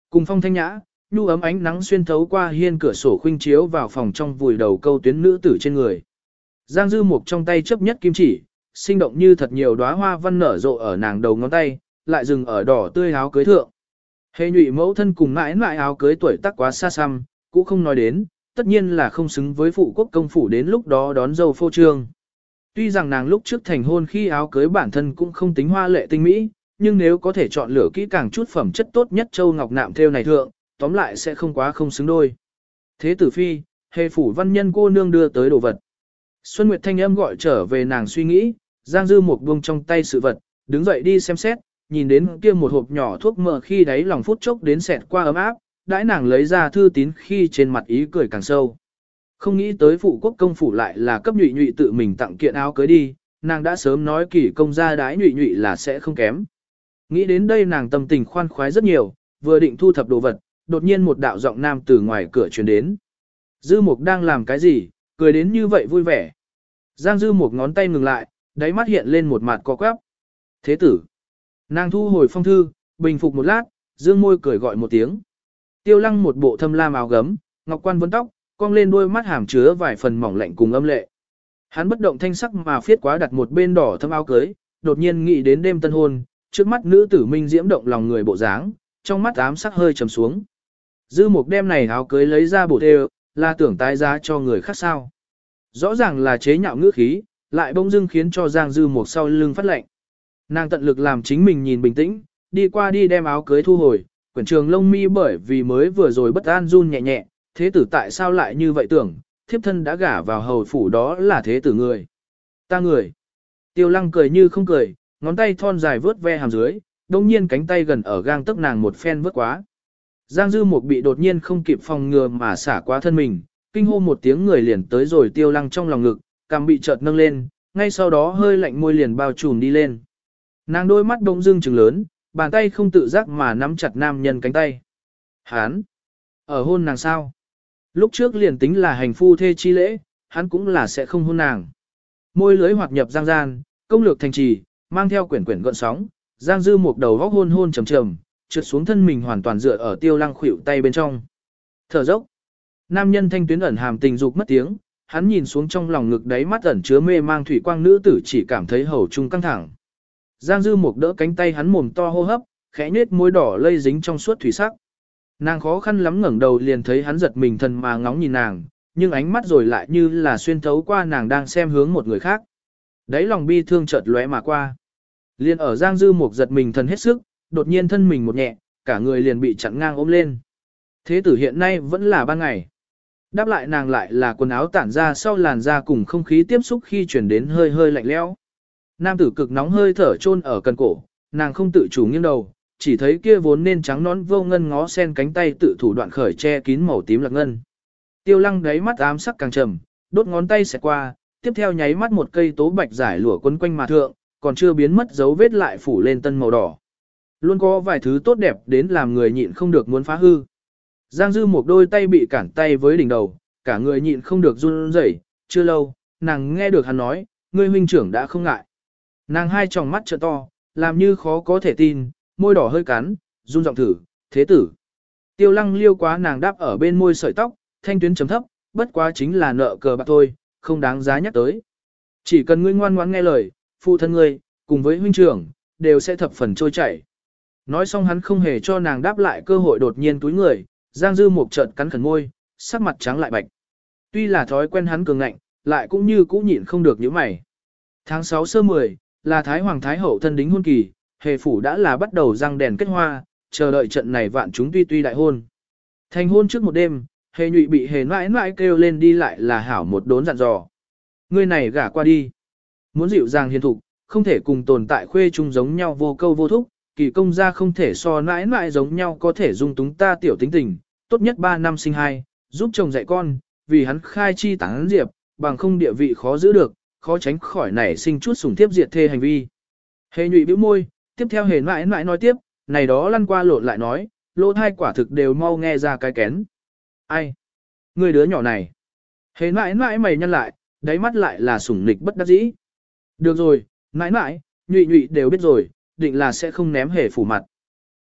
Cùng phong thanh nhã, nhu ấm ánh nắng xuyên thấu qua hiên cửa sổ khuynh chiếu vào phòng trong vùi đầu câu tuyến nữ tử trên người. Giang Dư Mục trong tay chấp nhất kim chỉ, sinh động như thật nhiều đóa hoa văn nở rộ ở nàng đầu ngón tay, lại dừng ở đỏ tươi áo cưới thượng. Hề nhụy mẫu thân cùng mãi mãi áo cưới tuổi tác quá xa xăm, cũng không nói đến, tất nhiên là không xứng với phụ quốc công phủ đến lúc đó đón dâu phô trương. Tuy rằng nàng lúc trước thành hôn khi áo cưới bản thân cũng không tính hoa lệ tinh mỹ, nhưng nếu có thể chọn lựa kỹ càng chút phẩm chất tốt nhất châu ngọc nạm theo này thượng, tóm lại sẽ không quá không xứng đôi. Thế tử phi, hề phủ văn nhân cô nương đưa tới đồ vật. Xuân Nguyệt thanh âm gọi trở về nàng suy nghĩ, Giang Dư Mục buông trong tay sự vật, đứng dậy đi xem xét, nhìn đến kia một hộp nhỏ thuốc mỡ khi đáy lòng phút chốc đến xẹt qua ấm áp, đãi nàng lấy ra thư tín khi trên mặt ý cười càng sâu. Không nghĩ tới phụ quốc công phủ lại là cấp nhụy nhụy tự mình tặng kiện áo cưới đi, nàng đã sớm nói kỷ công gia đái nhụy nhụy là sẽ không kém. Nghĩ đến đây nàng tâm tình khoan khoái rất nhiều, vừa định thu thập đồ vật, đột nhiên một đạo giọng nam từ ngoài cửa truyền đến. Dư Mục đang làm cái gì, cười đến như vậy vui vẻ. Giang Dư Mục ngón tay ngừng lại, đáy mắt hiện lên một mặt co quắp. Thế tử. Nàng thu hồi phong thư, bình phục một lát, dương môi cười gọi một tiếng. Tiêu Lăng một bộ thâm lam áo gấm, ngọc quan vấn tóc, cong lên đôi mắt hàm chứa vài phần mỏng lạnh cùng âm lệ. Hắn bất động thanh sắc mà phiết quá đặt một bên đỏ thâm áo cưới, đột nhiên nghĩ đến đêm tân hôn, trước mắt nữ tử minh diễm động lòng người bộ dáng, trong mắt ám sắc hơi trầm xuống. Dư Mục đem này áo cưới lấy ra bổ thêu, là tưởng tái giá cho người khác sao. Rõ ràng là chế nhạo ngữ khí, lại bỗng dưng khiến cho Giang Dư Mục sau lưng phát lạnh. Nàng tận lực làm chính mình nhìn bình tĩnh, đi qua đi đem áo cưới thu hồi, quyển trường lông mi bởi vì mới vừa rồi bất an run nhẹ nhẹ, thế tử tại sao lại như vậy tưởng, thiếp thân đã gả vào hầu phủ đó là thế tử người. Ta người. Tiêu Lăng cười như không cười, ngón tay thon dài vướt ve hàm dưới, đồng nhiên cánh tay gần ở gang tấc nàng một phen vướt quá. Giang Dư Mục bị đột nhiên không kịp phòng ngừa mà xả quá thân mình, kinh hô một tiếng người liền tới rồi Tiêu Lăng trong lòng ngực, cằm bị chợt nâng lên, ngay sau đó hơi lạnh môi liền bao trùm đi lên. Nàng đôi mắt đông dưng trừng lớn, bàn tay không tự giác mà nắm chặt nam nhân cánh tay. Hán! Ở hôn nàng sao? Lúc trước liền tính là hành phu thê chi lễ, hắn cũng là sẽ không hôn nàng. Môi lưới hoạt nhập giang gian, công lược thành trì, mang theo quyển quyển gợn sóng, Giang Dư Mục đầu góc hôn hôn trầm trầm, trượt xuống thân mình hoàn toàn dựa ở Tiêu Lăng khuỷu tay bên trong. Thở dốc. Nam nhân thanh tuyến ẩn hàm tình dục mất tiếng, hắn nhìn xuống trong lòng ngực đáy mắt ẩn chứa mê mang thủy quang nữ tử chỉ cảm thấy hầu trung căng thẳng. Giang Dư Mục đỡ cánh tay hắn mồm to hô hấp, khẽ nhếch môi đỏ lây dính trong suốt thủy sắc. Nàng khó khăn lắm ngẩng đầu liền thấy hắn giật mình thần mà ngóng nhìn nàng, nhưng ánh mắt rồi lại như là xuyên thấu qua nàng đang xem hướng một người khác. Đấy lòng bi thương chợt lóe mà qua. Liền ở Giang Dư Mục giật mình thần hết sức, đột nhiên thân mình một nhẹ, cả người liền bị chặn ngang ôm lên. Thế tử hiện nay vẫn là ban ngày. Đáp lại nàng lại là quần áo tản ra sau làn da cùng không khí tiếp xúc khi chuyển đến hơi hơi lạnh lẽo. Nam tử cực nóng hơi thở chôn ở cần cổ, nàng không tự chủ nghiêng đầu, chỉ thấy kia vốn nên trắng nón vô ngân ngó sen cánh tay tự thủ đoạn khởi che kín màu tím lạc ngân. Tiêu Lăng đáy mắt ám sắc càng trầm, đốt ngón tay xẹt qua, tiếp theo nháy mắt một cây tố bạch giải lụa quấn quanh mà thượng, còn chưa biến mất dấu vết lại phủ lên tân màu đỏ. Luôn có vài thứ tốt đẹp đến làm người nhịn không được muốn phá hư. Giang Dư một đôi tay bị cản tay với đỉnh đầu, cả người nhịn không được run rẩy. Chưa lâu, nàng nghe được hắn nói, ngươi huynh trưởng đã không ngại. Nàng hai tròng mắt trợn to, làm như khó có thể tin, môi đỏ hơi cắn, run giọng thử, thế tử. Tiêu Lăng liêu quá nàng đáp ở bên môi sợi tóc, thanh tuyến chấm thấp, bất quá chính là nợ cờ bạc thôi, không đáng giá nhắc tới. Chỉ cần ngươi ngoan ngoãn nghe lời, phụ thân ngươi, cùng với huynh trưởng, đều sẽ thập phần trôi chảy. Nói xong hắn không hề cho nàng đáp lại cơ hội đột nhiên túi người, Giang Dư một trận cắn khẩn môi, sắc mặt trắng lại bạch. Tuy là thói quen hắn cường ngạnh, lại cũng như cũ nhịn không được những mày. Tháng 6 sơ 10, là Thái Hoàng Thái Hậu thân đính hôn kỳ, hề phủ đã là bắt đầu răng đèn kết hoa, chờ đợi trận này vạn chúng tuy đại hôn. Thành hôn trước một đêm, hề nhụy bị hề mãi mãi kêu lên đi lại là hảo một đốn dặn dò. Ngươi này gả qua đi. Muốn dịu dàng hiền thục, không thể cùng tồn tại khuê chung giống nhau vô câu vô thúc, kỳ công gia không thể so mãi mãi giống nhau có thể dung túng ta tiểu tính tình, tốt nhất 3 năm sinh hai, giúp chồng dạy con, vì hắn khai chi tán diệp, bằng không địa vị khó giữ được, khó tránh khỏi nảy sinh chút sủng tiếp diệt thê hành vi. Hề nhụy bĩu môi, tiếp theo hề mãi mãi nói tiếp, này đó lăn qua lộn lại nói, lỗ thai quả thực đều mau nghe ra cái kén. Ai? Người đứa nhỏ này. Hề mãi mãi mày nhăn lại, đáy mắt lại là sủng nịch bất đắc dĩ. Được rồi, mãi mãi, nhụy nhụy đều biết rồi, định là sẽ không ném hề phủ mặt.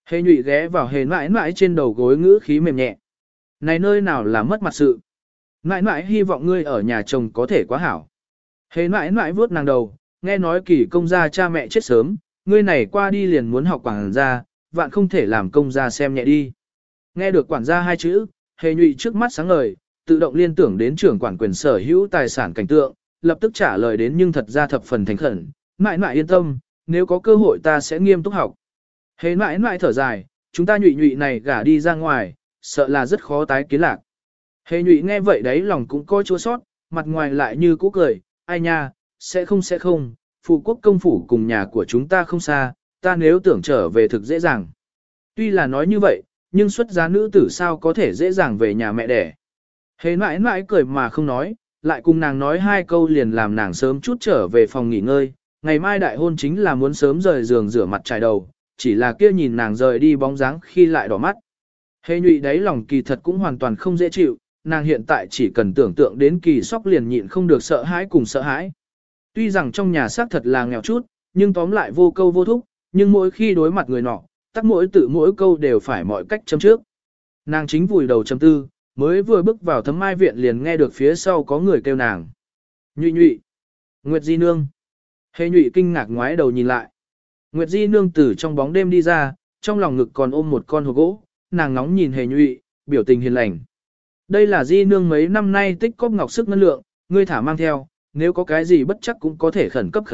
Hề nhụy ghé vào hề mãi mãi trên đầu gối ngữ khí mềm nhẹ. Này nơi nào là mất mặt sự. Mãi mãi hy vọng ngươi ở nhà chồng có thể quá hảo. Hề mãi mãi vuốt nàng đầu, nghe nói kỳ công gia cha mẹ chết sớm, ngươi này qua đi liền muốn học quản gia, vạn không thể làm công gia xem nhẹ đi. Nghe được quản gia hai chữ, hề nhụy trước mắt sáng ngời, tự động liên tưởng đến trưởng quản quyền sở hữu tài sản cảnh tượng, lập tức trả lời đến nhưng thật ra thập phần thành khẩn, mãi mãi yên tâm, nếu có cơ hội ta sẽ nghiêm túc học. Hề mãi mãi thở dài, chúng ta nhụy nhụy này gả đi ra ngoài, sợ là rất khó tái kiến lạc. Hề nhụy nghe vậy đấy lòng cũng coi chua sót, mặt ngoài lại như cũ cười, ai nha, sẽ không, phụ quốc công phủ cùng nhà của chúng ta không xa, ta nếu tưởng trở về thực dễ dàng. Tuy là nói như vậy, nhưng xuất giá nữ tử sao có thể dễ dàng về nhà mẹ đẻ. Hề mãi mãi cười mà không nói, lại cùng nàng nói hai câu liền làm nàng sớm chút trở về phòng nghỉ ngơi, ngày mai đại hôn chính là muốn sớm rời giường rửa mặt trải đầu, chỉ là kia nhìn nàng rời đi bóng dáng khi lại đỏ mắt. Hề nhụy đáy lòng kỳ thật cũng hoàn toàn không dễ chịu, nàng hiện tại chỉ cần tưởng tượng đến kỳ sóc liền nhịn không được sợ hãi cùng sợ hãi. Tuy rằng trong nhà xác thật là nghèo chút, nhưng tóm lại vô câu vô thúc, nhưng mỗi khi đối mặt người nọ, tắc mỗi câu đều phải mọi cách châm trước. Nàng chính vùi đầu châm tư, mới vừa bước vào thấm mai viện liền nghe được phía sau có người kêu nàng. Nhụy nhụy, Nguyệt Di Nương. Hề nhụy kinh ngạc ngoái đầu nhìn lại. Nguyệt Di Nương từ trong bóng đêm đi ra, trong lòng ngực còn ôm một con hộp gỗ, nàng nóng nhìn hề nhụy, biểu tình hiền lành. Đây là Di Nương mấy năm nay tích cóp ngọc sức ngân lượng, ngươi thả mang theo, nếu có cái gì bất chắc cũng có thể khẩn cấp.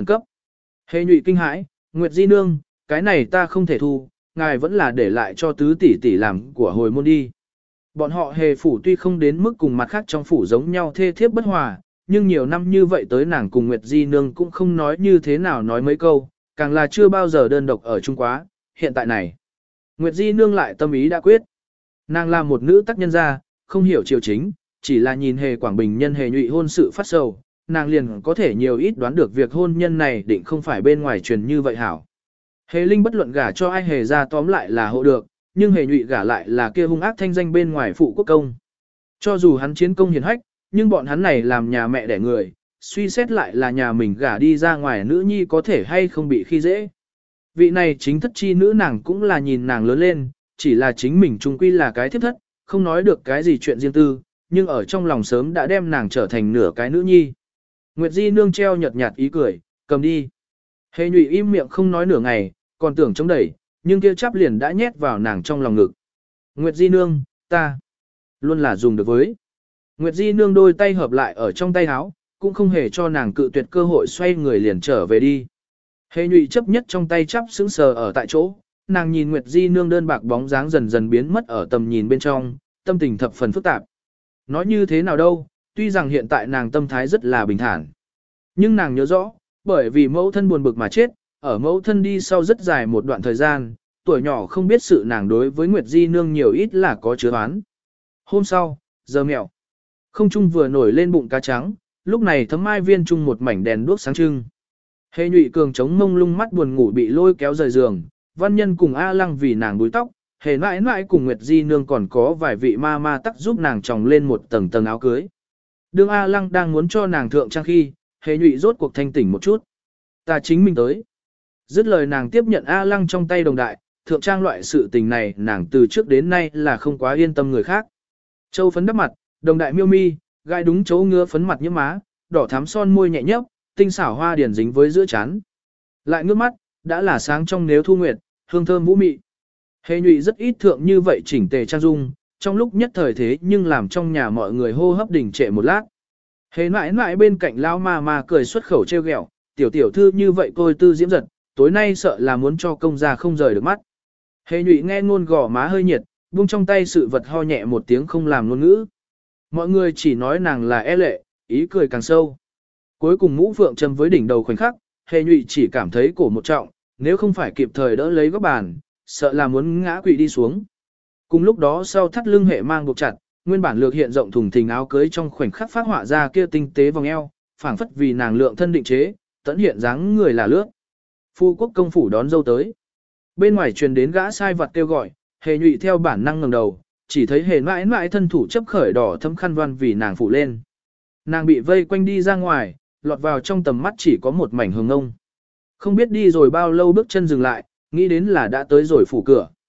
Hề nhụy kinh hãi, Nguyệt Di Nương, cái này ta không thể thu, ngài vẫn là để lại cho tứ tỷ tỷ làm của hồi môn đi. Bọn họ hề phủ tuy không đến mức cùng mặt khác trong phủ giống nhau thê thiếp bất hòa, nhưng nhiều năm như vậy tới nàng cùng Nguyệt Di Nương cũng không nói như thế nào nói mấy câu, càng là chưa bao giờ đơn độc ở chung quá, hiện tại này. Nguyệt Di Nương lại tâm ý đã quyết. Nàng là một nữ tác nhân gia, không hiểu triều chính, chỉ là nhìn hề Quảng Bình nhân hề nhụy hôn sự phát sầu, nàng liền có thể nhiều ít đoán được việc hôn nhân này định không phải bên ngoài truyền như vậy hảo. Hề Linh bất luận gả cho ai hề ra tóm lại là hộ được, nhưng hề nhụy gả lại là kia hung ác thanh danh bên ngoài phụ quốc công. Cho dù hắn chiến công hiển hách, nhưng bọn hắn này làm nhà mẹ đẻ người, suy xét lại là nhà mình gả đi ra ngoài nữ nhi có thể hay không bị khi dễ. Vị này chính thất chi nữ nàng cũng là nhìn nàng lớn lên, chỉ là chính mình trung quy là cái thiếp thất, không nói được cái gì chuyện riêng tư, nhưng ở trong lòng sớm đã đem nàng trở thành nửa cái nữ nhi. Nguyệt Di Nương treo nhợt nhạt ý cười, cầm đi. Hề nhụy im miệng không nói nửa ngày, còn tưởng chống đẩy, nhưng kia chắp liền đã nhét vào nàng trong lòng ngực. Nguyệt Di Nương, ta luôn là dùng được với. Nguyệt Di Nương đôi tay hợp lại ở trong tay áo, cũng không hề cho nàng cự tuyệt cơ hội xoay người liền trở về đi. Hề nhụy chấp nhất trong tay chắp sững sờ ở tại chỗ, nàng nhìn Nguyệt Di Nương đơn bạc bóng dáng dần dần biến mất ở tầm nhìn bên trong, tâm tình thập phần phức tạp. Nói như thế nào đâu, tuy rằng hiện tại nàng tâm thái rất là bình thản. Nhưng nàng nhớ rõ, bởi vì mẫu thân buồn bực mà chết, ở mẫu thân đi sau rất dài một đoạn thời gian, tuổi nhỏ không biết sự nàng đối với Nguyệt Di Nương nhiều ít là có chứa oán. Hôm sau, giờ mẹo, không trung vừa nổi lên bụng cá trắng, lúc này thấm mai viên trung một mảnh đèn đuốc sáng trưng. Hề nhụy cường chống mông lung mắt buồn ngủ bị lôi kéo rời giường, văn nhân cùng A Lăng vì nàng búi tóc, hề mãi mãi cùng Nguyệt Di Nương còn có vài vị ma ma tắc giúp nàng tròng lên một tầng tầng áo cưới. Đương A Lăng đang muốn cho nàng thượng trang khi, hề nhụy rốt cuộc thanh tỉnh một chút. Ta chính mình tới. Dứt lời nàng tiếp nhận A Lăng trong tay đồng đại, thượng trang loại sự tình này nàng từ trước đến nay là không quá yên tâm người khác. Châu phấn đắp mặt, đồng đại miêu mi, gai đúng chỗ ngứa phấn mặt nhiễm má, đỏ thắm son môi nhẹ nhấp, tinh xảo hoa điển dính với giữa trán. Lại ngước mắt, đã là sáng trong nếu thu nguyệt, hương thơm vũ mị. Hề nhụy rất ít thượng như vậy chỉnh tề trang dung, trong lúc nhất thời thế nhưng làm trong nhà mọi người hô hấp đình trệ một lát. Hề mãi mãi bên cạnh lão ma ma cười xuất khẩu trêu ghẹo, tiểu tiểu thư như vậy tôi tư diễm giật, tối nay sợ là muốn cho công gia không rời được mắt. Hề nhụy nghe ngôn gò má hơi nhiệt, buông trong tay sự vật ho nhẹ một tiếng không làm ngôn ngữ. Mọi người chỉ nói nàng là e lệ, ý cười càng sâu. Cuối cùng mũ phượng châm với đỉnh đầu khoảnh khắc, hề nhụy chỉ cảm thấy cổ một trọng, nếu không phải kịp thời đỡ lấy góc bàn, sợ là muốn ngã quỵ đi xuống. Cùng lúc đó sau thắt lưng hệ mang buộc chặt, nguyên bản lược hiện rộng thùng thình áo cưới trong khoảnh khắc phát họa ra kia tinh tế vòng eo, phảng phất vì nàng lượng thân định chế, tẫn hiện dáng người là lướt. Phu quốc công phủ đón dâu tới. Bên ngoài truyền đến gã sai vật kêu gọi, hề nhụy theo bản năng ngẩng đầu, chỉ thấy hề mãi mãi thân thủ chấp khởi đỏ thâm khăn voan vì nàng phủ lên. Nàng bị vây quanh đi ra ngoài, lọt vào trong tầm mắt chỉ có một mảnh hồng ngông. Không biết đi rồi bao lâu bước chân dừng lại, nghĩ đến là đã tới rồi phủ cửa.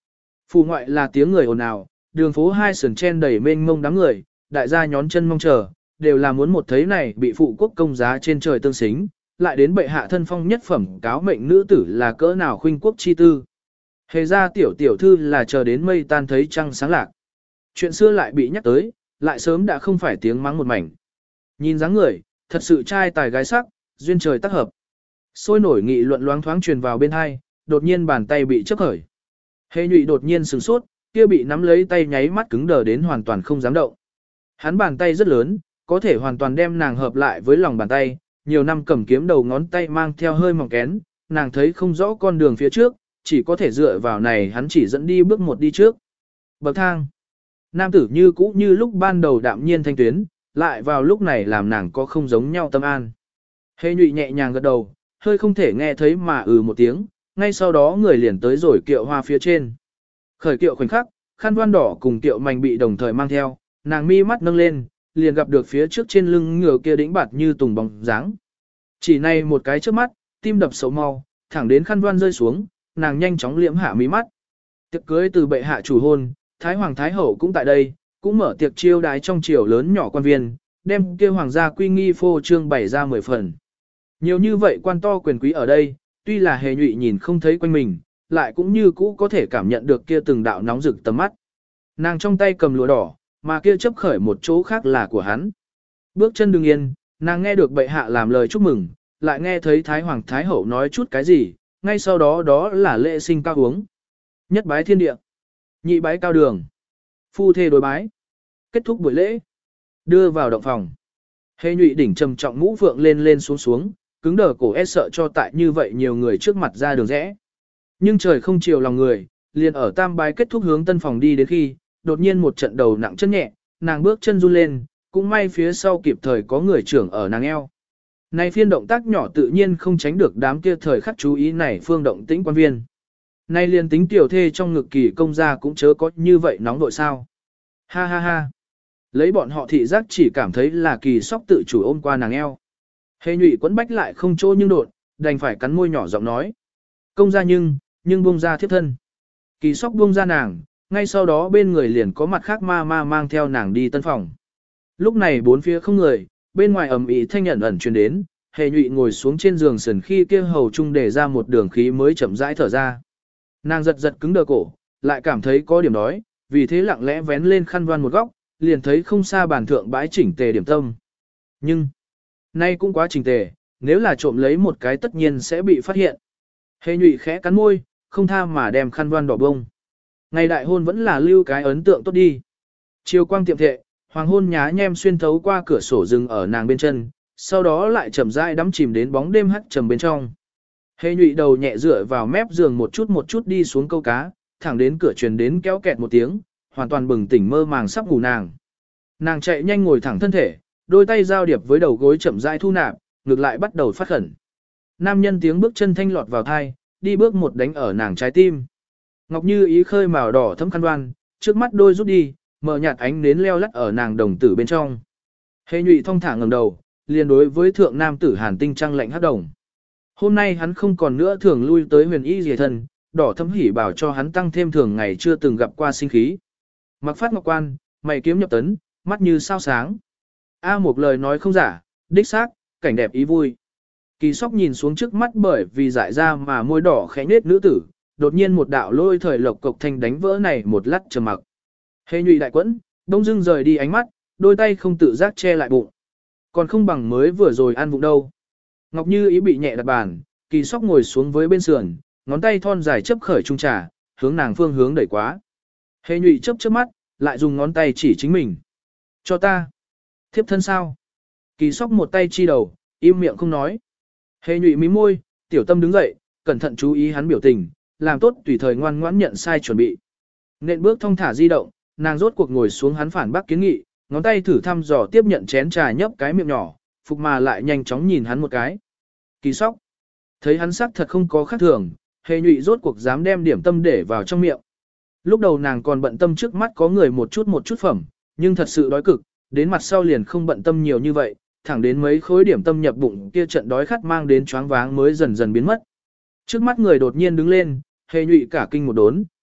Phủ ngoại là tiếng người ồn ào, đường phố hai sườn chen đầy mênh mông đám người, đại gia nhón chân mong chờ, đều là muốn một thấy này bị phụ quốc công giá trên trời tương xính, lại đến bệ hạ thân phong nhất phẩm cáo mệnh nữ tử là cỡ nào khuynh quốc chi tư. Hề ra tiểu tiểu thư là chờ đến mây tan thấy trăng sáng lạc. Chuyện xưa lại bị nhắc tới, lại sớm đã không phải tiếng mắng một mảnh. Nhìn dáng người, thật sự trai tài gái sắc, duyên trời tác hợp. Sôi nổi nghị luận loáng thoáng truyền vào bên hai, đột nhiên bàn tay bị chấp khởi. Hề nhụy đột nhiên sửng sốt, kia bị nắm lấy tay nháy mắt cứng đờ đến hoàn toàn không dám động. Hắn bàn tay rất lớn, có thể hoàn toàn đem nàng hợp lại với lòng bàn tay, nhiều năm cầm kiếm đầu ngón tay mang theo hơi mỏng kén, nàng thấy không rõ con đường phía trước, chỉ có thể dựa vào này hắn chỉ dẫn đi bước một đi trước. Bậc thang. Nam tử như cũ như lúc ban đầu đạm nhiên thanh tuyến, lại vào lúc này làm nàng có không giống nhau tâm an. Hề nhụy nhẹ nhàng gật đầu, hơi không thể nghe thấy mà một tiếng, ngay sau đó người liền tới rồi kiệu hoa phía trên. Khởi kiệu khoảnh khắc, khăn voan đỏ cùng kiệu mảnh bị đồng thời mang theo, nàng mi mắt nâng lên, liền gặp được phía trước trên lưng ngựa kia đĩnh bạt như tùng bóng dáng. Chỉ này một cái trước mắt, tim đập xấu mau, thẳng đến khăn voan rơi xuống, nàng nhanh chóng liễm hạ mí mắt. Tiệc cưới từ bệ hạ chủ hôn, Thái Hoàng Thái Hậu cũng tại đây, cũng mở tiệc chiêu đái trong triều lớn nhỏ quan viên, đem kia hoàng gia quy nghi phô trương bày ra 10 phần. Nhiều như vậy quan to quyền quý ở đây, tuy là hề nhụy nhìn không thấy quanh mình, lại cũng như cũ có thể cảm nhận được kia từng đạo nóng rực tầm mắt. Nàng trong tay cầm lụa đỏ, mà kia chấp khởi một chỗ khác là của hắn. Bước chân đứng yên, nàng nghe được bệ hạ làm lời chúc mừng, lại nghe thấy Thái Hoàng Thái Hậu nói chút cái gì, ngay sau đó đó là lễ sinh cao uống. Nhất bái thiên địa, nhị bái cao đường, phu thê đối bái. Kết thúc buổi lễ, đưa vào động phòng. Hề nhụy đỉnh trầm trọng mũ phượng lên lên xuống xuống, cứng đờ cổ sợ cho tại như vậy nhiều người trước mặt ra đường rẽ. Nhưng trời không chiều lòng người, liền ở tam bái kết thúc hướng tân phòng đi đến khi, đột nhiên một trận đầu nặng chân nhẹ, nàng bước chân run lên, cũng may phía sau kịp thời có người trưởng ở nàng eo. Này phiên động tác nhỏ tự nhiên không tránh được đám kia thời khắc chú ý này phương động tĩnh quan viên. Nay liền tính tiểu thê trong ngực kỳ công gia cũng chớ có như vậy nóng đội sao. Ha ha ha. Lấy bọn họ thị giác chỉ cảm thấy là kỳ sóc tự chủ ôm qua nàng eo. Hề nhụy quấn bách lại không chỗ nhưng đột, đành phải cắn môi nhỏ giọng nói. Công gia nhưng buông ra thiếp thân. Kỳ sóc buông ra nàng, ngay sau đó bên người liền có mặt khác ma mang theo nàng đi tân phòng. Lúc này bốn phía không người, bên ngoài ầm ĩ thanh ẩn truyền đến, hề nhụy ngồi xuống trên giường sườn khi kia hầu trung để ra một đường khí mới chậm rãi thở ra. Nàng giật cứng đờ cổ, lại cảm thấy có điểm đói, vì thế lặng lẽ vén lên khăn voan một góc, liền thấy không xa bàn thượng bãi chỉnh tề điểm tâm. Nhưng, nay cũng quá chỉnh tề, nếu là trộm lấy một cái tất nhiên sẽ bị phát hiện. Hề nhụy khẽ cắn môi, không tha mà đem khăn voan đỏ bông. Ngày đại hôn vẫn là lưu cái ấn tượng tốt đi. Chiều quang tiệm thệ, hoàng hôn nhá nhem xuyên thấu qua cửa sổ rừng ở nàng bên chân, sau đó lại chậm rãi đắm chìm đến bóng đêm hắt trầm bên trong. Hề nhụy đầu nhẹ dựa vào mép giường một chút đi xuống câu cá, thẳng đến cửa truyền đến kéo kẹt một tiếng, hoàn toàn bừng tỉnh mơ màng sắp ngủ nàng. Nàng chạy nhanh ngồi thẳng thân thể, đôi tay giao điệp với đầu gối chậm rãi thu nạp, ngược lại bắt đầu phát khẩn. Nam nhân tiếng bước chân thanh lọt vào thai, đi bước một đánh ở nàng trái tim. Ngọc Như ý khơi màu đỏ thấm khăn đoan, trước mắt đôi rút đi, mở nhạt ánh nến leo lắt ở nàng đồng tử bên trong. Hề nhụy thong thả ngẩng đầu, liền đối với thượng nam tử Hàn Tinh trăng lạnh hắc đồng. Hôm nay hắn không còn nữa thường lui tới huyền y rìa thân, đỏ thấm hỉ bảo cho hắn tăng thêm thường ngày chưa từng gặp qua sinh khí. Mặc phát ngọc quan, mày kiếm nhập tấn, mắt như sao sáng. Một lời nói không giả, đích xác, cảnh đẹp ý vui. Kỳ sóc nhìn xuống trước mắt bởi vì dại ra mà môi đỏ khẽ nết nữ tử, đột nhiên một đạo lôi thời lộc cộc thanh đánh vỡ này một lát trầm mặc. Hề nhụy đại quẫn, đông dưng rời đi ánh mắt, đôi tay không tự giác che lại bụng. Còn không bằng mới vừa rồi ăn vụng đâu. Ngọc Như ý bị nhẹ đặt bàn, kỳ sóc ngồi xuống với bên sườn, ngón tay thon dài chấp khởi trung trà, hướng nàng phương hướng đẩy quá. Hề nhụy chớp mắt, lại dùng ngón tay chỉ chính mình. Cho ta. Thiếp thân sao? Kỳ sóc một tay chi đầu, im miệng không nói. Hề nhụy mím môi, tiểu tâm đứng dậy, cẩn thận chú ý hắn biểu tình, làm tốt tùy thời ngoan ngoãn nhận sai chuẩn bị. Nện bước thong thả di động, nàng rốt cuộc ngồi xuống hắn phản bác kiến nghị, ngón tay thử thăm dò tiếp nhận chén trà nhấp cái miệng nhỏ, phục mà lại nhanh chóng nhìn hắn một cái. Kỳ sóc. Thấy hắn sắc thật không có khác thường, hề nhụy rốt cuộc dám đem điểm tâm để vào trong miệng. Lúc đầu nàng còn bận tâm trước mắt có người một chút phẩm, nhưng thật sự đói cực, đến mặt sau liền không bận tâm nhiều như vậy, thẳng đến mấy khối điểm tâm nhập bụng kia trận đói khát mang đến choáng váng mới dần dần biến mất. Trước mắt người đột nhiên đứng lên, hề nhụy cả kinh một đốn,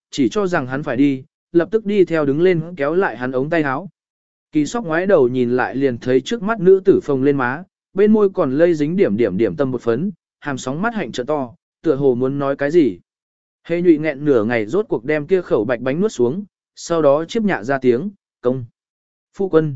chỉ cho rằng hắn phải đi, lập tức đi theo đứng lên kéo lại hắn ống tay áo. Kỳ Sóc ngoái đầu nhìn lại liền thấy trước mắt nữ tử phồng lên má, bên môi còn lây dính điểm tâm bột phấn, hàm sóng mắt hạnh trợ to, tựa hồ muốn nói cái gì. Hề Nhụy nghẹn nửa ngày rốt cuộc đem kia khẩu bạch bánh nuốt xuống, sau đó chiếp nhạ ra tiếng, công. Phu quân,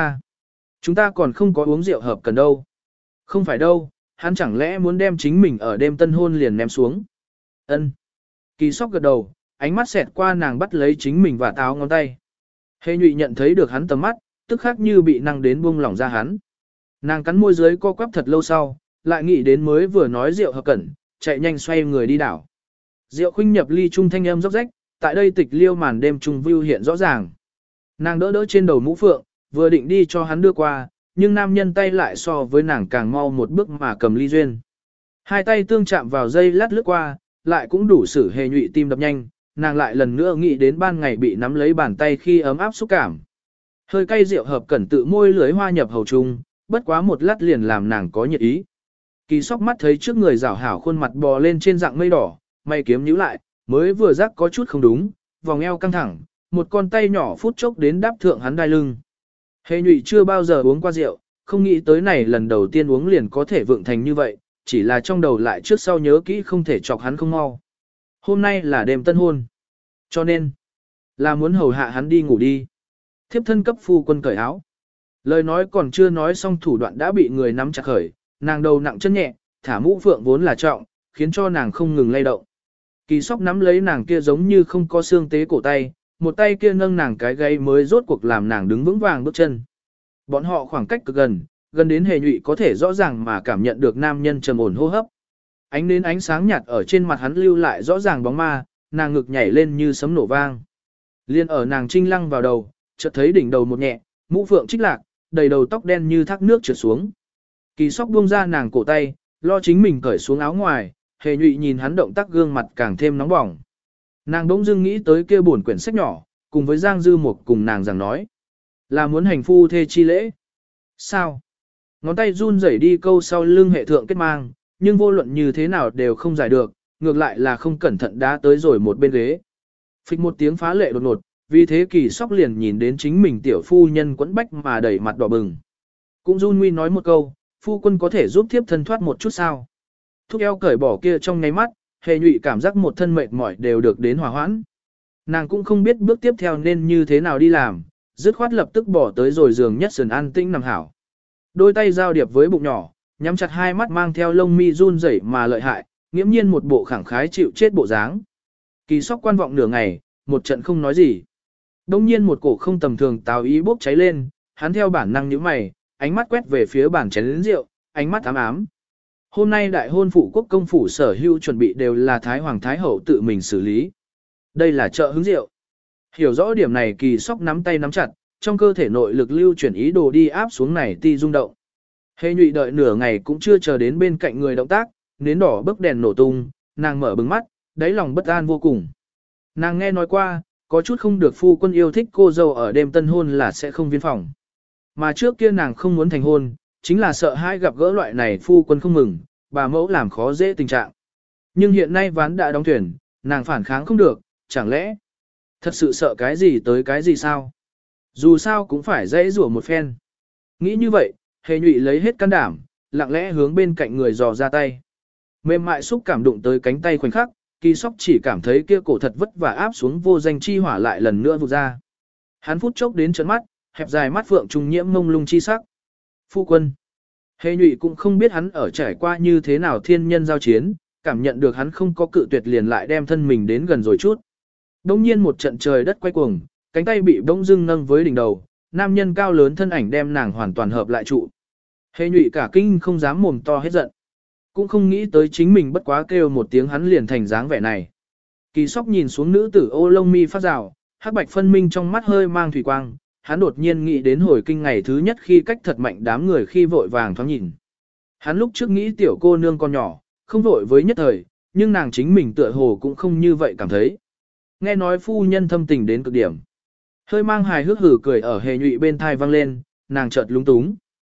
chúng ta còn không có uống rượu hợp cần đâu. Không phải đâu, hắn chẳng lẽ muốn đem chính mình ở đêm tân hôn liền ném xuống. Ân. Kỳ Sóc gật đầu, ánh mắt xẹt qua nàng bắt lấy chính mình và táo ngón tay. Hề Nhụy nhận thấy được hắn tầm mắt, tức khắc như bị năng đến buông lỏng ra hắn. Nàng cắn môi dưới co quắp thật lâu sau, lại nghĩ đến mới vừa nói rượu hợp cẩn, chạy nhanh xoay người đi đảo. Rượu khuynh nhập ly trung thanh âm róc rách, tại đây tịch liêu màn đêm trung view hiện rõ ràng. Nàng đỡ đỡ trên đầu mũ phượng, vừa định đi cho hắn đưa qua, nhưng nam nhân tay lại so với nàng càng mau một bước mà cầm ly duyên. Hai tay tương chạm vào dây lát lướt qua, lại cũng đủ xử Hề Nhụy tim đập nhanh, nàng lại lần nữa nghĩ đến ban ngày bị nắm lấy bàn tay khi ấm áp xúc cảm. Hơi cay rượu hợp cẩn tự môi lưới hoa nhập hầu trung, bất quá một lát liền làm nàng có nhiệt ý. Kỳ Sóc mắt thấy trước người rảo hảo khuôn mặt bò lên trên dạng mây đỏ, mày kiếm nhíu lại, mới vừa giác có chút không đúng, vòng eo căng thẳng, một con tay nhỏ phút chốc đến đáp thượng hắn đai lưng. Hề Nhụy chưa bao giờ uống qua rượu, không nghĩ tới này lần đầu tiên uống liền có thể vượng thành như vậy, chỉ là trong đầu lại trước sau nhớ kỹ không thể chọc hắn không mau. Hôm nay là đêm tân hôn, cho nên là muốn hầu hạ hắn đi ngủ đi. Thiếp thân cấp phu quân cởi áo. Lời nói còn chưa nói xong thủ đoạn đã bị người nắm chặt khởi, nàng đầu nặng chân nhẹ, thả mũ phượng vốn là trọng, khiến cho nàng không ngừng lay động. Kỳ Sóc nắm lấy nàng kia giống như không có xương tế cổ tay, một tay kia nâng nàng cái gáy mới rốt cuộc làm nàng đứng vững vàng bước chân. Bọn họ khoảng cách cực gần, gần đến Hề Nhụy có thể rõ ràng mà cảm nhận được nam nhân trầm ổn hô hấp. Ánh nến ánh sáng nhạt ở trên mặt hắn lưu lại rõ ràng bóng ma, nàng ngực nhảy lên như sấm nổ vang. Liên ở nàng trinh lăng vào đầu, chợt thấy đỉnh đầu một nhẹ, mũ phượng trích lạc, đầy đầu tóc đen như thác nước trượt xuống. Kỳ Sóc buông ra nàng cổ tay, lo chính mình cởi xuống áo ngoài, Hề Nhụy nhìn hắn động tác gương mặt càng thêm nóng bỏng. Nàng bỗng dưng nghĩ tới kia buồn quyển sách nhỏ, cùng với Giang Dư Mục cùng nàng rằng nói. Là muốn hành phu thê chi lễ. Sao? Ngón tay run rẩy đi câu sau lưng hệ thượng kết mang, nhưng vô luận như thế nào đều không giải được, ngược lại là không cẩn thận đá tới rồi một bên ghế. Phịch một tiếng phá lệ đột ngột, vì thế Kỳ Sóc liền nhìn đến chính mình tiểu phu nhân quẫn bách mà đẩy mặt đỏ bừng. Cũng run nguy nói một câu, phu quân có thể giúp thiếp thân thoát một chút sao? Thúc eo cởi bỏ kia trong nháy mắt, Hề Nhụy cảm giác một thân mệt mỏi đều được đến hòa hoãn. Nàng cũng không biết bước tiếp theo nên như thế nào đi làm, dứt khoát lập tức bỏ tới rồi giường nhất sườn an tĩnh nằm hảo. Đôi tay giao điệp với bụng nhỏ, nhắm chặt hai mắt mang theo lông mi run rẩy mà lợi hại, nghiễm nhiên một bộ khẳng khái chịu chết bộ dáng. Kỳ Sóc quan vọng nửa ngày, một trận không nói gì. Đông nhiên một cổ không tầm thường tào ý bốc cháy lên, hắn theo bản năng nhíu mày, ánh mắt quét về phía bàn chén rượu, ánh mắt ám ám. Hôm nay đại hôn phụ quốc công phủ sở hữu chuẩn bị đều là Thái Hoàng Thái Hậu tự mình xử lý. Đây là chợ hứng rượu. Hiểu rõ điểm này Kỳ Sóc nắm tay nắm chặt, trong cơ thể nội lực lưu chuyển ý đồ đi áp xuống này ti rung động. Hề Nhụy đợi nửa ngày cũng chưa chờ đến bên cạnh người động tác, nến đỏ bấc đèn nổ tung, nàng mở bừng mắt, đáy lòng bất an vô cùng. Nàng nghe nói qua, có chút không được phu quân yêu thích cô dâu ở đêm tân hôn là sẽ không viên phòng. Mà trước kia nàng không muốn thành hôn, chính là sợ hai gặp gỡ loại này phu quân không mừng, bà mẫu làm khó dễ tình trạng. Nhưng hiện nay ván đã đóng thuyền, nàng phản kháng không được, chẳng lẽ thật sự sợ cái gì tới cái gì sao? Dù sao cũng phải dễ rủa một phen. Nghĩ như vậy, Hề Nhụy lấy hết can đảm, lặng lẽ hướng bên cạnh người dò ra tay. Mềm mại xúc cảm đụng tới cánh tay khoảnh khắc, Kỳ Sóc chỉ cảm thấy kia cổ thật vất vả áp xuống vô danh chi hỏa lại lần nữa vụt ra. Hắn phút chốc đến trấn mắt, hẹp dài mắt phượng trùng nhiễm mông lung chi sắc. Phu quân. Hề Nhụy cũng không biết hắn ở trải qua như thế nào thiên nhân giao chiến, cảm nhận được hắn không có cự tuyệt liền lại đem thân mình đến gần rồi chút. Đông nhiên một trận trời đất quay cuồng, cánh tay bị bỗng dưng nâng với đỉnh đầu, nam nhân cao lớn thân ảnh đem nàng hoàn toàn hợp lại trụ. Hề Nhụy cả kinh không dám mồm to hết giận. Cũng không nghĩ tới chính mình bất quá kêu một tiếng hắn liền thành dáng vẻ này. Kỳ Sóc nhìn xuống nữ tử ô lông mi phát rào, hắc bạch phân minh trong mắt hơi mang thủy quang, hắn đột nhiên nghĩ đến hồi kinh ngày thứ nhất khi cách thật mạnh đám người khi vội vàng thoáng nhìn. Hắn lúc trước nghĩ tiểu cô nương con nhỏ, không vội với nhất thời, nhưng nàng chính mình tựa hồ cũng không như vậy cảm thấy. Nghe nói phu nhân thâm tình đến cực điểm. Hơi mang hài hước hử cười ở Hề Nhụy bên thai vang lên, nàng chợt lúng túng.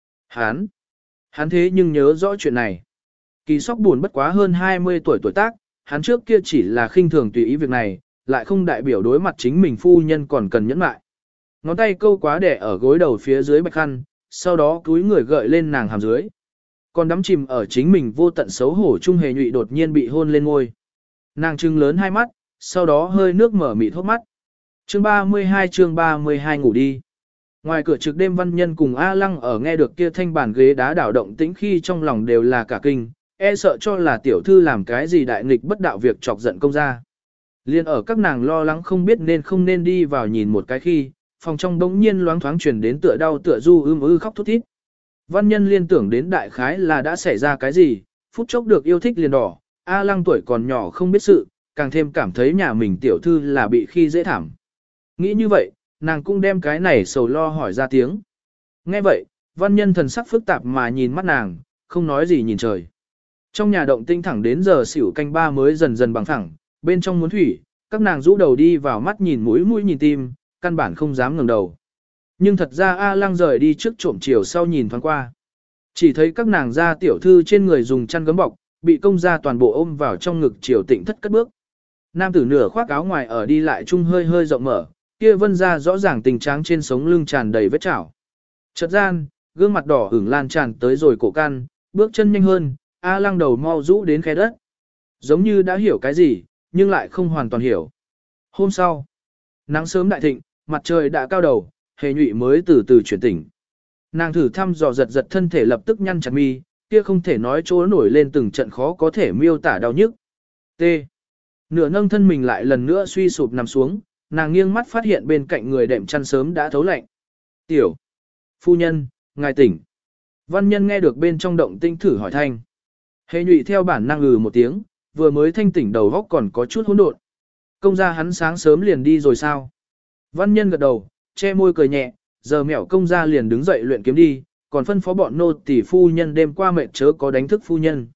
Hắn thế nhưng nhớ rõ chuyện này. Kỳ Sóc buồn bất quá hơn 20 tuổi tác, hắn trước kia chỉ là khinh thường tùy ý việc này, lại không đại biểu đối mặt chính mình phu nhân còn cần nhẫn lại. Ngón tay câu quá đẻ ở gối đầu phía dưới bạch khăn, sau đó cúi người gợi lên nàng hàm dưới. Còn đắm chìm ở chính mình vô tận xấu hổ Trung Hề Nhụy đột nhiên bị hôn lên ngôi. Nàng trừng lớn hai mắt, sau đó hơi nước mở mịt hốt mắt. Chương 32 ngủ đi. Ngoài cửa trực đêm Văn Nhân cùng A Lăng ở nghe được kia thanh bàn ghế đá đảo động tĩnh khi trong lòng đều là cả kinh, e sợ cho là tiểu thư làm cái gì đại nghịch bất đạo việc chọc giận công gia. Liên ở các nàng lo lắng không biết nên không nên đi vào nhìn một cái khi, phòng trong bỗng nhiên loáng thoáng truyền đến tựa đau tựa du khóc thút thít. Văn Nhân liên tưởng đến đại khái là đã xảy ra cái gì, phút chốc được yêu thích liền đỏ, A Lăng tuổi còn nhỏ không biết sự, càng thêm cảm thấy nhà mình tiểu thư là bị khi dễ thảm. Nghĩ như vậy, nàng cũng đem cái này sầu lo hỏi ra tiếng. Nghe vậy, Văn Nhân thần sắc phức tạp mà nhìn mắt nàng, không nói gì nhìn trời. Trong nhà động tinh thẳng đến giờ xỉu canh ba mới dần dần bằng thẳng, bên trong muốn thủy, các nàng rũ đầu đi vào mắt nhìn mũi nhìn tim, căn bản không dám ngẩng đầu. Nhưng thật ra A Lăng rời đi trước trộm chiều sau nhìn thoáng qua. Chỉ thấy các nàng gia tiểu thư trên người dùng chăn gấm bọc, bị công gia toàn bộ ôm vào trong ngực chiều tịnh thất cất bước. Nam tử nửa khoác áo ngoài ở đi lại chung hơi hơi rộng mở, kia vân ra rõ ràng tình tráng trên sống lưng tràn đầy vết chảo. Chợt gian, gương mặt đỏ ửng lan tràn tới rồi cổ căn, bước chân nhanh hơn, A Lăng đầu mau rũ đến khe đất. Giống như đã hiểu cái gì, nhưng lại không hoàn toàn hiểu. Hôm sau, nắng sớm đại thịnh, mặt trời đã cao đầu, Hề Nhụy mới từ từ chuyển tỉnh. Nàng thử thăm dò giật giật thân thể lập tức nhăn chặt mi, kia không thể nói chỗ nổi lên từng trận khó có thể miêu tả đau nhức. T. Nửa nâng thân mình lại lần nữa suy sụp nằm xuống, nàng nghiêng mắt phát hiện bên cạnh người đệm chăn sớm đã thấu lạnh. Tiểu. Phu nhân, ngài tỉnh. Văn Nhân nghe được bên trong động tinh thử hỏi thanh. Hề Nhụy theo bản năng một tiếng, vừa mới thanh tỉnh đầu góc còn có chút hỗn độn. Công gia hắn sáng sớm liền đi rồi sao? Văn Nhân gật đầu, che môi cười nhẹ, giờ mẹo công gia liền đứng dậy luyện kiếm đi, còn phân phó bọn nô tỳ phu nhân đêm qua mệt chớ có đánh thức phu nhân.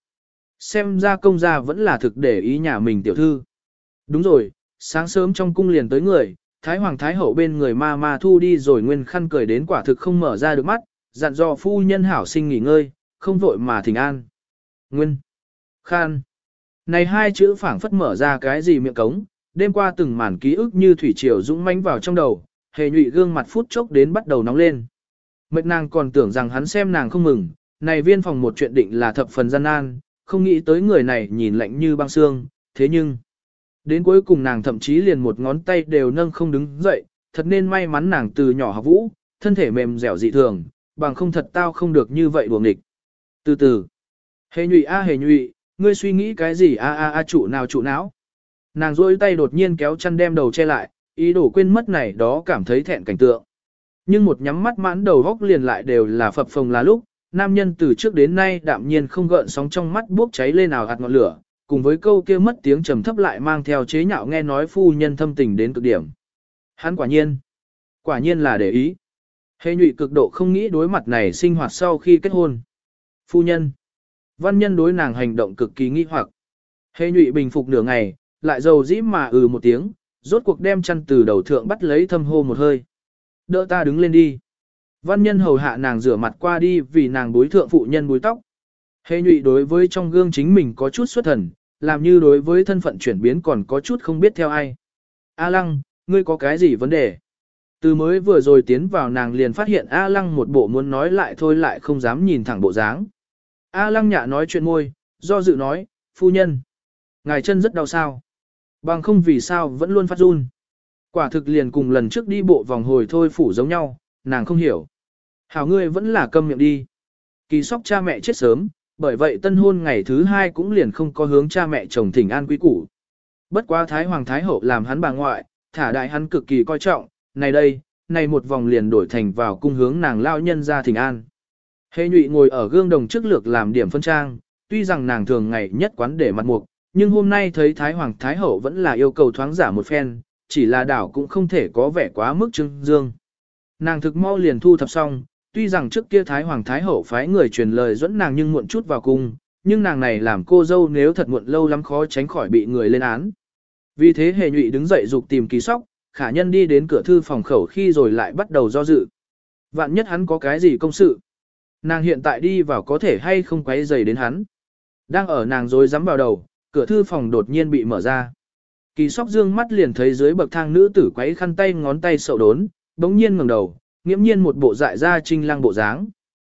Xem ra công gia vẫn là thực để ý nhà mình tiểu thư. Đúng rồi, sáng sớm trong cung liền tới người, Thái Hoàng Thái Hậu bên người ma thu đi rồi nguyên khăn cười đến quả thực không mở ra được mắt, dặn dò phu nhân hảo sinh nghỉ ngơi, không vội mà thỉnh an. Nguyên Khan. Này hai chữ phảng phất mở ra cái gì miệng cống, đêm qua từng màn ký ức như thủy triều dũng mãnh vào trong đầu, Hề Nhụy gương mặt phút chốc đến bắt đầu nóng lên. Mệt nàng còn tưởng rằng hắn xem nàng không mừng, này viên phòng một chuyện định là thập phần gian nan, không nghĩ tới người này nhìn lạnh như băng xương, thế nhưng đến cuối cùng nàng thậm chí liền một ngón tay đều nâng không đứng dậy, thật nên may mắn nàng từ nhỏ học vũ, thân thể mềm dẻo dị thường, bằng không thật tao không được như vậy đuổi nghịch. Từ từ, Hề Nhụy Hề Nhụy, ngươi suy nghĩ cái gì trụ não. Nàng rôi tay đột nhiên kéo chăn đem đầu che lại, ý đồ quên mất này đó cảm thấy thẹn cảnh tượng. Nhưng một nhắm mắt mãn đầu góc liền lại đều là phập phồng là lúc, nam nhân từ trước đến nay đạm nhiên không gợn sóng trong mắt bốc cháy lên ào hạt ngọn lửa, cùng với câu kia mất tiếng trầm thấp lại mang theo chế nhạo nghe nói phu nhân thâm tình đến cực điểm. Hắn quả nhiên là để ý. Hề Nhụy cực độ không nghĩ đối mặt này sinh hoạt sau khi kết hôn. Phu nhân. Văn Nhân đối nàng hành động cực kỳ nghi hoặc. Hề Nhụy bình phục nửa ngày, lại dầu dĩ mà một tiếng, rốt cuộc đem chăn từ đầu thượng bắt lấy thâm hô một hơi. Đỡ ta đứng lên đi. Văn Nhân hầu hạ nàng rửa mặt qua đi vì nàng bối thượng phụ nhân búi tóc. Hề Nhụy đối với trong gương chính mình có chút xuất thần, làm như đối với thân phận chuyển biến còn có chút không biết theo ai. A Lăng, ngươi có cái gì vấn đề? Từ mới vừa rồi tiến vào nàng liền phát hiện A Lăng một bộ muốn nói lại thôi lại không dám nhìn thẳng bộ dáng. A Lăng nhạ nói chuyện môi, do dự nói, phu nhân. Ngài chân rất đau sao? Bằng không vì sao vẫn luôn phát run. Quả thực liền cùng lần trước đi bộ vòng hồi thôi phủ giống nhau, nàng không hiểu. Hảo ngươi vẫn là câm miệng đi. Kỳ sóc cha mẹ chết sớm, bởi vậy tân hôn ngày thứ hai cũng liền không có hướng cha mẹ chồng thỉnh an quý củ. Bất quá Thái Hoàng Thái Hậu làm hắn bà ngoại, thả đại hắn cực kỳ coi trọng, này một vòng liền đổi thành vào cung hướng nàng lao nhân ra thỉnh an. Hề Nhụy ngồi ở gương đồng trước lược làm điểm phân trang, tuy rằng nàng thường ngày nhất quán để mặt mục, nhưng hôm nay thấy Thái Hoàng Thái Hậu vẫn là yêu cầu thoáng giả một phen, chỉ là đảo cũng không thể có vẻ quá mức trưng dương. Nàng thực mau liền thu thập xong, tuy rằng trước kia Thái Hoàng Thái Hậu phái người truyền lời dẫn nàng nhưng muộn chút vào cung, nhưng nàng này làm cô dâu nếu thật muộn lâu lắm khó tránh khỏi bị người lên án. Vì thế Hề Nhụy đứng dậy dục tìm Kỳ Sóc, Khả Nhân đi đến cửa thư phòng khẩu khi rồi lại bắt đầu do dự. Vạn nhất hắn có cái gì công sự. Nàng hiện tại đi vào có thể hay không quấy rầy đến hắn. Đang ở nàng rối rắm vào đầu, cửa thư phòng đột nhiên bị mở ra. Kỳ Sóc dương mắt liền thấy dưới bậc thang nữ tử quấy khăn tay ngón tay sậu đốn, bỗng nhiên ngẩng đầu, nghiễm nhiên một bộ dại ra trinh lăng bộ dáng.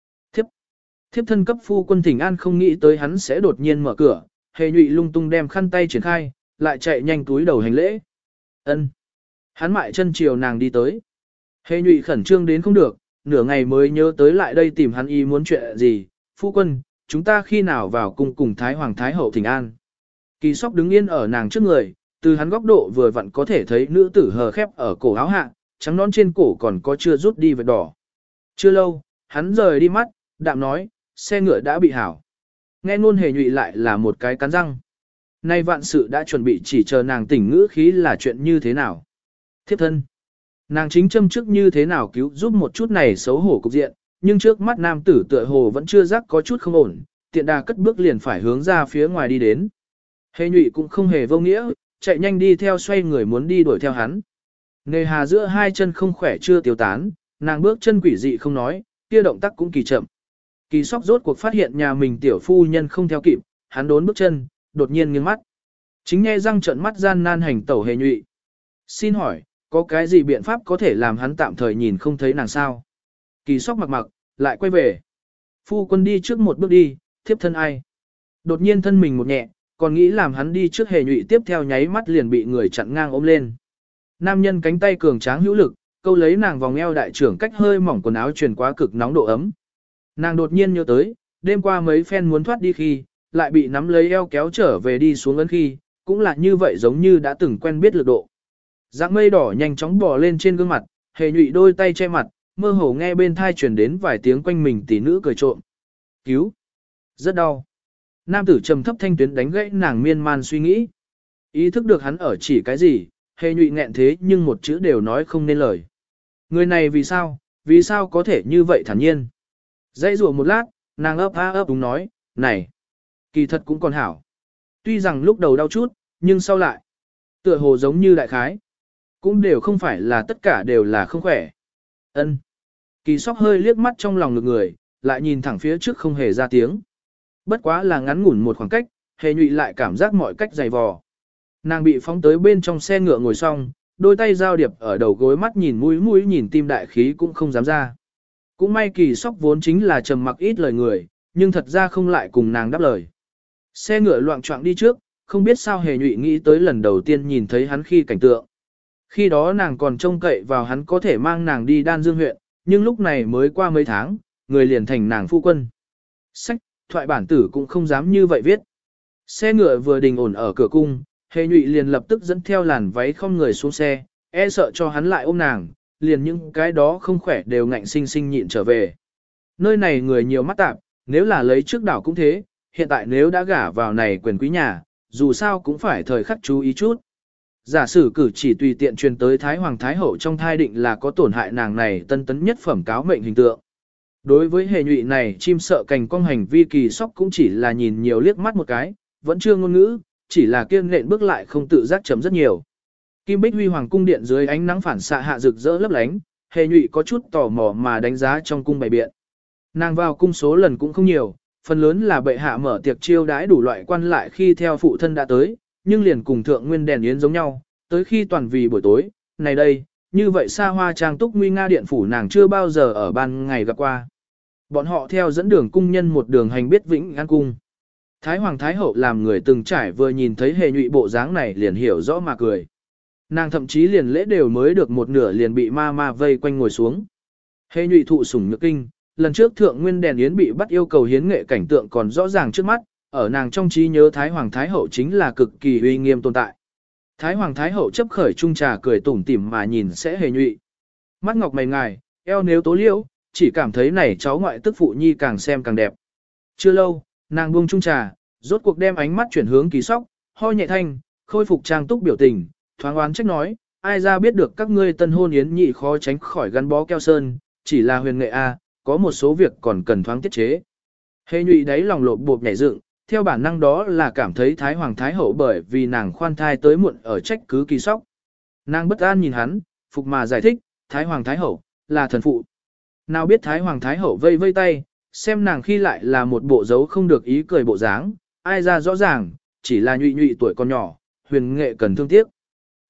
Thiếp thân cấp phu quân Thỉnh An không nghĩ tới hắn sẽ đột nhiên mở cửa, Hề Nhụy lung tung đem khăn tay triển khai, lại chạy nhanh túi đầu hành lễ. Ân. Hắn mại chân chiều nàng đi tới. Hề Nhụy khẩn trương đến không được, nửa ngày mới nhớ tới lại đây tìm hắn ý muốn chuyện gì. Phu quân, chúng ta khi nào vào cung cùng Thái Hoàng Thái Hậu Thỉnh An. Kỳ Sóc đứng yên ở nàng trước người, từ hắn góc độ vừa vặn có thể thấy nữ tử hờ khép ở cổ áo hạ, trắng nón trên cổ còn có chưa rút đi vết đỏ. Chưa lâu, hắn rời đi mắt, đạm nói, xe ngựa đã bị hảo. Nghe ngôn Hề Nhụy lại là một cái cắn răng. Nay vạn sự đã chuẩn bị, chỉ chờ nàng tỉnh ngữ khí là chuyện như thế nào. Thiếp thân. Nàng chính châm trước như thế nào cứu giúp một chút này xấu hổ cục diện, nhưng trước mắt nam tử tựa hồ vẫn chưa giác có chút không ổn, tiện đà cất bước liền phải hướng ra phía ngoài đi đến. Hề Nhụy cũng không hề vô nghĩa, chạy nhanh đi theo xoay người muốn đi đuổi theo hắn. Nề hà giữa hai chân không khỏe chưa tiêu tán, nàng bước chân quỷ dị không nói, kia động tác cũng kỳ chậm. Kỳ Sóc rốt cuộc phát hiện nhà mình tiểu phu nhân không theo kịp, hắn đốn bước chân, đột nhiên nghiêng mắt. Chính nghe răng trợn mắt gian nan hành tẩu Hề Nhụy. Xin hỏi, có cái gì biện pháp có thể làm hắn tạm thời nhìn không thấy nàng sao? Kỳ Sóc mặc mặc, lại quay về. Phu quân đi trước một bước đi, thiếp thân ai? Đột nhiên thân mình một nhẹ, còn nghĩ làm hắn đi trước. Hề Nhụy tiếp theo nháy mắt liền bị người chặn ngang ôm lên. Nam nhân cánh tay cường tráng hữu lực, câu lấy nàng vòng eo đại trưởng cách hơi mỏng quần áo truyền quá cực nóng độ ấm. Nàng đột nhiên nhớ tới, đêm qua mấy phen muốn thoát đi khi, lại bị nắm lấy eo kéo trở về đi xuống ấn khi, cũng là như vậy giống như đã từng quen biết lực độ. Dạng mây đỏ nhanh chóng bò lên trên gương mặt, Hề Nhụy đôi tay che mặt, mơ hồ nghe bên thai truyền đến vài tiếng quanh mình tỷ nữ cười trộm. Cứu! Rất đau. Nam tử trầm thấp thanh tuyến đánh gãy nàng miên man suy nghĩ. Ý thức được hắn ở chỉ cái gì, Hề Nhụy nghẹn thế nhưng một chữ đều nói không nên lời. Người này vì sao có thể như vậy thản nhiên. Dãy rủa một lát, nàng ấp đúng nói, này, kỳ thật cũng còn hảo. Tuy rằng lúc đầu đau chút, nhưng sau lại, tựa hồ giống như đại khái. Cũng đều không phải là tất cả đều là không khỏe. Ân. Kỳ Sóc hơi liếc mắt trong lòng ngực người, lại nhìn thẳng phía trước không hề ra tiếng. Bất quá là ngắn ngủn một khoảng cách, Hề Nhụy lại cảm giác mọi cách dày vò. Nàng bị phóng tới bên trong xe ngựa ngồi xong, đôi tay giao điệp ở đầu gối, mắt nhìn mũi nhìn tim đại khí cũng không dám ra. Cũng may Kỳ Sóc vốn chính là trầm mặc ít lời người, nhưng thật ra không lại cùng nàng đáp lời. Xe ngựa loạng choạng đi trước, không biết sao Hề Nhụy nghĩ tới lần đầu tiên nhìn thấy hắn khi cảnh tượng. Khi đó nàng còn trông cậy vào hắn có thể mang nàng đi Đan Dương huyện, nhưng lúc này mới qua mấy tháng, người liền thành nàng phu quân. Sách, thoại bản tử cũng không dám như vậy viết. Xe ngựa vừa đình ổn ở cửa cung, Hề Nhụy liền lập tức dẫn theo làn váy không người xuống xe, e sợ cho hắn lại ôm nàng, liền những cái đó không khỏe đều ngạnh sinh sinh nhịn trở về. Nơi này người nhiều mắt tạp, nếu là lấy trước đảo cũng thế, hiện tại nếu đã gả vào này quyền quý nhà, dù sao cũng phải thời khắc chú ý chút. Giả sử cử chỉ tùy tiện truyền tới Thái Hoàng Thái Hậu trong thai định là có tổn hại nàng này tân tấn nhất phẩm cáo mệnh hình tượng. Đối với Hề Nhụy này chim sợ cành cong hành vi Kỳ Sóc cũng chỉ là nhìn nhiều liếc mắt một cái, vẫn chưa ngôn ngữ, chỉ là kiêng nện bước lại không tự giác chấm rất nhiều. Kim Bích Huy Hoàng cung điện dưới ánh nắng phản xạ hạ rực rỡ lấp lánh, Hề Nhụy có chút tò mò mà đánh giá trong cung bày biện. Nàng vào cung số lần cũng không nhiều, phần lớn là bệ hạ mở tiệc chiêu đãi đủ loại quan lại khi theo phụ thân đã tới, nhưng liền cùng thượng nguyên đèn yến giống nhau, tới khi toàn vì buổi tối, này đây, như vậy xa hoa trang túc nguy nga điện phủ nàng chưa bao giờ ở ban ngày gặp qua. Bọn họ theo dẫn đường cung nhân một đường hành biết Vĩnh An cung. Thái Hoàng Thái Hậu làm người từng trải vừa nhìn thấy Hề Nhụy bộ dáng này liền hiểu rõ mà cười. Nàng thậm chí liền lễ đều mới được một nửa liền bị ma vây quanh ngồi xuống. Hề Nhụy thụ sủng nhược kinh, lần trước thượng nguyên đèn yến bị bắt yêu cầu hiến nghệ cảnh tượng còn rõ ràng trước mắt, ở nàng trong trí nhớ Thái Hoàng Thái Hậu chính là cực kỳ uy nghiêm tồn tại. Thái Hoàng Thái Hậu chấp khởi chung trà cười tủm tỉm mà nhìn sẽ Hề Nhụy. Mắt ngọc mày ngài, eo nếu tố liễu, chỉ cảm thấy này cháu ngoại tức phụ nhi càng xem càng đẹp. Chưa lâu, nàng buông chung trà, rốt cuộc đem ánh mắt chuyển hướng Kỳ Sóc, ho nhẹ thanh, khôi phục trang túc biểu tình, thoáng oán trách nói, ai ra biết được các ngươi tân hôn yến nhị khó tránh khỏi gắn bó keo sơn, chỉ là huyền nghệ a, có một số việc còn cần thoáng tiết chế. Hề Nhụy đáy lòng lộp bộp nhảy dựng, theo bản năng đó là cảm thấy Thái Hoàng Thái Hậu bởi vì nàng khoan thai tới muộn ở trách cứ Kỳ Sóc. Nàng bất an nhìn hắn, phục mà giải thích, Thái Hoàng Thái Hậu, là thần phụ. Nào biết Thái Hoàng Thái Hậu vây vây tay, xem nàng khi lại là một bộ dấu không được ý cười bộ dáng, ai ra rõ ràng, chỉ là Nhụy tuổi còn nhỏ, huyền nghệ cần thương tiếc.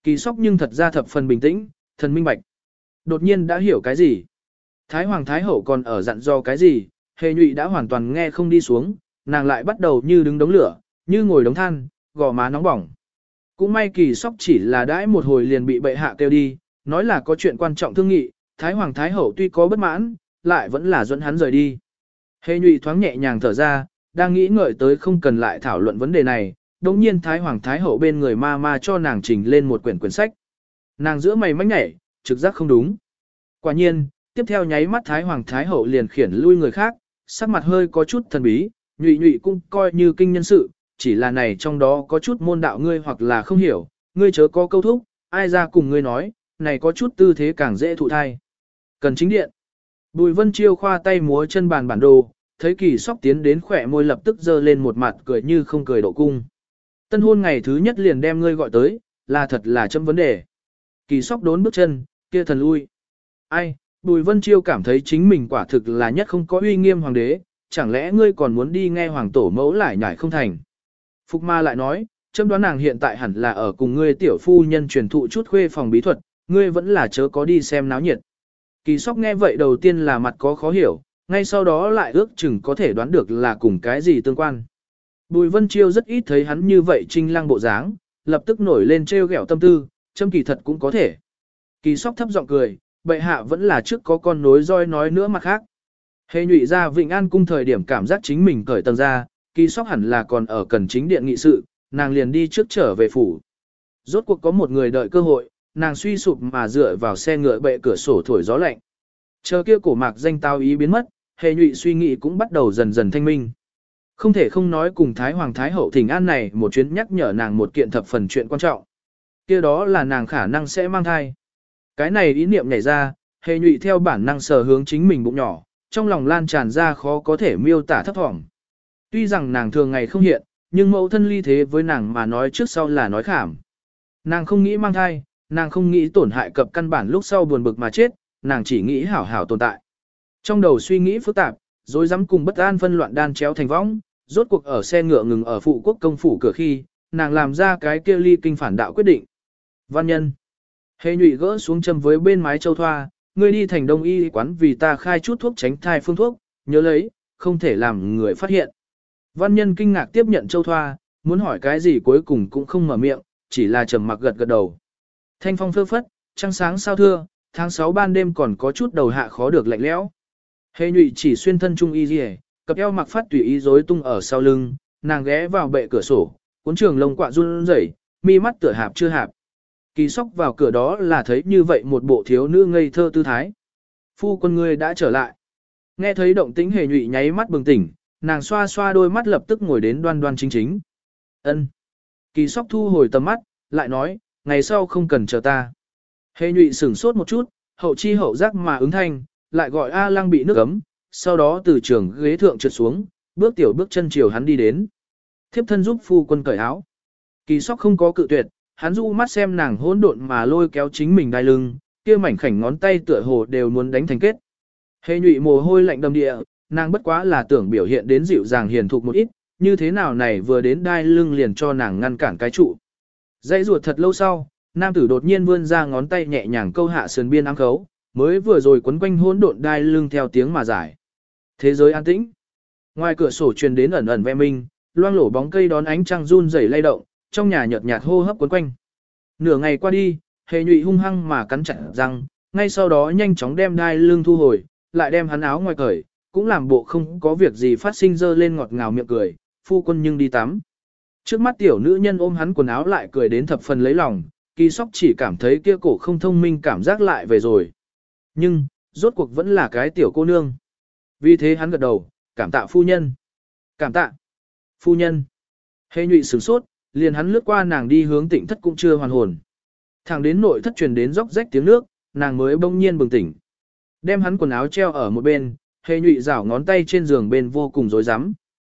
Kỳ Sóc nhưng thật ra thập phần bình tĩnh, thần minh bạch. Đột nhiên đã hiểu cái gì. Thái Hoàng Thái Hậu còn ở dặn do cái gì, Hề Nhụy đã hoàn toàn nghe không đi xuống, nàng lại bắt đầu như đứng đống lửa, như ngồi đống than, gò má nóng bỏng. Cũng may Kỳ Sóc chỉ là đãi một hồi liền bị bệ hạ kêu đi, nói là có chuyện quan trọng thương nghị, Thái Hoàng Thái Hậu tuy có bất mãn, lại vẫn là dẫn hắn rời đi. Hề Nhụy thoáng nhẹ nhàng thở ra, đang nghĩ ngợi tới không cần lại thảo luận vấn đề này, đồng nhiên Thái Hoàng Thái Hậu bên người ma cho nàng trình lên một quyển sách. Nàng giữa mày mánh nhảy, trực giác không đúng. Quả nhiên, tiếp theo nháy mắt Thái Hoàng Thái Hậu liền khiển lui người khác, sắc mặt hơi có chút thần bí, Nhụy cũng coi như kinh nhân sự, chỉ là này trong đó có chút môn đạo ngươi hoặc là không hiểu, ngươi chớ có câu thúc, ai ra cùng ngươi nói, này có chút tư thế càng dễ thụ thai. Cần chính điện. Bùi Vân Chiêu khoa tay múa chân bàn bản đồ, thấy Kỳ Sóc tiến đến khỏe môi lập tức dơ lên một mặt cười như không cười độ cung. Tân hôn ngày thứ nhất liền đem ngươi gọi tới, là thật là chấm vấn đề. Kỳ Sóc đốn bước chân, kia thần lui. Ai, Bùi Vân Chiêu cảm thấy chính mình quả thực là nhất không có uy nghiêm hoàng đế, chẳng lẽ ngươi còn muốn đi nghe hoàng tổ mẫu lại nhảy không thành. Phục Ma lại nói, chấm đoán nàng hiện tại hẳn là ở cùng ngươi tiểu phu nhân truyền thụ chút khuê phòng bí thuật, ngươi vẫn là chớ có đi xem náo nhiệt. Kỳ Sóc nghe vậy đầu tiên là mặt có khó hiểu, ngay sau đó lại ước chừng có thể đoán được là cùng cái gì tương quan. Bùi Vân Chiêu rất ít thấy hắn như vậy trinh lăng bộ dáng, lập tức nổi lên trêu ghẹo tâm tư, châm kỳ thật cũng có thể. Kỳ Sóc thấp giọng cười, bệ hạ vẫn là trước có con nối roi nói nữa mặt khác. Hề Nhụy ra Vịnh An cung thời điểm cảm giác chính mình cởi tầng ra, Kỳ Sóc hẳn là còn ở cần chính điện nghị sự, nàng liền đi trước trở về phủ. Rốt cuộc có một người đợi cơ hội, nàng suy sụp mà dựa vào xe ngựa bệ cửa sổ thổi gió lạnh. Chờ kia cổ mạc danh tao ý biến mất, Hề Nhụy suy nghĩ cũng bắt đầu dần dần thanh minh. Không thể không nói cùng Thái Hoàng Thái Hậu thỉnh an này một chuyến nhắc nhở nàng một kiện thập phần chuyện quan trọng. Kia đó là nàng khả năng sẽ mang thai. Cái này ý niệm nhảy ra, Hề Nhụy theo bản năng sờ hướng chính mình bụng nhỏ, trong lòng lan tràn ra khó có thể miêu tả thấp thỏm. Tuy rằng nàng thường ngày không hiện, nhưng mẫu thân ly thế với nàng mà nói trước sau là nói khảm. Nàng không nghĩ mang thai, nàng không nghĩ tổn hại cập căn bản lúc sau buồn bực mà chết, nàng chỉ nghĩ hảo hảo tồn tại. Trong đầu suy nghĩ phức tạp, rồi dám cùng bất an phân loạn đan chéo thành võng, rốt cuộc ở xe ngựa ngừng ở phụ quốc công phủ cửa khi, nàng làm ra cái kia ly kinh phản đạo quyết định. Văn nhân. Hề Nhụy gỡ xuống châm với bên mái châu thoa, ngươi đi thành đông y quán vì ta khai chút thuốc tránh thai phương thuốc, nhớ lấy, không thể làm người phát hiện. Văn nhân kinh ngạc tiếp nhận châu thoa, muốn hỏi cái gì cuối cùng cũng không mở miệng, chỉ là trầm mặc gật gật đầu. Thanh phong phơ phất, trăng sáng sao thưa, tháng 6 ban đêm còn có chút đầu hạ khó được lạnh lẽo. Hề Nhụy chỉ xuyên thân trung y liề, cặp eo mặc phát tùy ý rối tung ở sau lưng, nàng ghé vào bệ cửa sổ, cuốn trường lông quạ run rẩy, mi mắt tựa hạp chưa hạp. Kỳ Sóc vào cửa đó là thấy như vậy một bộ thiếu nữ ngây thơ tư thái. Phu quân ngươi đã trở lại. Nghe thấy động tĩnh Hề Nhụy nháy mắt bừng tỉnh, nàng xoa xoa đôi mắt lập tức ngồi đến đoan đoan chính chính. Ân. Kỳ Sóc thu hồi tầm mắt, lại nói, ngày sau không cần chờ ta. Hề Nhụy sửng sốt một chút, hậu chi hậu giác mà ứng thanh, lại gọi A Lăng bị nước ấm, sau đó từ trường ghế thượng trượt xuống, bước tiểu bước chân chiều hắn đi đến. Thiếp thân giúp phu quân cởi áo. Kỳ Sóc không có cự tuyệt, hắn du mắt xem nàng hỗn độn mà lôi kéo chính mình đai lưng, kia mảnh khảnh ngón tay tựa hồ đều muốn đánh thành kết. Hề Nhụy mồ hôi lạnh đầm địa, nàng bất quá là tưởng biểu hiện đến dịu dàng hiền thục một ít, như thế nào này vừa đến đai lưng liền cho nàng ngăn cản cái trụ. Dãy ruột thật lâu sau, nam tử đột nhiên vươn ra ngón tay nhẹ nhàng câu hạ sườn biên ám khấu, mới vừa rồi quấn quanh hỗn độn đai lưng theo tiếng mà giải. Thế giới an tĩnh. Ngoài cửa sổ truyền đến ẩn ẩn ve minh, loang lổ bóng cây đón ánh trăng run rẩy lay động, trong nhà nhợt nhạt hô hấp quấn quanh. Nửa ngày qua đi, Hề Nhụy hung hăng mà cắn chặt răng, ngay sau đó nhanh chóng đem đai lưng thu hồi, lại đem hắn áo ngoài cởi, cũng làm bộ không có việc gì phát sinh dơ lên ngọt ngào miệng cười, phu quân nhưng đi tắm. Trước mắt tiểu nữ nhân ôm hắn quần áo lại cười đến thập phần lấy lòng, Kỳ Sóc chỉ cảm thấy kia cổ không thông minh cảm giác lại về rồi. Nhưng, rốt cuộc vẫn là cái tiểu cô nương. Vì thế hắn gật đầu, cảm tạ phu nhân. Cảm tạ. Phu nhân. Hề Nhụy sửng sốt, liền hắn lướt qua nàng đi hướng Tịnh thất cũng chưa hoàn hồn. Thẳng đến nội thất truyền đến róc rách tiếng nước, nàng mới bỗng nhiên bừng tỉnh. Đem hắn quần áo treo ở một bên, Hề Nhụy rảo ngón tay trên giường bên vô cùng rối rắm.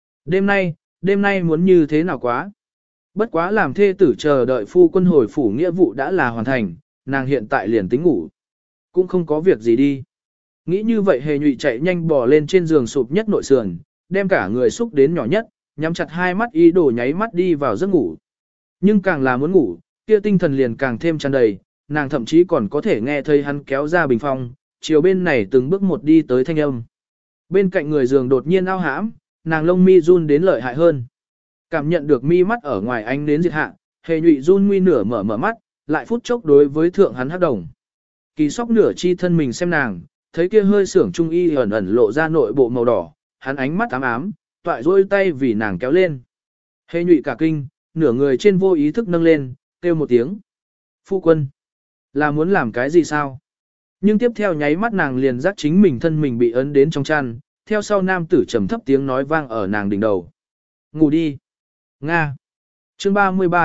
Đêm nay muốn như thế nào quá? Bất quá làm thê tử chờ đợi phu quân hồi phủ nghĩa vụ đã là hoàn thành, nàng hiện tại liền tính ngủ. Cũng không có việc gì đi. Nghĩ như vậy Hề Nhụy chạy nhanh bò lên trên giường sụp nhất nội sườn, đem cả người xúc đến nhỏ nhất, nhắm chặt hai mắt ý đồ nháy mắt đi vào giấc ngủ. Nhưng càng là muốn ngủ, kia tinh thần liền càng thêm tràn đầy, nàng thậm chí còn có thể nghe thấy hắn kéo ra bình phong, chiều bên này từng bước một đi tới thanh âm. Bên cạnh người giường đột nhiên ao hãm, nàng lông mi run đến lợi hại hơn. Cảm nhận được mi mắt ở ngoài ánh đến diệt hạ, Hề Nhụy run nguy nửa mở mắt, lại phút chốc đối với thượng hắn hắc đồng. Kỳ Sóc nửa chi thân mình xem nàng, thấy kia hơi sưởng trung y ẩn ẩn lộ ra nội bộ màu đỏ, hắn ánh mắt ám ám, toại rôi tay vì nàng kéo lên. Hề Nhụy cả kinh, nửa người trên vô ý thức nâng lên, kêu một tiếng. Phu quân, là muốn làm cái gì sao? Nhưng tiếp theo nháy mắt nàng liền giác chính mình thân mình bị ấn đến trong chăn, theo sau nam tử trầm thấp tiếng nói vang ở nàng đỉnh đầu. Ngủ đi. Nga. Chương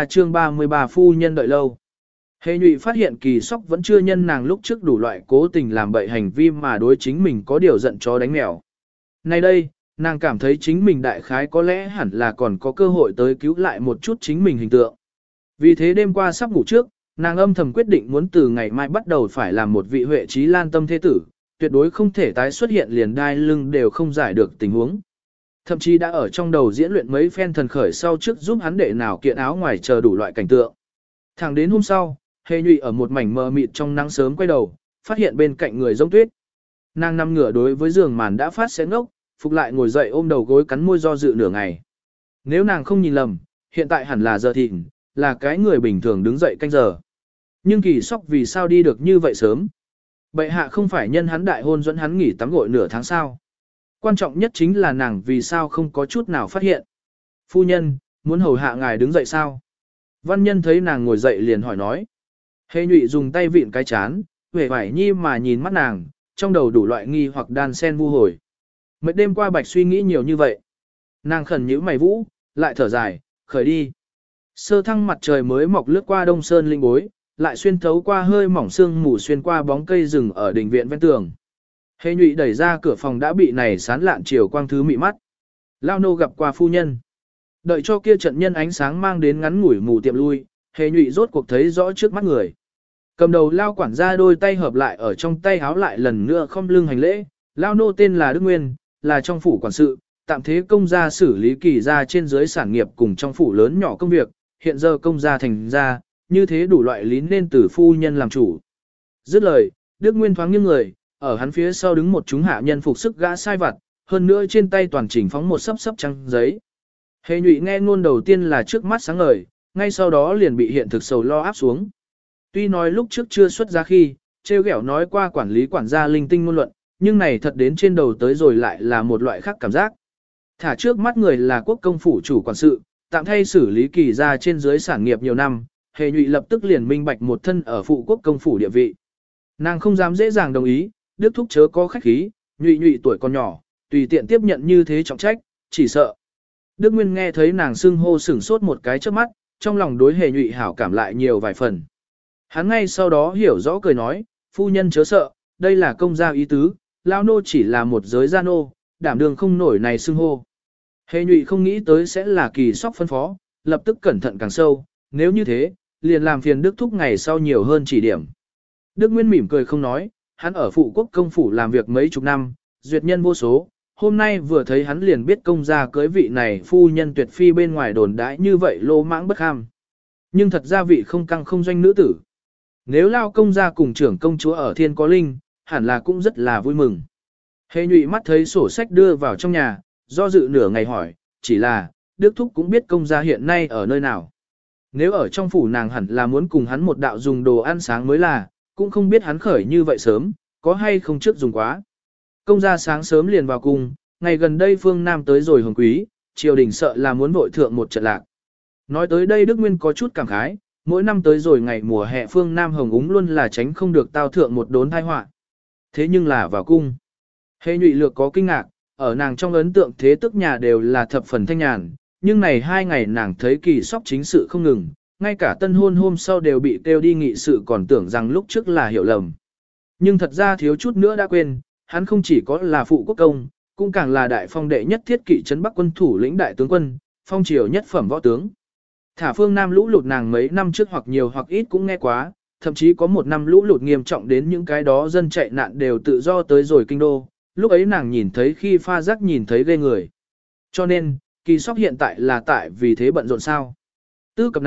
33 phu nhân đợi lâu. Hề Nhụy phát hiện Kỳ Sóc vẫn chưa nhân nàng lúc trước đủ loại cố tình làm bậy hành vi mà đối chính mình có điều giận chó đánh mèo. Nay đây, nàng cảm thấy chính mình đại khái có lẽ hẳn là còn có cơ hội tới cứu lại một chút chính mình hình tượng. Vì thế đêm qua sắp ngủ trước, nàng âm thầm quyết định muốn từ ngày mai bắt đầu phải làm một vị Huệ Trí Lan tâm thế tử, tuyệt đối không thể tái xuất hiện liền đai lưng đều không giải được tình huống. Thậm chí đã ở trong đầu diễn luyện mấy phen thần khởi sau trước giúp hắn đệ nào kiện áo ngoài chờ đủ loại cảnh tượng. Thẳng đến hôm sau, Hề Nhụy ở một mảnh mờ mịt trong nắng sớm quay đầu, phát hiện bên cạnh người giống tuyết. Nàng nằm ngửa đối với giường màn đã phát xé ngốc, phục lại ngồi dậy ôm đầu gối cắn môi do dự nửa ngày. Nếu nàng không nhìn lầm, hiện tại hẳn là giờ thịnh, là cái người bình thường đứng dậy canh giờ. Nhưng Kỳ Sóc vì sao đi được như vậy sớm? Bệ hạ không phải nhân hắn đại hôn dẫn hắn nghỉ tắm gội nửa tháng sao? Quan trọng nhất chính là nàng vì sao không có chút nào phát hiện. Phu nhân, muốn hầu hạ ngài đứng dậy sao? Văn nhân thấy nàng ngồi dậy liền hỏi nói. Hề Nhụy dùng tay vịn cái chán, vẻ vải nhi mà nhìn mắt nàng, trong đầu đủ loại nghi hoặc đan sen vu hồi. Mấy đêm qua bạch suy nghĩ nhiều như vậy. Nàng khẩn nhíu mày vũ, lại thở dài, khởi đi. Sơ thăng mặt trời mới mọc lướt qua đông sơn linh bối, lại xuyên thấu qua hơi mỏng sương mù xuyên qua bóng cây rừng ở đỉnh viện ven tường. Hề Nhụy đẩy ra cửa phòng đã bị này sán lạn chiều quang thứ mị mắt. Lao nô gặp qua phu nhân. Đợi cho kia trận nhân ánh sáng mang đến ngắn ngủi mù tiệm lui, Hề Nhụy rốt cuộc thấy rõ trước mắt người. Cầm đầu Lao quản gia đôi tay hợp lại ở trong tay háo lại lần nữa không lưng hành lễ. Lao nô tên là Đức Nguyên, là trong phủ quản sự, tạm thế công gia xử lý Kỳ gia trên dưới sản nghiệp cùng trong phủ lớn nhỏ công việc, hiện giờ công gia thành gia, như thế đủ loại lý nên từ phu nhân làm chủ. Dứt lời, Đức Nguyên thoáng nghiêng người, ở hắn phía sau đứng một chúng hạ nhân phục sức gã sai vặt, hơn nữa trên tay toàn chỉnh phóng một sấp trắng giấy. Hề Nhụy nghe ngôn đầu tiên là trước mắt sáng ngời, ngay sau đó liền bị hiện thực sầu lo áp xuống. Tuy nói lúc trước chưa xuất ra khi, trêu ghẹo nói qua quản lý quản gia linh tinh ngôn luận, nhưng này thật đến trên đầu tới rồi lại là một loại khác cảm giác. Thả trước mắt người là quốc công phủ chủ quản sự, tạm thay xử lý Kỳ gia trên dưới sản nghiệp nhiều năm, Hề Nhụy lập tức liền minh bạch một thân ở phụ quốc công phủ địa vị. Nàng không dám dễ dàng đồng ý, Đức thúc chớ có khách khí, Nhụy tuổi còn nhỏ, tùy tiện tiếp nhận như thế trọng trách, chỉ sợ. Đức Nguyên nghe thấy nàng xưng hô sửng sốt một cái trước mắt, trong lòng đối Hề Nhụy hảo cảm lại nhiều vài phần. Hắn ngay sau đó hiểu rõ cười nói, phu nhân chớ sợ, đây là công gia ý tứ, lao nô chỉ là một giới gia nô, đảm đường không nổi này xưng hô. Hề Nhụy không nghĩ tới sẽ là Kỳ Sóc phân phó, lập tức cẩn thận càng sâu, nếu như thế, liền làm phiền Đức thúc ngày sau nhiều hơn chỉ điểm. Đức Nguyên mỉm cười không nói, hắn ở phụ quốc công phủ làm việc mấy chục năm, duyệt nhân vô số, hôm nay vừa thấy hắn liền biết công gia cưới vị này phu nhân tuyệt phi bên ngoài đồn đãi như vậy lô mãng bất ham. Nhưng thật ra vị không căng không doanh nữ tử. Nếu lao công gia cùng trưởng công chúa ở thiên có linh, hẳn là cũng rất là vui mừng. Hề Nhụy mắt thấy sổ sách đưa vào trong nhà, do dự nửa ngày hỏi, chỉ là, Đức Thúc cũng biết công gia hiện nay ở nơi nào. Nếu ở trong phủ nàng hẳn là muốn cùng hắn một đạo dùng đồ ăn sáng mới là, cũng không biết hắn khởi như vậy sớm, có hay không trước dùng quá. Công gia sáng sớm liền vào cung, ngày gần đây phương Nam tới rồi hồng quý, triều đình sợ là muốn vội thượng một trận lạc. Nói tới đây Đức Nguyên có chút cảm khái, mỗi năm tới rồi ngày mùa hè phương Nam hồng úng luôn là tránh không được tao thượng một đốn tai họa. Thế nhưng là vào cung. Hề Nhụy lược có kinh ngạc, ở nàng trong ấn tượng thế tức nhà đều là thập phần thanh nhàn, nhưng này 2 ngày nàng thấy Kỳ Sóc chính sự không ngừng, ngay cả tân hôn hôm sau đều bị kêu đi nghị sự còn tưởng rằng lúc trước là hiểu lầm. Nhưng thật ra thiếu chút nữa đã quên, hắn không chỉ có là phụ quốc công, cũng càng là đại phong đệ nhất thiết kỵ trấn Bắc quân thủ lĩnh đại tướng quân, phong triều nhất phẩm võ tướng. Thả phương Nam lũ lụt nàng mấy năm trước hoặc nhiều hoặc ít cũng nghe quá, thậm chí có một năm lũ lụt nghiêm trọng đến những cái đó dân chạy nạn đều tự do tới rồi kinh đô, lúc ấy nàng nhìn thấy khi pha rắc nhìn thấy ghê người. Cho nên, Kỳ Sóc hiện tại là tại vì thế bận rộn sao. Tư cập này,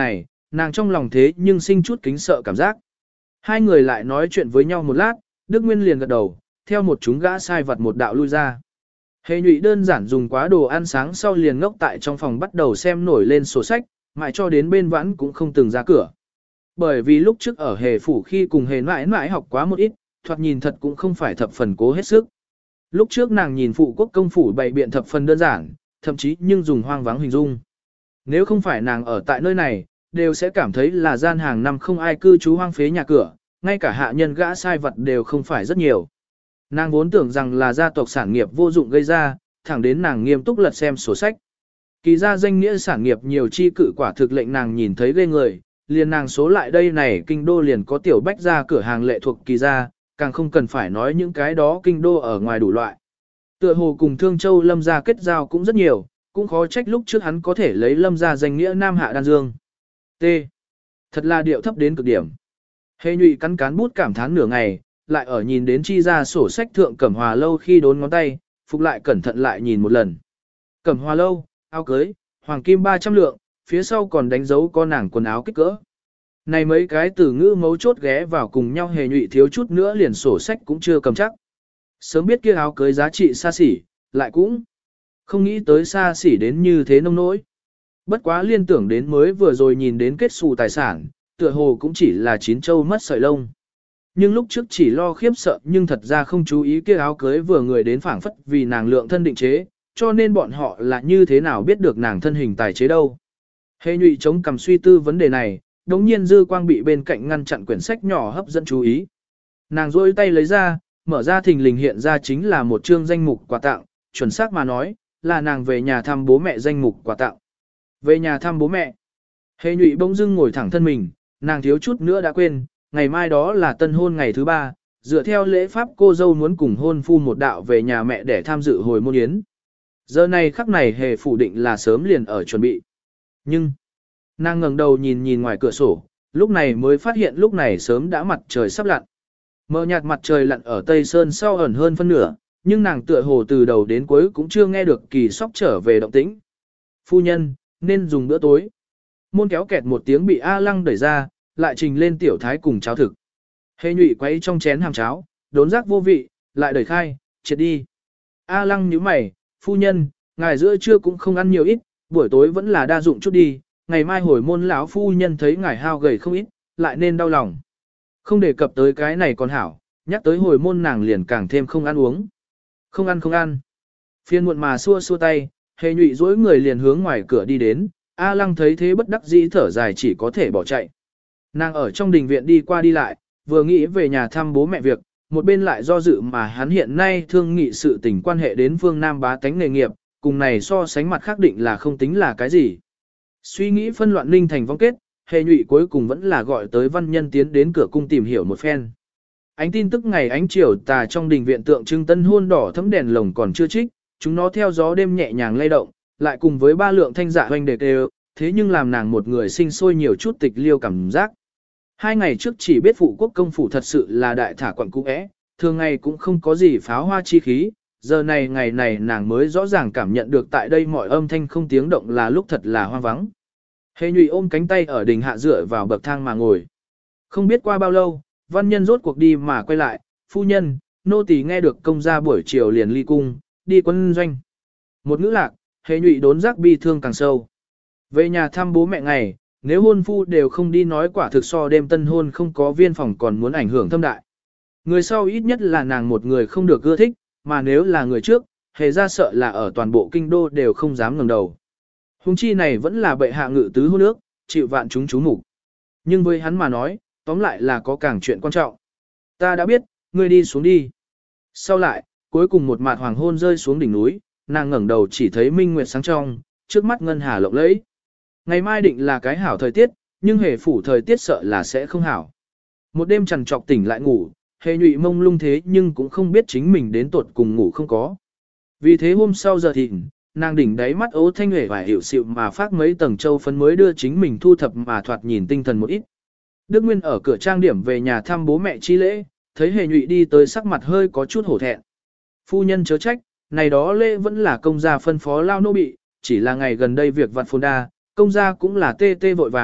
nàng trong lòng thế nhưng sinh chút kính sợ cảm giác. Hai người lại nói chuyện với nhau một lát, Đức Nguyên liền gật đầu, theo một chúng gã sai vặt một đạo lui ra. Hề Nhụy đơn giản dùng quá đồ ăn sáng sau liền ngốc tại trong phòng bắt đầu xem nổi lên sổ sách, mãi cho đến bên vãn cũng không từng ra cửa. Bởi vì lúc trước ở Hề phủ khi cùng Hề mãi mãi học quá một ít, thoạt nhìn thật cũng không phải thập phần cố hết sức. Lúc trước nàng nhìn phụ quốc công phủ bày biện thập phần đơn giản, thậm chí nhưng dùng hoang vắng hình dung. Nếu không phải nàng ở tại nơi này, đều sẽ cảm thấy là gian hàng năm không ai cư trú hoang phế nhà cửa, ngay cả hạ nhân gã sai vật đều không phải rất nhiều. Nàng vốn tưởng rằng là gia tộc sản nghiệp vô dụng gây ra, thẳng đến nàng nghiêm túc lật xem sổ sách. Kỳ ra danh nghĩa sản nghiệp nhiều chi cự quả thực lệnh nàng nhìn thấy ghê người, liền nàng số lại đây này kinh đô liền có tiểu bách ra cửa hàng lệ thuộc kỳ ra, càng không cần phải nói những cái đó kinh đô ở ngoài đủ loại. Tựa hồ cùng Thương Châu Lâm gia kết giao cũng rất nhiều, cũng khó trách lúc trước hắn có thể lấy Lâm gia danh nghĩa Nam Hạ Đan Dương. T. Thật là điệu thấp đến cực điểm. Hề Nhụy cắn cán bút cảm thán nửa ngày, lại ở nhìn đến chi ra sổ sách thượng Cẩm Hòa lâu khi đốn ngón tay, phục lại cẩn thận lại nhìn một lần. Cẩm Hòa lâu, áo cưới, hoàng kim 300 lượng, phía sau còn đánh dấu con nàng quần áo kích cỡ. Này mấy cái từ ngữ mấu chốt ghé vào cùng nhau Hề Nhụy thiếu chút nữa liền sổ sách cũng chưa cầm chắc. Sớm biết kia áo cưới giá trị xa xỉ, lại cũng không nghĩ tới xa xỉ đến như thế nông nỗi. Bất quá liên tưởng đến mới vừa rồi nhìn đến kết xù tài sản, tựa hồ cũng chỉ là chín châu mất sợi lông. Nhưng lúc trước chỉ lo khiếp sợ nhưng thật ra không chú ý kia áo cưới vừa người đến phảng phất vì nàng lượng thân định chế, cho nên bọn họ là như thế nào biết được nàng thân hình tài chế đâu. Hề Nhụy chống cằm suy tư vấn đề này, đống nhiên dư quang bị bên cạnh ngăn chặn quyển sách nhỏ hấp dẫn chú ý. Nàng rôi tay lấy ra, mở ra thình lình hiện ra chính là một chương danh mục quà tặng, chuẩn xác mà nói, là nàng về nhà thăm bố mẹ danh mục quà tặng. Về nhà thăm bố mẹ. Hề Nhụy bỗng dưng ngồi thẳng thân mình, nàng thiếu chút nữa đã quên, ngày mai đó là tân hôn ngày thứ 3, dựa theo lễ pháp cô dâu muốn cùng hôn phu một đạo về nhà mẹ để tham dự hồi môn yến. Giờ này khắc này Hề phủ định là sớm liền ở chuẩn bị. Nhưng, nàng ngẩng đầu nhìn nhìn ngoài cửa sổ, lúc này mới phát hiện lúc này sớm đã mặt trời sắp lặn. Mờ nhạt mặt trời lặn ở Tây Sơn sau ẩn hơn phân nửa, nhưng nàng tựa hồ từ đầu đến cuối cũng chưa nghe được Kỳ Sóc trở về động tĩnh. Phu nhân, nên dùng bữa tối. Môn kéo kẹt một tiếng bị A Lăng đẩy ra, lại trình lên tiểu thái cùng cháo thực. Hề Nhụy quấy trong chén hàm cháo, đốn giác vô vị, lại đẩy khai, triệt đi. A Lăng nhíu mày, phu nhân, ngài giữa trưa cũng không ăn nhiều ít, buổi tối vẫn là đa dụng chút đi, ngày mai hồi môn lão phu nhân thấy ngài hao gầy không ít, lại nên đau lòng. Không đề cập tới cái này còn hảo, nhắc tới hồi môn nàng liền càng thêm không ăn uống. Không ăn không ăn. Phiên muộn mà xua xua tay, Hề Nhụy dối người liền hướng ngoài cửa đi đến, A Lăng thấy thế bất đắc dĩ thở dài chỉ có thể bỏ chạy. Nàng ở trong đình viện đi qua đi lại, vừa nghĩ về nhà thăm bố mẹ việc, một bên lại do dự mà hắn hiện nay thương nghị sự tình quan hệ đến phương Nam bá tánh nghề nghiệp, cùng này so sánh mặt khác định là không tính là cái gì. Suy nghĩ phân loạn linh thành vong kết, Hề Nhụy cuối cùng vẫn là gọi tới văn nhân tiến đến cửa cung tìm hiểu một phen. Ánh tin tức ngày ánh chiều tà trong đình viện tượng trưng tân hôn đỏ thấm đèn lồng còn chưa trích, chúng nó theo gió đêm nhẹ nhàng lay động, lại cùng với ba lượng thanh dạ hoành đề đều, thế nhưng làm nàng một người sinh sôi nhiều chút tịch liêu cảm giác. 2 ngày trước chỉ biết phụ quốc công phủ thật sự là đại thả quận cũ é, thường ngày cũng không có gì pháo hoa chi khí, giờ này ngày này nàng mới rõ ràng cảm nhận được tại đây mọi âm thanh không tiếng động là lúc thật là hoang vắng. Hề Nhụy ôm cánh tay ở đỉnh hạ dựa vào bậc thang mà ngồi. Không biết qua bao lâu, văn nhân rốt cuộc đi mà quay lại, phu nhân, nô tỳ nghe được công gia buổi chiều liền ly cung, đi quân doanh. Một ngữ lạc, Hề Nhụy đốn giác bi thương càng sâu. Về nhà thăm bố mẹ ngày, nếu hôn phu đều không đi nói quả thực so đêm tân hôn không có viên phòng còn muốn ảnh hưởng thâm đại. Người sau ít nhất là nàng một người không được ưa thích, mà nếu là người trước, Hề ra sợ là ở toàn bộ kinh đô đều không dám ngẩng đầu. Hùng chi này vẫn là bệ hạ ngự tứ hôn ước, chịu vạn chúng chú mục. Nhưng với hắn mà nói, tóm lại là có càng chuyện quan trọng. Ta đã biết, ngươi đi xuống đi. Sau lại, cuối cùng một mạt hoàng hôn rơi xuống đỉnh núi, nàng ngẩng đầu chỉ thấy minh nguyệt sáng trong, trước mắt ngân hà lộng lẫy. Ngày mai định là cái hảo thời tiết, nhưng Hề phủ thời tiết sợ là sẽ không hảo. Một đêm trằn trọc tỉnh lại ngủ, Hề Nhụy mông lung thế nhưng cũng không biết chính mình đến tuột cùng ngủ không có. Vì thế hôm sau giờ thịnh, nàng đỉnh đáy mắt ố thanh huệ và hiểu xịu mà phát mấy tầng châu phấn mới đưa chính mình thu thập mà thoạt nhìn tinh thần một ít. Đức Nguyên ở cửa trang điểm về nhà thăm bố mẹ chi lễ, thấy Hề Nhụy đi tới sắc mặt hơi có chút hổ thẹn. Phu nhân chớ trách, này đó lễ vẫn là công gia phân phó lao nô bị, chỉ là ngày gần đây việc vặt phồn đa, công gia cũng là tê tê vội vàng,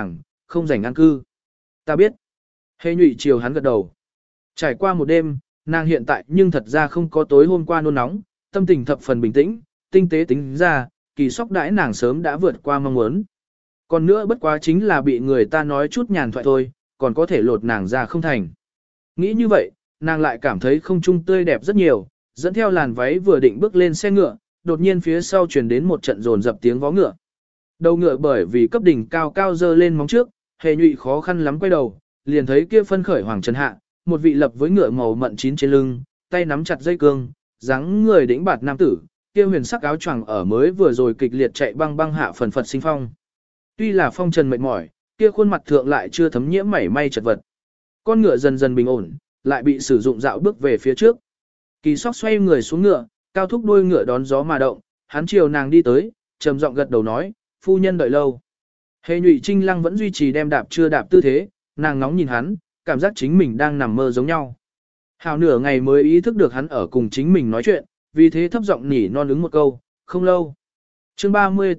không rảnh ăn cư. Ta biết. Hề nhụy chiều hắn gật đầu. Trải qua một đêm, nàng hiện tại nhưng thật ra không có tối hôm qua nôn nóng, tâm tình thập phần bình tĩnh, tinh tế tính ra, Kỳ Sóc đãi nàng sớm đã vượt qua mong muốn. Còn nữa bất quá chính là bị người ta nói chút nhàn thoại thôi, còn có thể lột nàng ra không thành. Nghĩ như vậy, nàng lại cảm thấy không trung tươi đẹp rất nhiều, dẫn theo làn váy vừa định bước lên xe ngựa, đột nhiên phía sau truyền đến một trận rồn dập tiếng vó ngựa. Đầu ngựa bởi vì cấp đỉnh cao cao dơ lên móng trước, Hề nhụy khó khăn lắm quay đầu, liền thấy kia phân khởi hoàng trần hạ, một vị lập với ngựa màu mận chín trên lưng, tay nắm chặt dây cương, dáng người đĩnh bạt nam tử, kia huyền sắc áo choàng ở mới vừa rồi kịch liệt chạy băng băng hạ phần phật sinh phong. Tuy là phong trần mệt mỏi, kia khuôn mặt thượng lại chưa thấm nhiễm mảy may chật vật. Con ngựa dần dần bình ổn, lại bị sử dụng dạo bước về phía trước. Kỳ Sóc xoay người xuống ngựa, cao thúc đuôi ngựa đón gió mà động, hắn chiều nàng đi tới, trầm giọng gật đầu nói, phu nhân đợi lâu. Hề nhụy trinh lăng vẫn duy trì đem đạp chưa đạp tư thế, nàng ngóng nhìn hắn, cảm giác chính mình đang nằm mơ giống nhau. Hào nửa ngày mới ý thức được hắn ở cùng chính mình nói chuyện, vì thế thấp giọng nỉ non ứng một câu, không lâu. Chương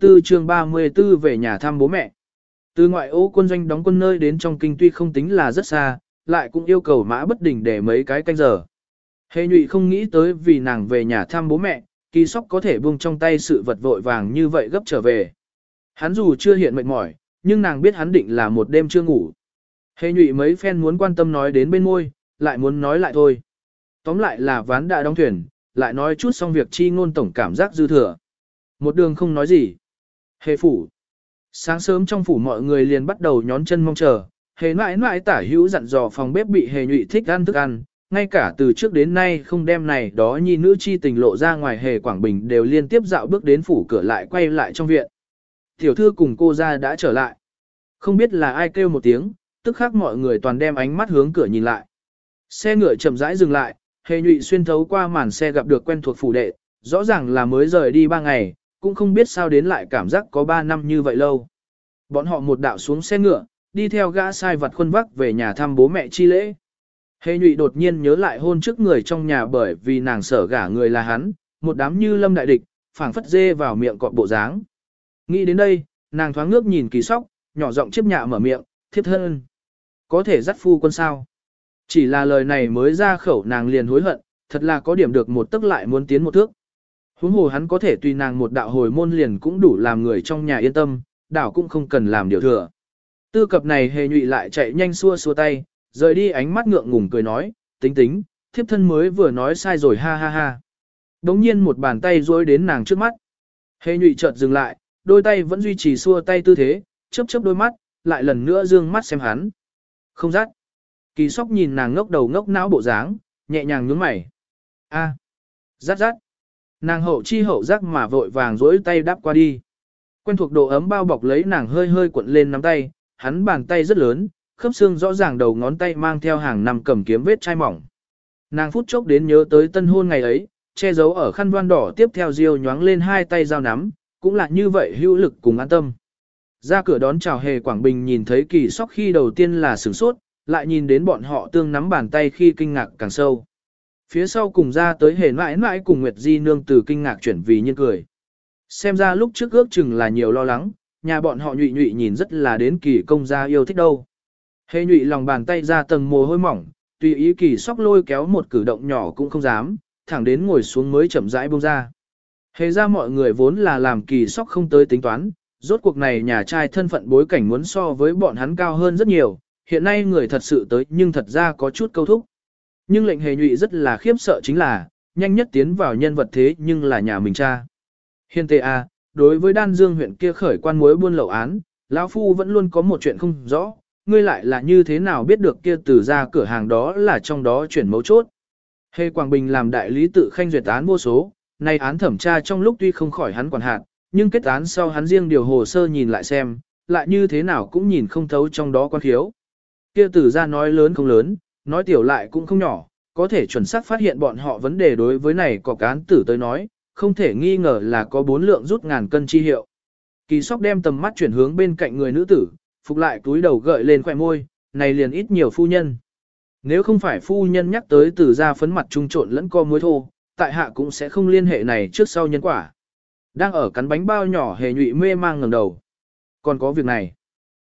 34 về nhà thăm bố mẹ. Từ ngoại ô quân doanh đóng quân nơi đến trong kinh tuy không tính là rất xa, lại cũng yêu cầu mã bất đình để mấy cái canh giờ. Hề nhụy không nghĩ tới vì nàng về nhà thăm bố mẹ, Kỳ Sóc có thể buông trong tay sự vật vội vàng như vậy gấp trở về. Hắn dù chưa hiện mệt mỏi, nhưng nàng biết hắn định là một đêm chưa ngủ. Hề nhụy mấy phen muốn quan tâm nói đến bên môi, lại muốn nói lại thôi. Tóm lại là ván đã đóng thuyền, lại nói chút xong việc chi ngôn tổng cảm giác dư thừa. Một đường không nói gì. Hề phủ. Sáng sớm trong phủ mọi người liền bắt đầu nhón chân mong chờ. Hề mãi mãi tả hữu dặn dò phòng bếp bị hề nhụy thích ăn thức ăn. Ngay cả từ trước đến nay không đem này đó nhi nữ chi tình lộ ra ngoài hề Quảng Bình đều liên tiếp dạo bước đến phủ cửa lại quay lại trong viện. Tiểu thư cùng cô ra đã trở lại. Không biết là ai kêu một tiếng, tức khắc mọi người toàn đem ánh mắt hướng cửa nhìn lại. Xe ngựa chậm rãi dừng lại, hề nhụy xuyên thấu qua màn xe gặp được quen thuộc phủ đệ, rõ ràng là mới rời đi 3 ngày, cũng không biết sao đến lại cảm giác có 3 năm như vậy lâu. Bọn họ một đạo xuống xe ngựa, đi theo gã sai vặt khuôn vác về nhà thăm bố mẹ chi lễ. Hề nhụy đột nhiên nhớ lại hôn trước người trong nhà bởi vì nàng sở gả người là hắn, một đám như lâm đại địch, phảng phất dê vào miệng cọp bộ dáng. Nghĩ đến đây, nàng thoáng ngước nhìn Kỳ Sóc, nhỏ giọng chiếp nhạ mở miệng, thiếp thân. Có thể dắt phu quân sao? Chỉ là lời này mới ra khẩu nàng liền hối hận, thật là có điểm được một tức lại muốn tiến một thước. Huống hồ hắn có thể tùy nàng một đạo hồi môn liền cũng đủ làm người trong nhà yên tâm, đảo cũng không cần làm điều thừa. Tư cập này hề nhụy lại chạy nhanh xua xua tay, rời đi ánh mắt ngượng ngùng cười nói, tính tính, thiếp thân mới vừa nói sai rồi ha ha ha. Đống nhiên một bàn tay duỗi đến nàng trước mắt. Hề nhụy chợt dừng lại, đôi tay vẫn duy trì xua tay tư thế, chớp chớp đôi mắt, lại lần nữa dương mắt xem hắn. Không dắt. Kỳ Sóc nhìn nàng ngốc đầu ngốc não bộ dáng, nhẹ nhàng nhướng mày. A, dắt dắt. Nàng hậu chi hậu giác mà vội vàng duỗi tay đáp qua đi. Quen thuộc độ ấm bao bọc lấy nàng hơi hơi cuộn lên nắm tay, hắn bàn tay rất lớn, khớp xương rõ ràng đầu ngón tay mang theo hàng năm cầm kiếm vết chai mỏng. Nàng phút chốc đến nhớ tới tân hôn ngày ấy, che giấu ở khăn voan đỏ tiếp theo diêu nhoáng lên hai tay dao nắm, cũng là như vậy hữu lực cùng an tâm. Ra cửa đón chào hề Quảng Bình nhìn thấy Kỳ Sóc khi đầu tiên là sửng sốt, lại nhìn đến bọn họ tương nắm bàn tay khi kinh ngạc càng sâu. Phía sau cùng ra tới hề mãi mãi cùng Nguyệt Di nương từ kinh ngạc chuyển vì nhiên cười. Xem ra lúc trước ước chừng là nhiều lo lắng, nhà bọn họ nhụy nhụy nhìn rất là đến Kỳ công gia yêu thích đâu. Hề nhụy lòng bàn tay ra tầng mồ hôi mỏng, tùy ý Kỳ Sóc lôi kéo một cử động nhỏ cũng không dám, thẳng đến ngồi xuống mới chậm rãi buông ra. Hề ra mọi người vốn là làm Kỳ Sóc không tới tính toán, rốt cuộc này nhà trai thân phận bối cảnh muốn so với bọn hắn cao hơn rất nhiều, hiện nay người thật sự tới nhưng thật ra có chút câu thúc. Nhưng lệnh hề nhụy rất là khiếp sợ chính là, nhanh nhất tiến vào nhân vật thế nhưng là nhà mình cha. Hiền tề à, đối với Đan Dương huyện kia khởi quan mối buôn lậu án, lão phu vẫn luôn có một chuyện không rõ, ngươi lại là như thế nào biết được kia từ ra cửa hàng đó là trong đó chuyển mấu chốt. Hề Quảng Bình làm đại lý tự khanh duyệt án vô số, nay án thẩm tra trong lúc tuy không khỏi hắn quản hạt, nhưng kết án sau hắn riêng điều hồ sơ nhìn lại xem, lại như thế nào cũng nhìn không thấu trong đó quan khiếu. Kia từ ra nói lớn không lớn, nói tiểu lại cũng không nhỏ, có thể chuẩn xác phát hiện bọn họ vấn đề đối với này có cán tử tới nói, không thể nghi ngờ là có 4 lượng rút ngàn cân chi hiệu. Kỳ Sóc đem tầm mắt chuyển hướng bên cạnh người nữ tử, phục lại túi đầu gợi lên khỏe môi, này liền ít nhiều phu nhân. Nếu không phải phu nhân nhắc tới từ ra phấn mặt trung trộn lẫn co muối thô, tại hạ cũng sẽ không liên hệ này trước sau nhân quả. Đang ở cắn bánh bao nhỏ hề nhụy mê mang ngẩng đầu. Còn có việc này.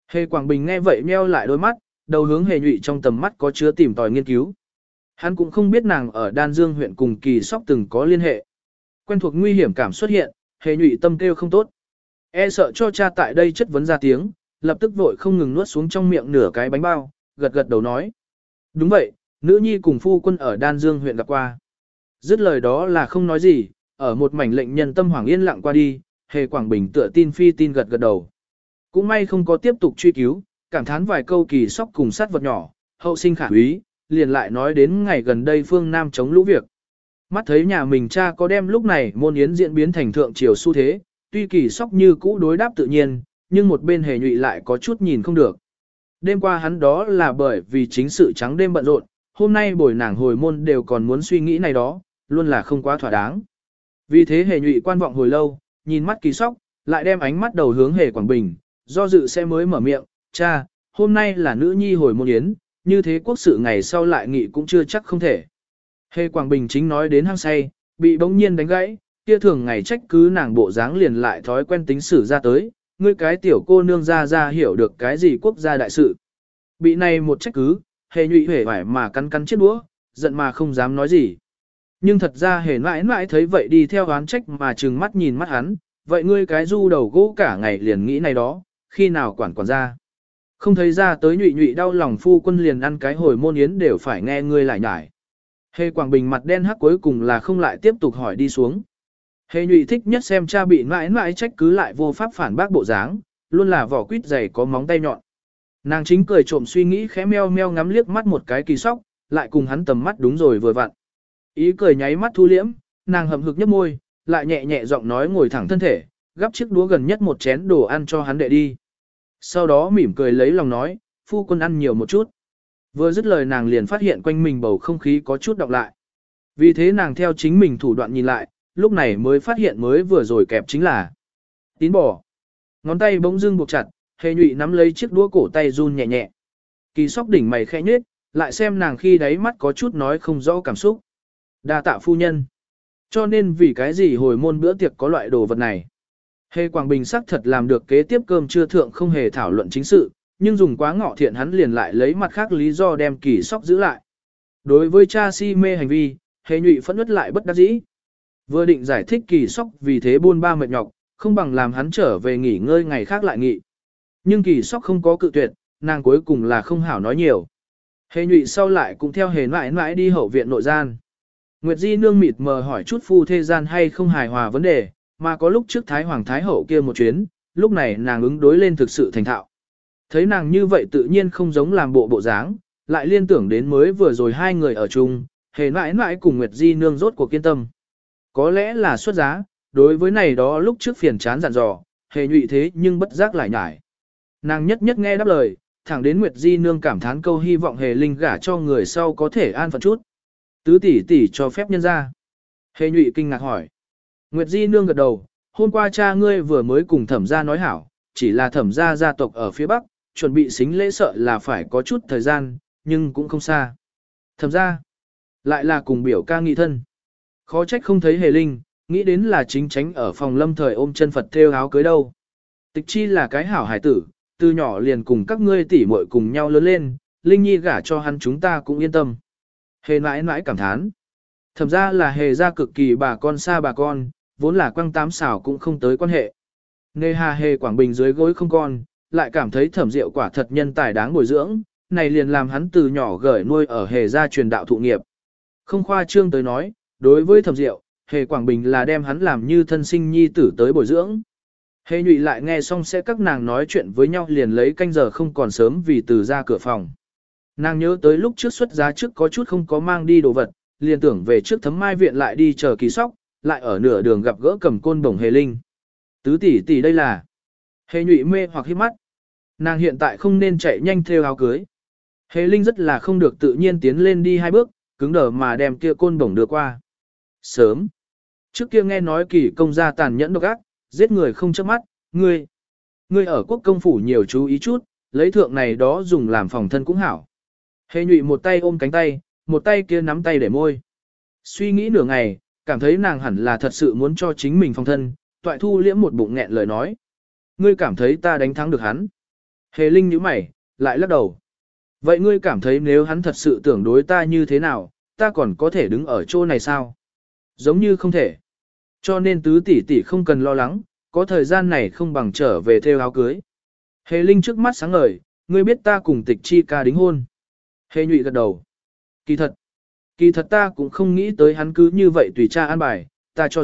Hề Quảng Bình nghe vậy nheo lại đôi mắt, đầu hướng Hề Nhụy trong tầm mắt có chứa tìm tòi nghiên cứu. Hắn cũng không biết nàng ở Đan Dương huyện cùng Kỳ Sóc từng có liên hệ. Quen thuộc nguy hiểm cảm xuất hiện, Hề Nhụy tâm kêu không tốt. E sợ cho cha tại đây chất vấn ra tiếng, lập tức vội không ngừng nuốt xuống trong miệng nửa cái bánh bao, gật gật đầu nói. Đúng vậy, nữ nhi cùng phu quân ở Đan Dương huyện gặp qua. Dứt lời đó là không nói gì, ở một mảnh lệnh nhân tâm hoảng yên lặng qua đi, Hề Quảng Bình tựa tin phi tin gật gật đầu. Cũng may không có tiếp tục truy cứu, cảm thán vài câu Kỳ Sóc cùng sát vật nhỏ, hậu sinh khả úy, liền lại nói đến ngày gần đây phương Nam chống lũ việc. Mắt thấy nhà mình cha có đem lúc này môn yến diễn biến thành thượng triều xu thế, tuy Kỳ Sóc như cũ đối đáp tự nhiên, nhưng một bên Hề Nhụy lại có chút nhìn không được. Đêm qua hắn đó là bởi vì chính sự trắng đêm bận rộn, hôm nay buổi nàng hồi môn đều còn muốn suy nghĩ này đó, luôn là không quá thỏa đáng. Vì thế Hề Nhụy quan vọng hồi lâu, nhìn mắt Kỳ Sóc, lại đem ánh mắt đầu hướng Hề Quảng Bình, do dự sẽ mới mở miệng, cha, hôm nay là nữ nhi hồi môn yến, như thế quốc sự ngày sau lại nghị cũng chưa chắc không thể. Hề Quảng Bình chính nói đến hăng say, bị bỗng nhiên đánh gãy, kia thường ngày trách cứ nàng bộ dáng liền lại thói quen tính xử ra tới, ngươi cái tiểu cô nương ra hiểu được cái gì quốc gia đại sự. Bị này một trách cứ, Hề Nhụy hề vải mà cắn cắn chiếc đũa, giận mà không dám nói gì. Nhưng thật ra Hề mãi mãi thấy vậy đi theo oán trách mà trừng mắt nhìn mắt hắn, vậy ngươi cái du đầu gỗ cả ngày liền nghĩ này đó, khi nào quản ra. Không thấy ra tới Nhụy Nhụy đau lòng phu quân liền ăn cái hồi môn yến đều phải nghe ngươi lại nhải. Hề Quảng Bình mặt đen hắc cuối cùng là không lại tiếp tục hỏi đi xuống. Hề Nhụy thích nhất xem cha bị mãi mãi trách cứ lại vô pháp phản bác bộ dáng, luôn là vỏ quýt dày có móng tay nhọn. Nàng chính cười trộm suy nghĩ khẽ meo meo ngắm liếc mắt một cái Kỳ Sóc, lại cùng hắn tầm mắt đúng rồi vừa vặn. Ý cười nháy mắt thu liễm, nàng hậm hực nhếch môi, lại nhẹ nhẹ giọng nói ngồi thẳng thân thể, gắp chiếc đũa gần nhất một chén đồ ăn cho hắn đệ đi. Sau đó mỉm cười lấy lòng nói, phu quân ăn nhiều một chút. Vừa dứt lời nàng liền phát hiện quanh mình bầu không khí có chút đọc lại. Vì thế nàng theo chính mình thủ đoạn nhìn lại, lúc này mới phát hiện mới vừa rồi kẹp chính là tín bò. Ngón tay bỗng dưng buộc chặt, Hề Nhụy nắm lấy chiếc đũa cổ tay run nhẹ nhẹ. Kỳ Sóc đỉnh mày khẽ nhếch, lại xem nàng khi đáy mắt có chút nói không rõ cảm xúc. Đa tạ phu nhân. Cho nên vì cái gì hồi môn bữa tiệc có loại đồ vật này. Hề Quảng Bình sắc thật làm được kế tiếp cơm trưa thượng không hề thảo luận chính sự, nhưng dùng quá ngọ thiện hắn liền lại lấy mặt khác lý do đem Kỳ Sóc giữ lại. Đối với cha si mê hành vi, Hề Nhụy phẫn nứt lại bất đắc dĩ. Vừa định giải thích Kỳ Sóc vì thế buôn ba mệt nhọc, không bằng làm hắn trở về nghỉ ngơi ngày khác lại nghị. Nhưng Kỳ Sóc không có cự tuyệt, nàng cuối cùng là không hảo nói nhiều. Hề Nhụy sau lại cũng theo Hề mãi mãi đi hậu viện nội gian. Nguyệt Di nương mịt mờ hỏi chút phu thế gian hay không hài hòa vấn đề, mà có lúc trước Thái Hoàng Thái Hậu kia một chuyến, lúc này nàng ứng đối lên thực sự thành thạo. Thấy nàng như vậy tự nhiên không giống làm bộ dáng, lại liên tưởng đến mới vừa rồi hai người ở chung, Hề mãi mãi cùng Nguyệt Di nương rốt cuộc kiên tâm. Có lẽ là xuất giá, đối với này đó lúc trước phiền chán dặn dò, Hề Nhụy thế nhưng bất giác lại nhải. Nàng nhất nhất nghe đáp lời, thẳng đến Nguyệt Di nương cảm thán câu hy vọng Hề Linh gả cho người sau có thể an phận chút. Tứ tỷ tỷ cho phép nhân ra. Hề Nhụy kinh ngạc hỏi. Nguyệt Di nương gật đầu, hôm qua cha ngươi vừa mới cùng thẩm gia nói hảo, chỉ là thẩm gia gia tộc ở phía Bắc, chuẩn bị xính lễ sợ là phải có chút thời gian, nhưng cũng không xa. Thẩm gia, lại là cùng biểu ca nghị thân. Khó trách không thấy Hề Linh, nghĩ đến là chính tránh ở phòng lâm thời ôm chân Phật thêu áo cưới đâu. Tịch chi là cái hảo hải tử, từ nhỏ liền cùng các ngươi tỷ muội cùng nhau lớn lên, Linh Nhi gả cho hắn chúng ta cũng yên tâm. Hề mãi mãi cảm thán. Thẩm ra là Hề ra cực kỳ bà con xa bà con, vốn là quăng tám xảo cũng không tới quan hệ. Nề hà Hề Quảng Bình dưới gối không con, lại cảm thấy Thẩm Diệu quả thật nhân tài đáng bồi dưỡng, này liền làm hắn từ nhỏ gởi nuôi ở Hề ra truyền đạo thụ nghiệp. Không khoa trương tới nói, đối với Thẩm Diệu, Hề Quảng Bình là đem hắn làm như thân sinh nhi tử tới bồi dưỡng. Hề Nhụy lại nghe xong sẽ các nàng nói chuyện với nhau liền lấy canh giờ không còn sớm vì từ ra cửa phòng. Nàng nhớ tới lúc trước xuất giá trước có chút không có mang đi đồ vật, liền tưởng về trước Thấm Mai viện lại đi chờ Kỳ Sóc, lại ở nửa đường gặp gỡ cầm côn bổng Hề Linh. Tứ tỷ tỷ đây là. Hề Nhụy mê hoặc hít mắt. Nàng hiện tại không nên chạy nhanh theo áo cưới. Hề Linh rất là không được tự nhiên tiến lên đi hai bước, cứng đờ mà đem kia côn bổng đưa qua. Sớm. Trước kia nghe nói Kỳ công gia tàn nhẫn độc ác, giết người không chớp mắt, ngươi ở quốc công phủ nhiều chú ý chút, lấy thượng này đó dùng làm phòng thân cũng hảo. Hề Nhụy một tay ôm cánh tay, một tay kia nắm tay để môi. Suy nghĩ nửa ngày, cảm thấy nàng hẳn là thật sự muốn cho chính mình phòng thân, toại thu liễm một bụng nghẹn lời nói. Ngươi cảm thấy ta đánh thắng được hắn. Hề Linh nhíu mày, lại lắc đầu. Vậy ngươi cảm thấy nếu hắn thật sự tưởng đối ta như thế nào, ta còn có thể đứng ở chỗ này sao? Giống như không thể. Cho nên tứ tỷ tỷ không cần lo lắng, có thời gian này không bằng trở về theo áo cưới. Hề Linh trước mắt sáng ngời, ngươi biết ta cùng Tịch Chi ca đính hôn. Hề Nhụy gật đầu. Kỳ thật ta cũng không nghĩ tới hắn cứ như vậy tùy cha an bài, ta cho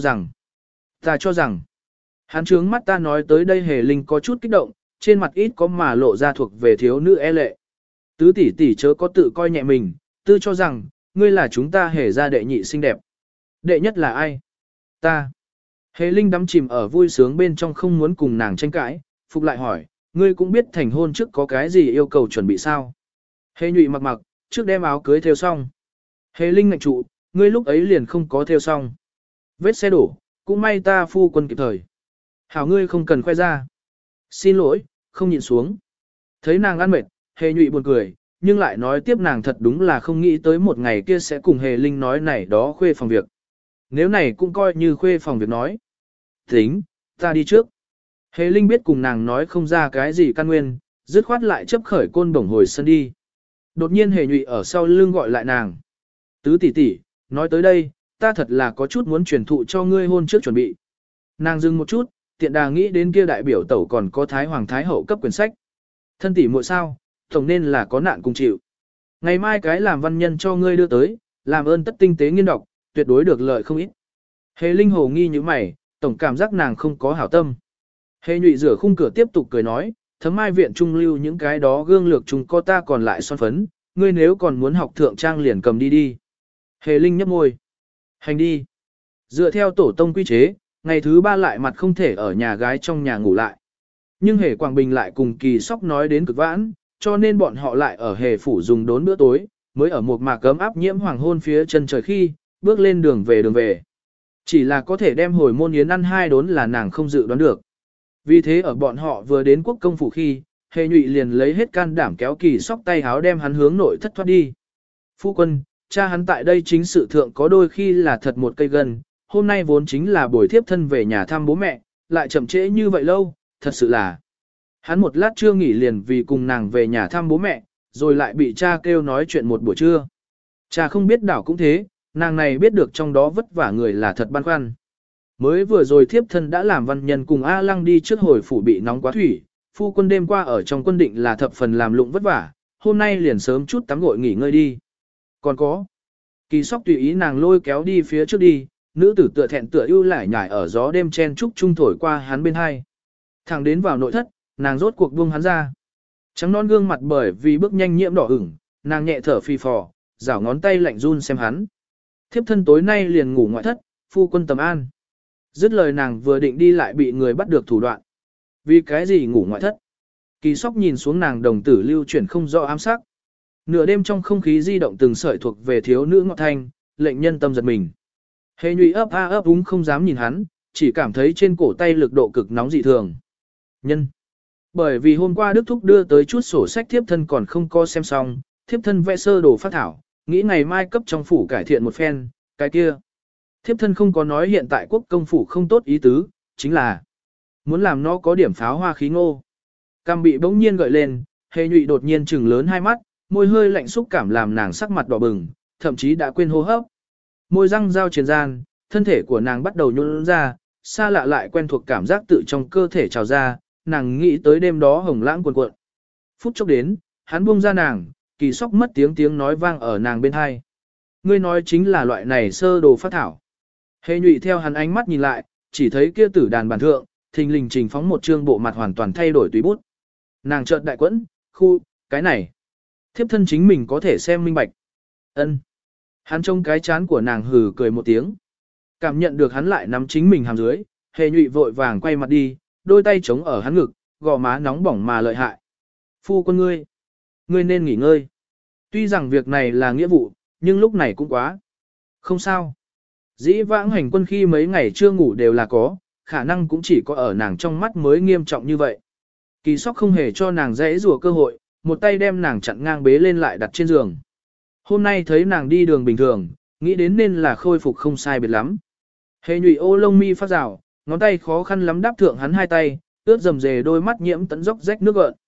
rằng, hắn trướng mắt ta nói tới đây. Hề Linh có chút kích động, trên mặt ít có mà lộ ra thuộc về thiếu nữ e lệ. Tứ tỷ tỷ chớ có tự coi nhẹ mình, tư cho rằng, ngươi là chúng ta Hề gia đệ nhị xinh đẹp. Đệ nhất là ai? Ta. Hề Linh đắm chìm ở vui sướng bên trong không muốn cùng nàng tranh cãi, phục lại hỏi, ngươi cũng biết thành hôn trước có cái gì yêu cầu chuẩn bị sao? Hề Nhụy mặc, trước đem áo cưới theo xong. Hề Linh ngạch trụ, ngươi lúc ấy liền không có theo xong. Vết xe đổ, cũng may ta phu quân kịp thời. Hảo ngươi không cần khoe ra. Xin lỗi, không nhịn xuống. Thấy nàng ăn mệt, Hề Nhụy buồn cười, nhưng lại nói tiếp nàng thật đúng là không nghĩ tới một ngày kia sẽ cùng Hề Linh nói này đó khuê phòng việc. Nếu này cũng coi như khuê phòng việc nói. Tính, ta đi trước. Hề Linh biết cùng nàng nói không ra cái gì căn nguyên, dứt khoát lại chấp khởi côn bổng hồi sân đi. Đột nhiên Hề Nhụy ở sau lưng gọi lại nàng. Tứ tỷ tỷ, nói tới đây, ta thật là có chút muốn truyền thụ cho ngươi hôn trước chuẩn bị. Nàng dừng một chút, tiện đà nghĩ đến kia đại biểu tẩu còn có Thái Hoàng Thái Hậu cấp quyển sách. Thân tỷ muội sao, tổng nên là có nạn cùng chịu. Ngày mai cái làm văn nhân cho ngươi đưa tới, làm ơn tất tinh tế nghiên đọc, tuyệt đối được lợi không ít. Hề Linh hồ nghi như mày, tổng cảm giác nàng không có hảo tâm. Hề Nhụy rửa khung cửa tiếp tục cười nói, Thấm Mai viện trung lưu những cái đó gương lược chúng có ta còn lại son phấn, ngươi nếu còn muốn học thượng trang liền cầm đi đi. Hề Linh nhấp môi. Hành đi. Dựa theo tổ tông quy chế, ngày thứ ba lại mặt không thể ở nhà gái trong nhà ngủ lại. Nhưng Hề Quảng Bình lại cùng Kỳ Sóc nói đến cực vãn, cho nên bọn họ lại ở Hề phủ dùng đốn bữa tối, mới ở một mạc cấm áp nhiễm hoàng hôn phía chân trời khi, bước lên đường về. Chỉ là có thể đem hồi môn yến ăn 2 đốn là nàng không dự đoán được. Vì thế ở bọn họ vừa đến quốc công phủ khi, Hề Nhụy liền lấy hết can đảm kéo Kỳ Sóc tay háo đem hắn hướng nội thất thoát đi. Phu quân, cha hắn tại đây chính sự thượng có đôi khi là thật một cây gân, hôm nay vốn chính là buổi thiếp thân về nhà thăm bố mẹ, lại chậm trễ như vậy lâu, thật sự là. Hắn một lát chưa nghỉ liền vì cùng nàng về nhà thăm bố mẹ, rồi lại bị cha kêu nói chuyện một buổi trưa. Cha không biết đảo cũng thế, nàng này biết được trong đó vất vả người là thật băn khoăn. Mới vừa rồi thiếp thân đã làm văn nhân cùng A Lăng đi trước hồi phủ bị nóng quá thủy, phu quân đêm qua ở trong quân định là thập phần làm lụng vất vả, hôm nay liền sớm chút tắm gội nghỉ ngơi đi. Còn có, Kỳ Sóc tùy ý nàng lôi kéo đi phía trước đi, nữ tử tựa thẹn tựa ưu lải nhải ở gió đêm chen trúc trung thổi qua hắn bên hai. Thẳng đến vào nội thất, nàng rốt cuộc buông hắn ra. Trắng non gương mặt bởi vì bước nhanh nhiễm đỏ ửng, nàng nhẹ thở phì phò, rảo ngón tay lạnh run xem hắn. Thiếp thân tối nay liền ngủ ngoại thất, phu quân tầm an. Dứt lời nàng vừa định đi lại bị người bắt được thủ đoạn. Vì cái gì ngủ ngoại thất? Kỳ Sóc nhìn xuống nàng đồng tử lưu chuyển không rõ ám sắc. Nửa đêm trong không khí di động từng sợi thuộc về thiếu nữ ngọt thanh, lệnh nhân tâm giật mình. Hề Nhụy ấp a ấp úng không dám nhìn hắn, chỉ cảm thấy trên cổ tay lực độ cực nóng dị thường. Nhân. Bởi vì hôm qua Đức Thúc đưa tới chút sổ sách thiếp thân còn không có xem xong, thiếp thân vẽ sơ đồ phát thảo, nghĩ ngày mai cấp trong phủ cải thiện một phen, cái kia. Thiếp thân không có nói hiện tại quốc công phủ không tốt ý tứ, chính là muốn làm nó có điểm pháo hoa khí ngô. Cam bị bỗng nhiên gợi lên, Hề Nhụy đột nhiên trừng lớn hai mắt, môi hơi lạnh xúc cảm làm nàng sắc mặt đỏ bừng, thậm chí đã quên hô hấp. Môi răng giao triền gian, thân thể của nàng bắt đầu nhũn ra, xa lạ lại quen thuộc cảm giác tự trong cơ thể trào ra, nàng nghĩ tới đêm đó hồng lãng cuồn cuộn. Phút chốc đến, hắn buông ra nàng, Kỳ Sóc mất tiếng nói vang ở nàng bên hai. Ngươi nói chính là loại này sơ đồ phát thảo. Hề Nhụy theo hắn ánh mắt nhìn lại, chỉ thấy kia tử đàn bàn thượng, thình lình trình phóng một trương bộ mặt hoàn toàn thay đổi tùy bút. Nàng chợt đại quẫn, cái này. Thiếp thân chính mình có thể xem minh bạch. Ân. Hắn trông cái chán của nàng hừ cười một tiếng. Cảm nhận được hắn lại nắm chính mình hàm dưới, Hề Nhụy vội vàng quay mặt đi, đôi tay chống ở hắn ngực, gò má nóng bỏng mà lợi hại. Phu quân ngươi nên nghỉ ngơi. Tuy rằng việc này là nghĩa vụ, nhưng lúc này cũng quá. Không sao. Dĩ vãng hành quân khi mấy ngày chưa ngủ đều là có, khả năng cũng chỉ có ở nàng trong mắt mới nghiêm trọng như vậy. Kỳ Sóc không hề cho nàng dễ rùa cơ hội, một tay đem nàng chặn ngang bế lên lại đặt trên giường. Hôm nay thấy nàng đi đường bình thường, nghĩ đến nên là khôi phục không sai biệt lắm. Hề Nhụy ô lông mi phát rào, ngón tay khó khăn lắm đáp thượng hắn hai tay, ướt dầm dề đôi mắt nhiễm tận dốc rách nước gợn.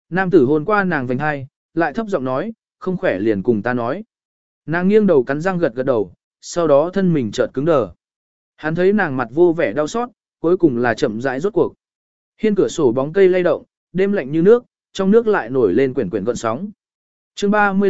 Nam tử hôn qua nàng vành hai, lại thấp giọng nói, không khỏe liền cùng ta nói. Nàng nghiêng đầu cắn răng gật gật đầu, sau đó thân mình chợt cứng đờ. Hắn thấy nàng mặt vô vẻ đau xót, cuối cùng là chậm rãi rốt cuộc. Hiên cửa sổ bóng cây lay động, đêm lạnh như nước, trong nước lại nổi lên quyển quyển gợn sóng. Chương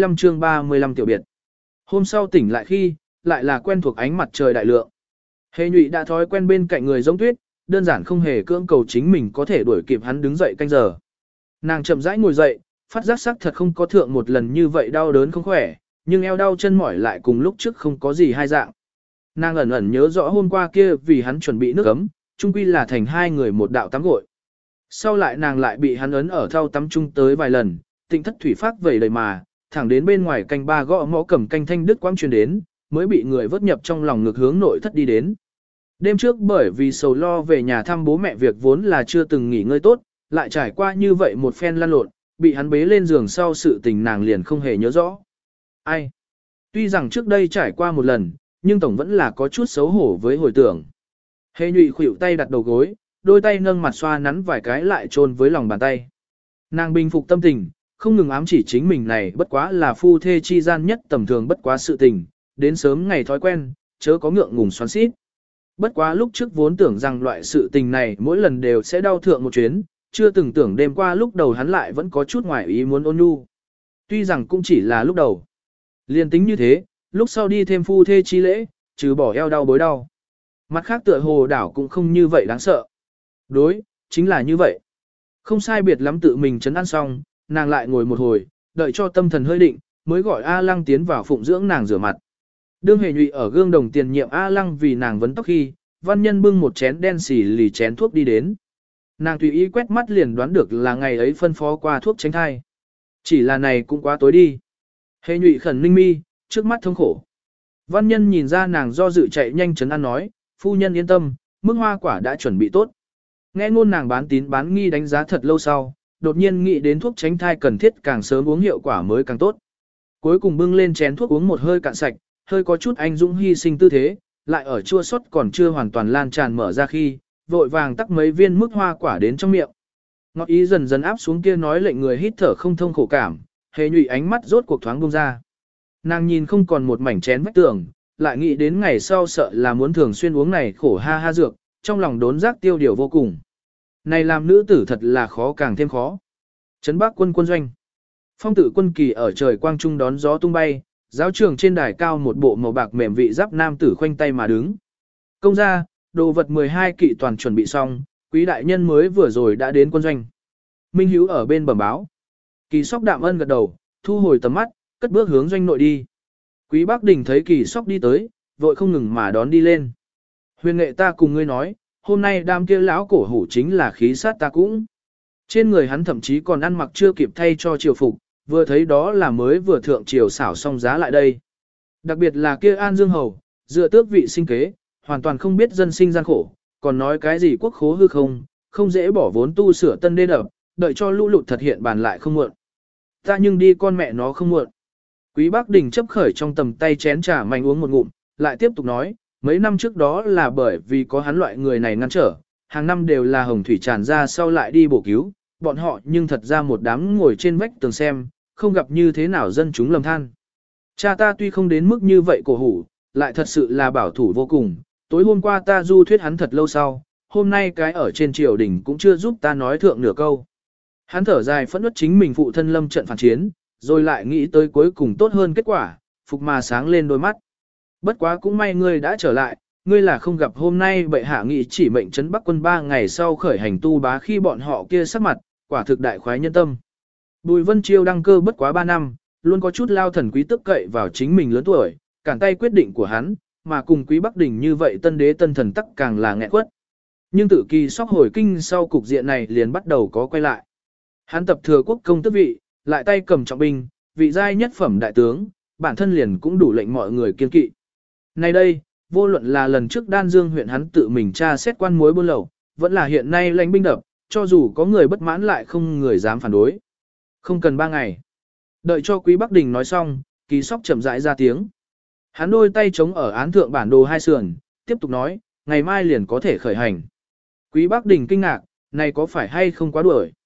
35 tiểu biệt. Hôm sau tỉnh lại khi, lại là quen thuộc ánh mặt trời đại lượng. Hề Nhụy đã thói quen bên cạnh người giống tuyết, đơn giản không hề cưỡng cầu chính mình có thể đuổi kịp hắn đứng dậy canh giờ. Nàng chậm rãi ngồi dậy, phát giác sắc thật không có thượng một lần như vậy đau đớn không khỏe, nhưng eo đau chân mỏi lại cùng lúc trước không có gì hai dạng. Nàng ẩn ẩn nhớ rõ hôm qua kia vì hắn chuẩn bị nước ấm, chung quy là thành hai người một đạo tắm gội. Sau lại nàng lại bị hắn ấn ở thau tắm chung tới vài lần, tịnh thất thủy phát vẩy đầy mà, thẳng đến bên ngoài canh ba gõ mõ cầm canh thanh đứt quãng truyền đến, mới bị người vớt nhập trong lòng ngực hướng nội thất đi đến. Đêm trước bởi vì sầu lo về nhà thăm bố mẹ việc vốn là chưa từng nghỉ ngơi tốt, lại trải qua như vậy một phen lăn lộn, bị hắn bế lên giường sau sự tình nàng liền không hề nhớ rõ. Ai? Tuy rằng trước đây trải qua một lần, nhưng tổng vẫn là có chút xấu hổ với hồi tưởng. Hề Nhụy khuỷu tay đặt đầu gối, đôi tay nâng mặt xoa nắn vài cái lại chôn với lòng bàn tay. Nàng bình phục tâm tình, không ngừng ám chỉ chính mình này bất quá là phu thê chi gian nhất tầm thường bất quá sự tình, đến sớm ngày thói quen, chớ có ngượng ngùng xoắn xít. Bất quá lúc trước vốn tưởng rằng loại sự tình này mỗi lần đều sẽ đau thượng một chuyến, chưa từng tưởng đêm qua lúc đầu hắn lại vẫn có chút ngoài ý muốn ôn nhu. Tuy rằng cũng chỉ là lúc đầu. Liên tính như thế, lúc sau đi thêm phu thê chi lễ, trừ bỏ eo đau bối đau. Mặt khác tựa hồ đảo cũng không như vậy đáng sợ. Đối, chính là như vậy. Không sai biệt lắm tự mình chấn an xong, nàng lại ngồi một hồi, đợi cho tâm thần hơi định, mới gọi A Lăng tiến vào phụng dưỡng nàng rửa mặt. Đương Hề Nhụy ở gương đồng tiền nhiệm A Lăng vì nàng vấn tóc khi, văn nhân bưng một chén đen xỉ lì chén thuốc đi đến. Nàng tùy ý quét mắt liền đoán được là ngày ấy phân phó qua thuốc tránh thai. Chỉ là này cũng quá tối đi. Hề Nhụy khẩn ninh mi, trước mắt thống khổ. Văn nhân nhìn ra nàng do dự chạy nhanh chấn an nói, phu nhân yên tâm, mức hoa quả đã chuẩn bị tốt. Nghe ngôn nàng bán tín bán nghi đánh giá thật lâu sau, đột nhiên nghĩ đến thuốc tránh thai cần thiết càng sớm uống hiệu quả mới càng tốt. Cuối cùng bưng lên chén thuốc uống một hơi cạn sạch, hơi có chút anh dũng hy sinh tư thế, lại ở chua sót còn chưa hoàn toàn lan tràn mở ra khi, vội vàng tắc mấy viên mức hoa quả đến trong miệng. Ngọt ý dần dần áp xuống kia nói lệnh người hít thở không thông khổ cảm, Hề Nhụy ánh mắt rốt cuộc thoáng buông ra. Nàng nhìn không còn một mảnh chén vách tường, lại nghĩ đến ngày sau sợ là muốn thường xuyên uống này khổ ha ha dược, trong lòng đốn giác tiêu điều vô cùng. Này làm nữ tử thật là khó càng thêm khó. Trấn Bắc quân quân doanh. Phong tử quân kỳ ở trời quang trung đón gió tung bay, giáo trường trên đài cao một bộ màu bạc mềm vị giáp nam tử khoanh tay mà đứng. Công gia, đồ vật 12 kỵ toàn chuẩn bị xong, quý đại nhân mới vừa rồi đã đến quân doanh. Minh Hiếu ở bên bẩm báo. Kỳ Sóc đạm ân gật đầu, thu hồi tầm mắt, cất bước hướng doanh nội đi. Quý Bắc Đình thấy Kỳ Sóc đi tới, vội không ngừng mà đón đi lên. Huyền nghệ ta cùng ngươi nói, hôm nay đám kia lão cổ hủ chính là khí sát ta cũng. Trên người hắn thậm chí còn ăn mặc chưa kịp thay cho triều phục, vừa thấy đó là mới vừa thượng triều xảo xong giá lại đây. Đặc biệt là kia An Dương Hầu, dựa tước vị sinh kế, hoàn toàn không biết dân sinh gian khổ, còn nói cái gì quốc khố hư không dễ bỏ vốn tu sửa tân đê đập, đợi cho lũ lụt thật hiện bàn lại không muộn. Ta nhưng đi con mẹ nó không muộn. Quý Bắc Đình chấp khởi trong tầm tay chén trà mạnh uống một ngụm, lại tiếp tục nói, mấy năm trước đó là bởi vì có hắn loại người này ngăn trở, hàng năm đều là hồng thủy tràn ra sau lại đi bổ cứu, bọn họ nhưng thật ra một đám ngồi trên vách tường xem, không gặp như thế nào dân chúng lầm than. Cha ta tuy không đến mức như vậy cổ hủ, lại thật sự là bảo thủ vô cùng, tối hôm qua ta du thuyết hắn thật lâu sau, hôm nay cái ở trên triều đình cũng chưa giúp ta nói thượng nửa câu. Hắn thở dài phẫn nộ chính mình phụ thân lâm trận phản chiến, rồi lại nghĩ tới cuối cùng tốt hơn kết quả, phục mà sáng lên đôi mắt. Bất quá cũng may ngươi đã trở lại, ngươi là không gặp hôm nay bệ hạ nghị chỉ mệnh trấn Bắc quân 3 ngày sau khởi hành tu bá khi bọn họ kia sắc mặt, quả thực đại khoái nhân tâm. Bùi Vân Chiêu đăng cơ bất quá 3 năm, luôn có chút lao thần quý tức cậy vào chính mình lớn tuổi, cản tay quyết định của hắn, mà cùng Quý Bắc Đình như vậy tân đế tân thần tắc càng là nghẹn quất. Nhưng tự Kỳ Sóc hồi kinh sau cục diện này liền bắt đầu có quay lại. Hắn tập thừa quốc công tước vị, lại tay cầm trọng binh, vị giai nhất phẩm đại tướng, bản thân liền cũng đủ lệnh mọi người kiên kỵ. Nay đây, vô luận là lần trước Đan Dương huyện hắn tự mình tra xét quan mối buôn lậu, vẫn là hiện nay lãnh binh đập, cho dù có người bất mãn lại không người dám phản đối. Không cần 3 ngày. Đợi cho Quý Bắc Đình nói xong, Kỳ Sóc chậm rãi ra tiếng. Hắn đôi tay chống ở án thượng bản đồ hai sườn, tiếp tục nói, ngày mai liền có thể khởi hành. Quý Bắc Đình kinh ngạc, này có phải hay không quá đuổi?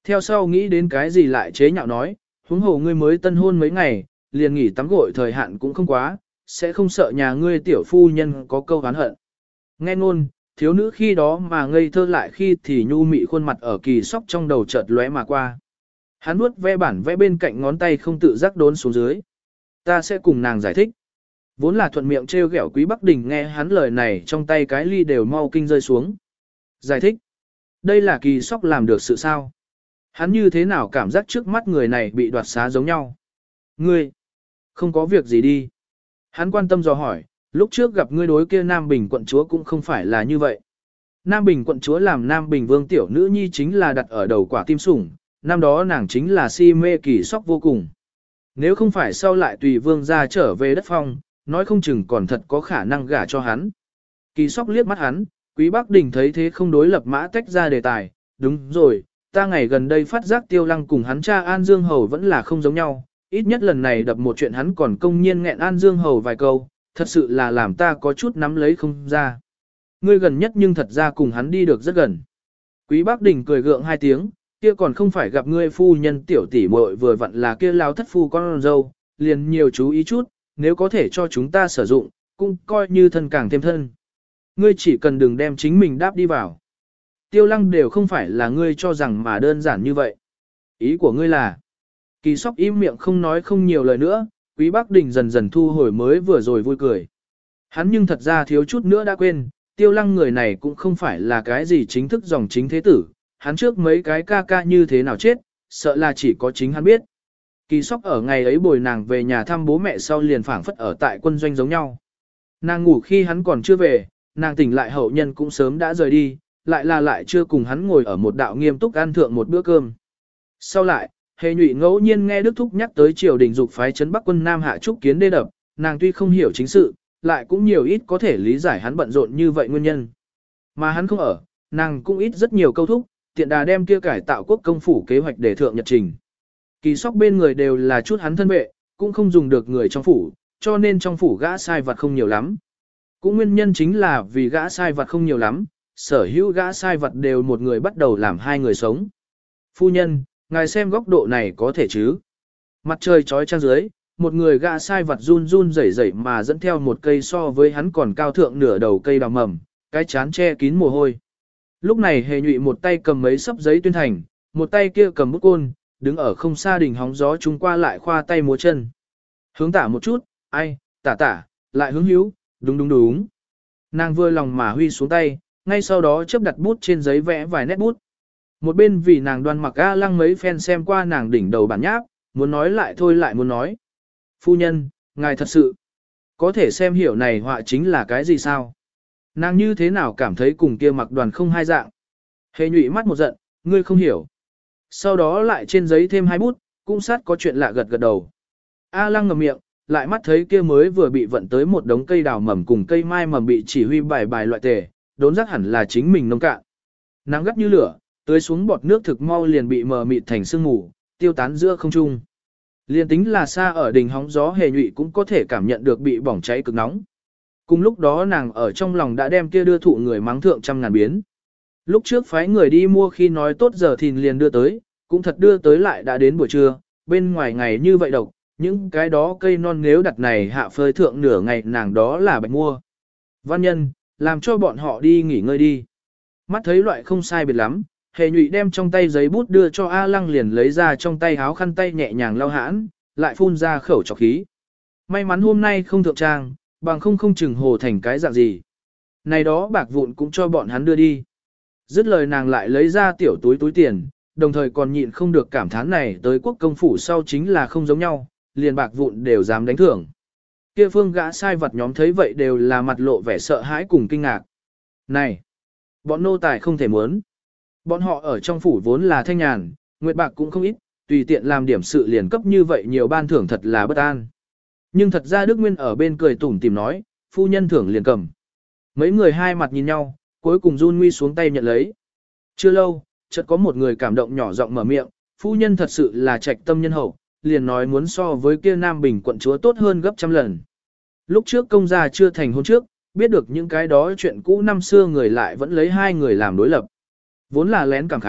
Theo sau nghĩ đến cái gì lại chế nhạo nói, huống hồ ngươi mới tân hôn mấy ngày, liền nghỉ tắm gội thời hạn cũng không quá, sẽ không sợ nhà ngươi tiểu phu nhân có câu oán hận. Nghe ngôn, thiếu nữ khi đó mà ngây thơ lại khi thì nhu mị khuôn mặt ở Kỳ Sóc trong đầu chợt lóe mà qua. Hắn nuốt ve bản vẽ bên cạnh ngón tay không tự giác đốn xuống dưới. Ta sẽ cùng nàng giải thích. Vốn là thuận miệng trêu ghẹo Quý Bắc Đình nghe hắn lời này trong tay cái ly đều mau kinh rơi xuống. Giải thích. Đây là Kỳ Sóc làm được sự sao? Hắn như thế nào cảm giác trước mắt người này bị đoạt xá giống nhau? Ngươi, không có việc gì đi. Hắn quan tâm dò hỏi, lúc trước gặp ngươi đối kia Nam Bình quận chúa cũng không phải là như vậy. Nam Bình quận chúa làm Nam Bình vương tiểu nữ nhi chính là đặt ở đầu quả tim sủng, năm đó nàng chính là si mê Kỳ Sóc vô cùng. Nếu không phải sau lại tùy vương ra trở về đất phong, nói không chừng còn thật có khả năng gả cho hắn. Kỳ Sóc liếc mắt hắn, Quý Bắc Đình thấy thế không đối lập mã tách ra đề tài, đúng rồi, ta ngày gần đây phát giác Tiêu Lăng cùng hắn cha An Dương Hầu vẫn là không giống nhau, ít nhất lần này đập một chuyện hắn còn công nhiên nghẹn An Dương Hầu vài câu, thật sự là làm ta có chút nắm lấy không ra. Ngươi gần nhất nhưng thật ra cùng hắn đi được rất gần. Quý Bắc Đình cười gượng hai tiếng, kia còn không phải gặp ngươi phu nhân tiểu tỷ muội vừa vặn là kia lao thất phu con dâu, liền nhiều chú ý chút, nếu có thể cho chúng ta sử dụng, cũng coi như thân càng thêm thân. Ngươi chỉ cần đừng đem chính mình đáp đi vào. Tiêu Lăng đều không phải là ngươi cho rằng mà đơn giản như vậy. Ý của ngươi là, Kỳ Sóc im miệng không nói không nhiều lời nữa, Quý Bắc Đình dần dần thu hồi mới vừa rồi vui cười. Hắn nhưng thật ra thiếu chút nữa đã quên, Tiêu Lăng người này cũng không phải là cái gì chính thức dòng chính thế tử, hắn trước mấy cái ca ca như thế nào chết, sợ là chỉ có chính hắn biết. Kỳ Sóc ở ngày ấy bồi nàng về nhà thăm bố mẹ sau liền phảng phất ở tại quân doanh giống nhau. Nàng ngủ khi hắn còn chưa về, nàng tỉnh lại hậu nhân cũng sớm đã rời đi, lại chưa cùng hắn ngồi ở một đạo nghiêm túc ăn thượng một bữa cơm. Sau lại, Hề Nhụy ngẫu nhiên nghe Đức Thúc nhắc tới triều đình dục phái trấn Bắc quân Nam hạ trúc kiến đê đập, nàng tuy không hiểu chính sự, lại cũng nhiều ít có thể lý giải hắn bận rộn như vậy nguyên nhân. Mà hắn không ở, nàng cũng ít rất nhiều câu thúc, tiện đà đem kia cải tạo quốc công phủ kế hoạch để thượng nhật trình. Kỳ Sóc bên người đều là chút hắn thân vệ, cũng không dùng được người trong phủ, cho nên trong phủ gã sai vặt không nhiều lắm. Cũng nguyên nhân chính là vì gã sai vặt không nhiều lắm, sở hữu gã sai vặt đều một người bắt đầu làm hai người sống. Phu nhân, ngài xem góc độ này có thể chứ? Mặt trời trói trang dưới, một người gã sai vặt run run rẩy rẩy mà dẫn theo một cây so với hắn còn cao thượng nửa đầu cây đào mầm, cái chán che kín mồ hôi. Lúc này Hề Nhụy một tay cầm mấy sấp giấy tuyên thành, một tay kia cầm bút côn, đứng ở không xa đỉnh hóng gió chung qua lại khoa tay múa chân. Hướng tả một chút, ai, tả, lại hướng hữu, đúng. Nàng vừa lòng mà huy xuống tay, ngay sau đó chấp đặt bút trên giấy vẽ vài nét bút. Một bên vì nàng đoan mặc A Lăng mấy phen xem qua nàng đỉnh đầu bản nháp, muốn nói lại thôi lại muốn nói. Phu nhân, ngài thật sự có thể xem hiểu này họa chính là cái gì sao? Nàng như thế nào cảm thấy cùng kia mặc đoàn không hai dạng? Hề Nhụy mắt một giận, ngươi không hiểu. Sau đó lại trên giấy thêm hai bút, cũng sát có chuyện lạ gật đầu. A Lăng ngậm miệng, lại mắt thấy kia mới vừa bị vận tới một đống cây đào mầm cùng cây mai mầm bị chỉ huy bài loại tề, đốn giác hẳn là chính mình nông cạn. Nắng gắt như lửa, tưới xuống bọt nước thực mau liền bị mờ mịt thành sương mù, tiêu tán giữa không trung. Liên tính là xa ở đỉnh hóng gió Hề Nhụy cũng có thể cảm nhận được bị bỏng cháy cực nóng. Cùng lúc đó nàng ở trong lòng đã đem kia đưa thụ người mắng thượng trăm ngàn biến. Lúc trước phái người đi mua khi nói tốt giờ thì liền đưa tới, cũng thật đưa tới lại đã đến buổi trưa, bên ngoài ngày như vậy độc, những cái đó cây non nếu đặt này hạ phơi thượng nửa ngày nàng đó là bạch mua. Văn nhân, làm cho bọn họ đi nghỉ ngơi đi. Mắt thấy loại không sai biệt lắm, Hề Nhụy đem trong tay giấy bút đưa cho A Lăng liền lấy ra trong tay háo khăn tay nhẹ nhàng lau hãn, lại phun ra khẩu trọc khí. May mắn hôm nay không thượng trang, bằng không chừng hồ thành cái dạng gì. Này đó bạc vụn cũng cho bọn hắn đưa đi. Dứt lời nàng lại lấy ra tiểu túi tiền, đồng thời còn nhịn không được cảm thán này tới quốc công phủ sau chính là không giống nhau, liền bạc vụn đều dám đánh thưởng. Kia phương gã sai vật nhóm thấy vậy đều là mặt lộ vẻ sợ hãi cùng kinh ngạc. Này, bọn nô tài không thể muốn. Bọn họ ở trong phủ vốn là thanh nhàn, nguyệt bạc cũng không ít, tùy tiện làm điểm sự liền cấp như vậy nhiều ban thưởng thật là bất an. Nhưng thật ra Đức Nguyên ở bên cười tủm tìm nói, phu nhân thưởng liền cầm. Mấy người hai mặt nhìn nhau, cuối cùng run nguy xuống tay nhận lấy. Chưa lâu, chợt có một người cảm động nhỏ giọng mở miệng, phu nhân thật sự là trạch tâm nhân hậu, liền nói muốn so với kia Nam Bình quận chúa tốt hơn gấp trăm lần. Lúc trước công gia chưa thành hôn trước, biết được những cái đó chuyện cũ năm xưa người lại vẫn lấy hai người làm đối lập. Vốn là lén cảm khái,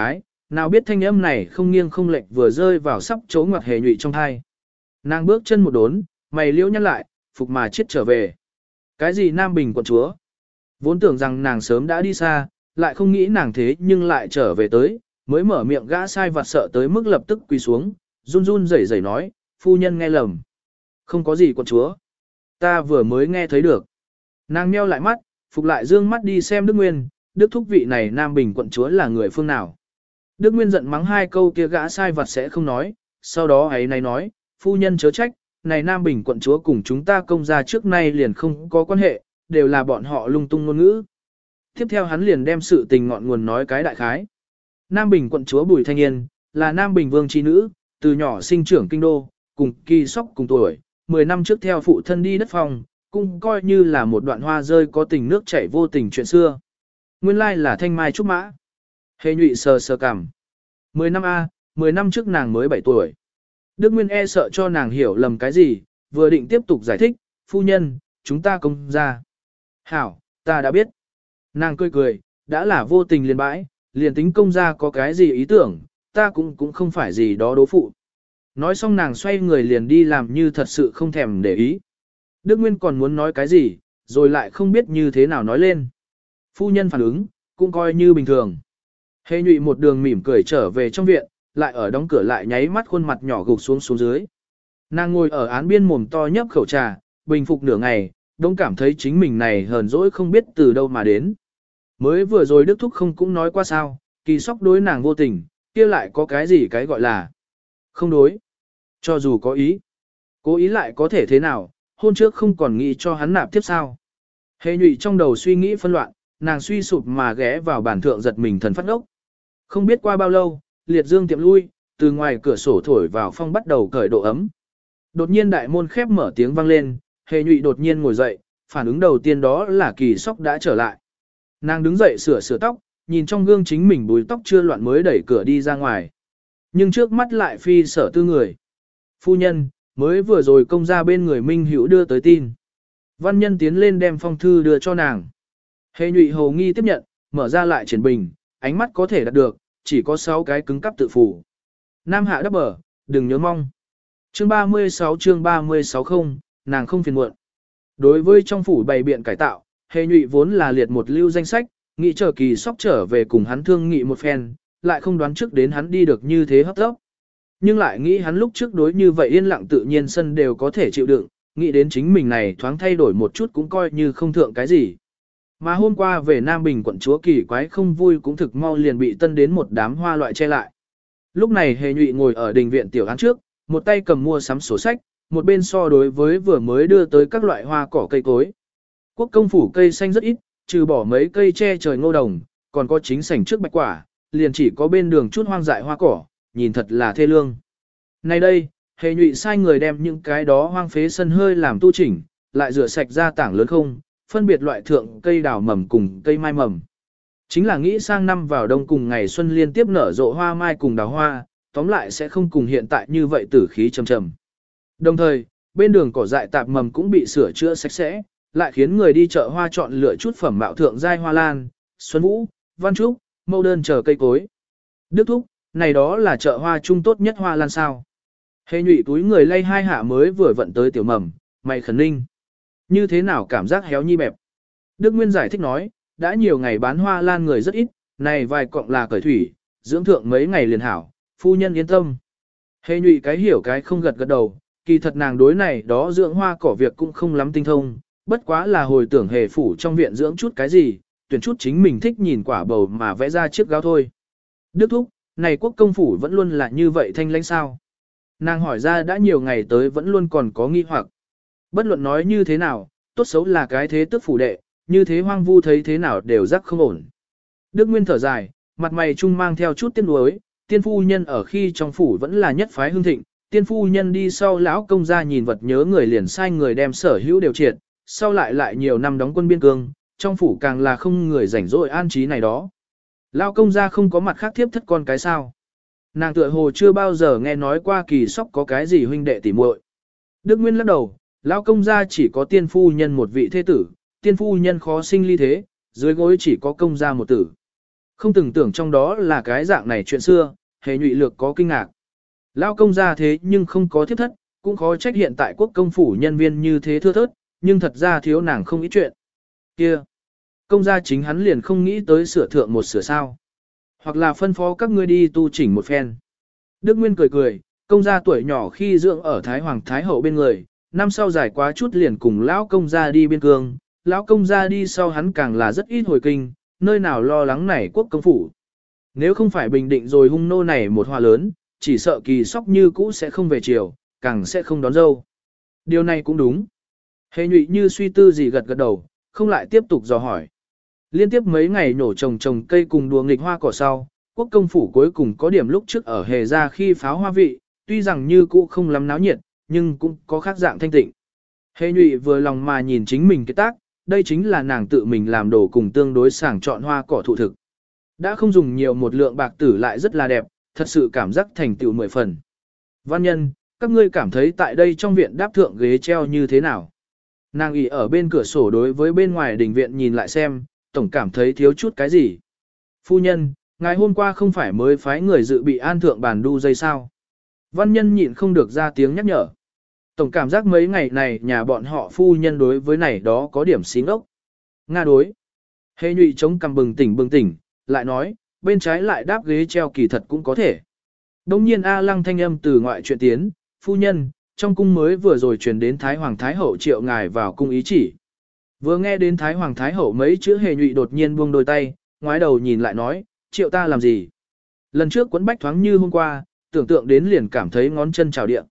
nào biết thanh âm này không nghiêng không lệch vừa rơi vào sắp chỗ ngoặt hề nhụy trong thai. Nàng bước chân một đốn, mày liễu nhăn lại, phục mà chết trở về. Cái gì Nam Bình quận chúa? Vốn tưởng rằng nàng sớm đã đi xa, lại không nghĩ nàng thế nhưng lại trở về tới, mới mở miệng gã sai vặt sợ tới mức lập tức quỳ xuống, run run rẩy rẩy nói, phu nhân nghe lầm. Không có gì quận chúa. Ta vừa mới nghe thấy được. Nàng nheo lại mắt, phục lại dương mắt đi xem Đức Nguyên, Đức thúc vị này Nam Bình quận chúa là người phương nào. Đức Nguyên giận mắng hai câu kia gã sai vặt sẽ không nói, sau đó ấy này nói, phu nhân chớ trách, này Nam Bình quận chúa cùng chúng ta công gia trước nay liền không có quan hệ, đều là bọn họ lung tung ngôn ngữ. Tiếp theo hắn liền đem sự tình ngọn nguồn nói cái đại khái. Nam Bình quận chúa Bùi Thanh Yên, là Nam Bình vương chi nữ, từ nhỏ sinh trưởng kinh đô, cùng Kỳ Sóc cùng tuổi, 10 năm trước theo phụ thân đi đất phòng, cũng coi như là một đoạn hoa rơi có tình nước chảy vô tình chuyện xưa. Nguyên lai là thanh mai trúc mã. Hề nhụy sờ sờ cảm. 10 năm A, 10 năm trước nàng mới 7 tuổi. Đức Nguyên e sợ cho nàng hiểu lầm cái gì, vừa định tiếp tục giải thích, phu nhân, chúng ta công ra. Hảo, ta đã biết. Nàng cười cười, đã là vô tình liền bãi, liền tính công ra có cái gì ý tưởng, ta cũng không phải gì đó đố phụ. Nói xong nàng xoay người liền đi làm như thật sự không thèm để ý. Đức Nguyên còn muốn nói cái gì, rồi lại không biết như thế nào nói lên. Phu nhân phản ứng, cũng coi như bình thường. Hề nhụy một đường mỉm cười trở về trong viện, lại ở đóng cửa lại nháy mắt khuôn mặt nhỏ gục xuống dưới. Nàng ngồi ở án biên mồm to nhấp khẩu trà, bình phục nửa ngày, đông cảm thấy chính mình này hờn dỗi không biết từ đâu mà đến. Mới vừa rồi Đức Thúc không cũng nói qua sao, Kỳ Sóc đối nàng vô tình, kia lại có cái gì cái gọi là không đối. Cho dù có ý, cố ý lại có thể thế nào, hôn trước không còn nghĩ cho hắn nạp tiếp sao. Hề nhụy trong đầu suy nghĩ phân loạn, nàng suy sụp mà ghé vào bàn thượng giật mình thần phát ốc. Không biết qua bao lâu, liệt dương tiệm lui, từ ngoài cửa sổ thổi vào phong bắt đầu cởi độ ấm. Đột nhiên đại môn khép mở tiếng vang lên, hề nhụy đột nhiên ngồi dậy, phản ứng đầu tiên đó là Kỳ Sóc đã trở lại. Nàng đứng dậy sửa tóc, nhìn trong gương chính mình búi tóc chưa loạn mới đẩy cửa đi ra ngoài. Nhưng trước mắt lại phi sở tư người. Phu nhân, mới vừa rồi công ra bên người Minh Hữu đưa tới tin. Văn nhân tiến lên đem phong thư đưa cho nàng. Hề nhụy hầu nghi tiếp nhận, mở ra lại triển bình, ánh mắt có thể đạt được, chỉ có 6 cái cứng cắp tự phủ. Nam hạ đắp bờ, đừng nhớ mong. Chương 36 không, nàng không phiền muộn. Đối với trong phủ bày biện cải tạo, hề nhụy vốn là liệt một lưu danh sách, nghĩ chờ Kỳ Sóc trở về cùng hắn thương nghị một phen, lại không đoán trước đến hắn đi được như thế hấp tốc. Nhưng lại nghĩ hắn lúc trước đối như vậy yên lặng tự nhiên sân đều có thể chịu đựng, nghĩ đến chính mình này thoáng thay đổi một chút cũng coi như không thượng cái gì. Mà hôm qua về Nam Bình quận chúa kỳ quái không vui cũng thực mau liền bị tân đến một đám hoa loại che lại. Lúc này hề nhụy ngồi ở đình viện tiểu án trước, một tay cầm mua sắm sổ sách, một bên so đối với vừa mới đưa tới các loại hoa cỏ cây cối. Quốc công phủ cây xanh rất ít, trừ bỏ mấy cây che trời ngô đồng, còn có chính sảnh trước bạch quả, liền chỉ có bên đường chút hoang dại hoa cỏ, nhìn thật là thê lương. Nay đây, hề nhụy sai người đem những cái đó hoang phế sân hơi làm tu chỉnh, lại rửa sạch ra tảng lớn không, phân biệt loại thượng cây đào mầm cùng cây mai mầm. Chính là nghĩ sang năm vào đông cùng ngày xuân liên tiếp nở rộ hoa mai cùng đào hoa, tóm lại sẽ không cùng hiện tại như vậy tử khí trầm trầm. Đồng thời, bên đường cỏ dại tạp mầm cũng bị sửa chữa sạch sẽ, lại khiến người đi chợ hoa chọn lựa chút phẩm mạo thượng giai hoa lan, xuân vũ, văn trúc, mẫu đơn chờ cây cối. Đức thúc, này đó là chợ hoa trung tốt nhất hoa lan sao. Hề nhụy túi người lay hai hạ mới vừa vận tới tiểu mầm, mày khẩn ninh. Như thế nào cảm giác héo nhi bẹp. Đức Nguyên giải thích nói, đã nhiều ngày bán hoa lan người rất ít, này vài cọng là cởi thủy, dưỡng thượng mấy ngày liền hảo, phu nhân yên tâm. Hề nhụy cái hiểu cái không gật gật đầu, kỳ thật nàng đối này đó dưỡng hoa cỏ việc cũng không lắm tinh thông, bất quá là hồi tưởng hề phủ trong viện dưỡng chút cái gì, tuyển chút chính mình thích nhìn quả bầu mà vẽ ra chiếc gáo thôi. Đức thúc, này quốc công phủ vẫn luôn là như vậy thanh lãnh sao? Nàng hỏi ra đã nhiều ngày tới vẫn luôn còn có nghi hoặc. Bất luận nói như thế nào, tốt xấu là cái thế tức phủ đệ, như thế hoang vu thấy thế nào đều rắc không ổn. Đức Nguyên thở dài, mặt mày trung mang theo chút tiếc nuối, tiên phu nhân ở khi trong phủ vẫn là nhất phái hương thịnh, tiên phu nhân đi sau lão công gia nhìn vật nhớ người liền sai người đem sở hữu đều triệt, sau lại nhiều năm đóng quân biên cương, trong phủ càng là không người rảnh rỗi an trí này đó. Lão công gia không có mặt khác thiếp thất con cái sao. Nàng tựa hồ chưa bao giờ nghe nói qua Kỳ Sóc có cái gì huynh đệ tỉ muội. Đức Nguyên lắc đầu, lão công gia chỉ có tiên phu nhân một vị thế tử, tiên phu nhân khó sinh ly thế, dưới gối chỉ có công gia một tử. Không từng tưởng trong đó là cái dạng này chuyện xưa, hề nhụy lược có kinh ngạc. Lao công ra thế nhưng không có thiếp thất, cũng khó trách hiện tại quốc công phủ nhân viên như thế thưa thớt, nhưng thật ra thiếu nàng không ít chuyện. Kia, công gia chính hắn liền không nghĩ tới sửa thượng một sửa sao. Hoặc là phân phó các ngươi đi tu chỉnh một phen. Đức Nguyên cười cười, công gia tuổi nhỏ khi dưỡng ở Thái Hoàng Thái Hậu bên người, năm sau dài quá chút liền cùng lão công gia đi biên cương, lão công gia đi sau hắn càng là rất ít hồi kinh, nơi nào lo lắng này quốc công phủ. Nếu không phải bình định rồi hung nô này một hòa lớn, chỉ sợ Kỳ Sóc như cũ sẽ không về chiều, càng sẽ không đón dâu. Điều này cũng đúng. Hề nhụy như suy tư gì gật gật đầu, không lại tiếp tục dò hỏi. Liên tiếp mấy ngày nổ trồng cây cùng đùa nghịch hoa cỏ sau, quốc công phủ cuối cùng có điểm lúc trước ở hề ra khi pháo hoa vị, tuy rằng như cũ không lắm náo nhiệt, nhưng cũng có khác dạng thanh tịnh. Hề nhụy vừa lòng mà nhìn chính mình cái tác, đây chính là nàng tự mình làm đồ cùng tương đối sàng chọn hoa cỏ thụ thực. Đã không dùng nhiều một lượng bạc tử lại rất là đẹp, thật sự cảm giác thành tựu 10 phần. Văn nhân, các ngươi cảm thấy tại đây trong viện đáp thượng ghế treo như thế nào? Nàng ỉ ở bên cửa sổ đối với bên ngoài đình viện nhìn lại xem, tổng cảm thấy thiếu chút cái gì. Phu nhân, ngày hôm qua không phải mới phái người dự bị an thượng bàn đu dây sao? Văn nhân nhịn không được ra tiếng nhắc nhở. Tổng cảm giác mấy ngày này nhà bọn họ phu nhân đối với này đó có điểm xí ngốc. Nga đối. Hề nhụy chống cằm bừng tỉnh, lại nói, bên trái lại đáp ghế treo kỳ thật cũng có thể. Đông nhiên A Lăng thanh âm từ ngoại chuyện tiến, phu nhân, trong cung mới vừa rồi truyền đến Thái Hoàng Thái Hậu triệu ngài vào cung ý chỉ. Vừa nghe đến Thái Hoàng Thái Hậu mấy chữ hề nhụy đột nhiên buông đôi tay, ngoái đầu nhìn lại nói, triệu ta làm gì? Lần trước quấn bách thoáng như hôm qua, tưởng tượng đến liền cảm thấy ngón chân trào địa.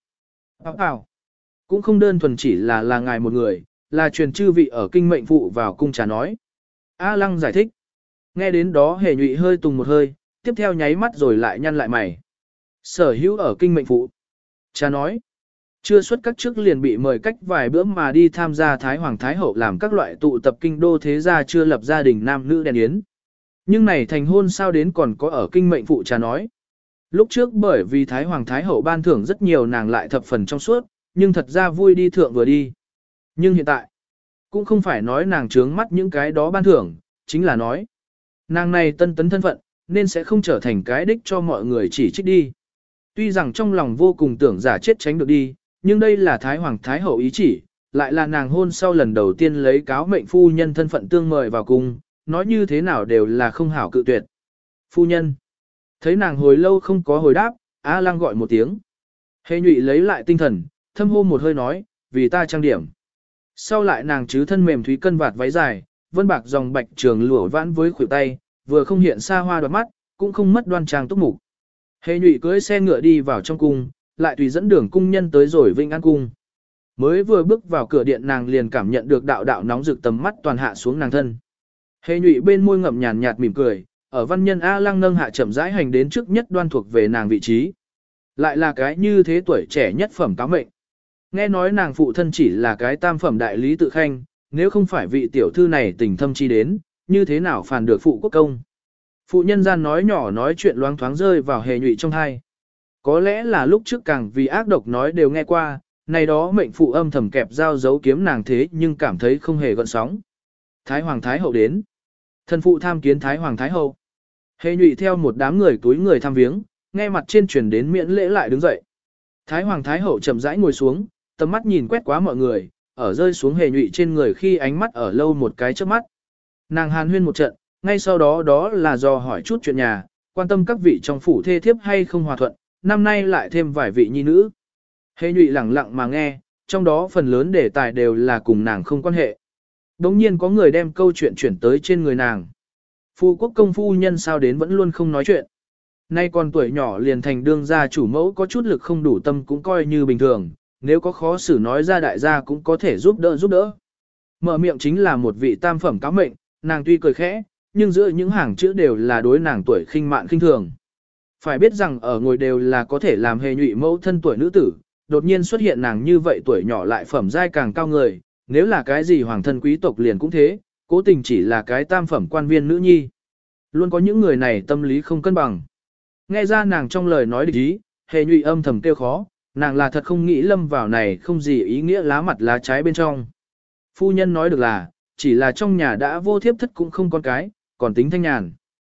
Ảo. Cũng không đơn thuần chỉ là ngài một người, là truyền chư vị ở kinh mệnh phụ vào cung trà nói. A Lăng giải thích. Nghe đến đó hề nhụy hơi tùng một hơi, tiếp theo nháy mắt rồi lại nhăn lại mày. Sở hữu ở kinh mệnh phụ. Cha nói. Chưa xuất các chức liền bị mời cách vài bữa mà đi tham gia Thái Hoàng Thái Hậu làm các loại tụ tập kinh đô thế gia chưa lập gia đình nam nữ đèn yến. Nhưng này thành hôn sao đến còn có ở kinh mệnh phụ cha nói. Lúc trước bởi vì Thái Hoàng Thái Hậu ban thưởng rất nhiều nàng lại thập phần trong suốt, nhưng thật ra vui đi thượng vừa đi. Nhưng hiện tại, cũng không phải nói nàng trướng mắt những cái đó ban thưởng, chính là nói. Nàng này tân tấn thân phận, nên sẽ không trở thành cái đích cho mọi người chỉ trích đi. Tuy rằng trong lòng vô cùng tưởng giả chết tránh được đi, nhưng đây là Thái Hoàng Thái Hậu ý chỉ, lại là nàng hôn sau lần đầu tiên lấy cáo mệnh phu nhân thân phận tương mời vào cung, nói như thế nào đều là không hảo cự tuyệt. Phu nhân. Thấy nàng hồi lâu không có hồi đáp, A Lăng gọi một tiếng. Hề nhụy lấy lại tinh thần, thâm hô một hơi nói, vì ta trang điểm. Sau lại nàng chứ thân mềm thúy cân vạt váy dài, vân bạc dòng bạch trường lụa vãn với khuỷu tay, vừa không hiện xa hoa đoạt mắt, cũng không mất đoan trang túc mục. Hề nhụy cưỡi xe ngựa đi vào trong cung, lại tùy dẫn đường cung nhân tới rồi Vinh An cung. Mới vừa bước vào cửa điện nàng liền cảm nhận được đạo đạo nóng rực tầm mắt toàn hạ xuống nàng thân. Hề nhụy bên môi ngậm nhàn nhạt mỉm cười, ở văn nhân A Lăng nâng hạ chậm rãi hành đến trước nhất đoan thuộc về nàng vị trí. Lại là cái như thế tuổi trẻ nhất phẩm cáo mệnh. Nghe nói nàng phụ thân chỉ là cái tam phẩm đại lý tự khanh, nếu không phải vị tiểu thư này tình thâm chi đến, như thế nào phản được phụ quốc công. Phụ nhân gian nói nhỏ nói chuyện loáng thoáng rơi vào hề nhụy trong hai. Có lẽ là lúc trước càng vì ác độc nói đều nghe qua, này đó mệnh phụ âm thầm kẹp dao giấu kiếm nàng thế nhưng cảm thấy không hề gợn sóng. Thái Hoàng Thái Hậu đến. Thần phụ tham kiến Thái Hoàng Thái Hậu. Hề nhụy theo một đám người túi người tham viếng, nghe mặt trên truyền đến miễn lễ lại đứng dậy. Thái Hoàng Thái Hậu chậm rãi ngồi xuống, tầm mắt nhìn quét quá mọi người, ở rơi xuống hề nhụy trên người khi ánh mắt ở lâu một cái trước mắt. Nàng hàn huyên một trận, ngay sau đó đó là do hỏi chút chuyện nhà, quan tâm các vị trong phủ thê thiếp hay không hòa thuận, năm nay lại thêm vài vị nhi nữ. Hề nhụy lẳng lặng mà nghe, trong đó phần lớn đề tài đều là cùng nàng không quan hệ. Đống nhiên có người đem câu chuyện chuyển tới trên người nàng. Phu quốc công phu nhân sao đến vẫn luôn không nói chuyện. Nay còn tuổi nhỏ liền thành đương gia chủ mẫu có chút lực không đủ tâm cũng coi như bình thường, nếu có khó xử nói ra đại gia cũng có thể giúp đỡ. Mở miệng chính là một vị tam phẩm cáo mệnh, nàng tuy cười khẽ, nhưng giữa những hàng chữ đều là đối nàng tuổi khinh mạn khinh thường. Phải biết rằng ở ngồi đều là có thể làm hề nhụy mẫu thân tuổi nữ tử, đột nhiên xuất hiện nàng như vậy tuổi nhỏ lại phẩm giai càng cao người, nếu là cái gì hoàng thân quý tộc liền cũng thế, cố tình chỉ là cái tam phẩm quan viên nữ nhi. Luôn có những người này tâm lý không cân bằng. Nghe ra nàng trong lời nói địch ý, hề nhụy âm thầm tiêu khó, nàng là thật không nghĩ lâm vào này không gì ý nghĩa lá mặt lá trái bên trong. Phu nhân nói được là, chỉ là trong nhà đã vô thiếp thất cũng không con cái, còn tính thanh nhàn.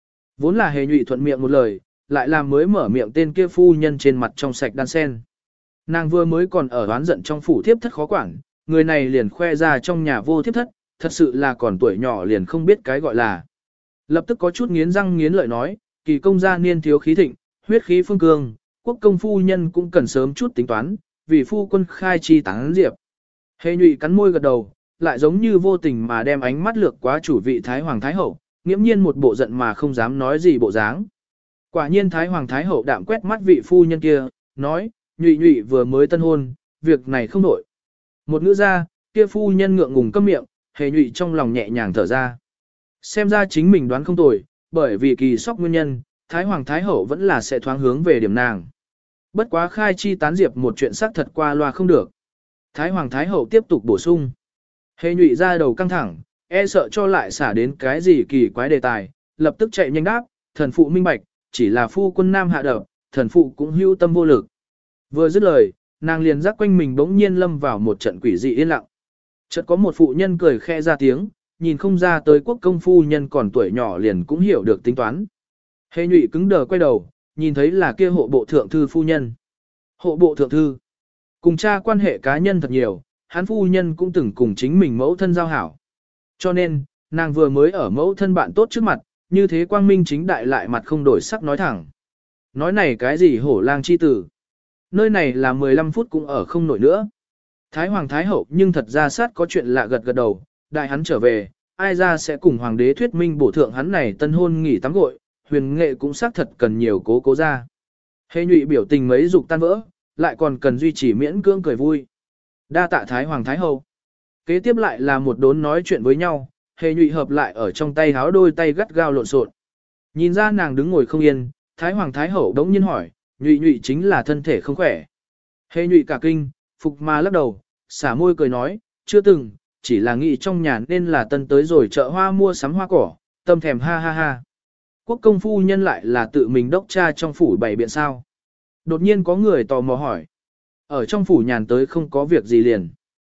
Vốn là hề nhụy thuận miệng một lời, lại làm mới mở miệng tên kia phu nhân trên mặt trong sạch đan sen. Nàng vừa mới còn ở oán giận trong phủ thiếp thất khó quản, người này liền khoe ra trong nhà vô thiếp thất, thật sự là còn tuổi nhỏ liền không biết cái gọi là. Lập tức có chút nghiến răng nghiến lợi nói, kỳ công gia niên thiếu khí thịnh, huyết khí phương cương, quốc công phu nhân cũng cần sớm chút tính toán, vì phu quân khai chi tán diệp. Hề nhụy cắn môi gật đầu, lại giống như vô tình mà đem ánh mắt lược quá chủ vị Thái Hoàng Thái Hậu, nghiễm nhiên một bộ giận mà không dám nói gì bộ dáng. Quả nhiên Thái Hoàng Thái Hậu đạm quét mắt vị phu nhân kia, nói, nhụy nhụy vừa mới tân hôn, việc này không nổi. Một nữ gia, kia phu nhân ngượng ngùng câm miệng, hề nhụy trong lòng nhẹ nhàng thở ra. Xem ra chính mình đoán không tồi, bởi vì kỳ sóc nguyên nhân, Thái Hoàng Thái Hậu vẫn là sẽ thoáng hướng về điểm nàng. Bất quá khai chi tán diệp một chuyện xác thật qua loa không được. Thái Hoàng Thái Hậu tiếp tục bổ sung. Hề nhụy ra đầu căng thẳng, e sợ cho lại xả đến cái gì kỳ quái đề tài, lập tức chạy nhanh đáp, thần phụ minh bạch, chỉ là phu quân nam hạ độc, thần phụ cũng hưu tâm vô lực. Vừa dứt lời, nàng liền giác quanh mình bỗng nhiên lâm vào một trận quỷ dị yên lặng. Chợt có một phụ nhân cười khẽ ra tiếng, nhìn không ra tới quốc công phu nhân còn tuổi nhỏ liền cũng hiểu được tính toán. Hề nhụy cứng đờ quay đầu, nhìn thấy là kia hộ bộ thượng thư phu nhân. Hộ bộ thượng thư, cùng cha quan hệ cá nhân thật nhiều, hắn phu nhân cũng từng cùng chính mình mẫu thân giao hảo. Cho nên, nàng vừa mới ở mẫu thân bạn tốt trước mặt, như thế quang minh chính đại lại mặt không đổi sắc nói thẳng. Nói này cái gì hổ lang chi tử. Nơi này là 15 phút cũng ở không nổi nữa. Thái Hoàng Thái Hậu nhưng thật ra sát có chuyện lạ gật gật đầu, đại hắn trở về, ai ra sẽ cùng Hoàng đế thuyết minh bổ thượng hắn này tân hôn nghỉ tắm gội, huyền nghệ cũng xác thật cần nhiều cố cố ra. Hề nhụy biểu tình mấy dục tan vỡ, lại còn cần duy trì miễn cưỡng cười vui. Đa tạ Thái Hoàng Thái Hậu. Kế tiếp lại là một đốn nói chuyện với nhau, hề nhụy hợp lại ở trong tay háo đôi tay gắt gao lộn xộn. Nhìn ra nàng đứng ngồi không yên, Thái Hoàng Thái Hậu đống nhiên hỏi, nhụy nhụy chính là thân thể không khỏe. Hề nhụy cả kinh, phục mà lắc đầu, xả môi cười nói, chưa từng, chỉ là nghĩ trong nhà nên là tân tới rồi chợ hoa mua sắm hoa cỏ, tâm thèm ha ha ha. Quốc công phu nhân lại là tự mình đốc cha trong phủ bày biện sao. Đột nhiên có người tò mò hỏi. Ở trong phủ nhàn tới không có việc gì liền.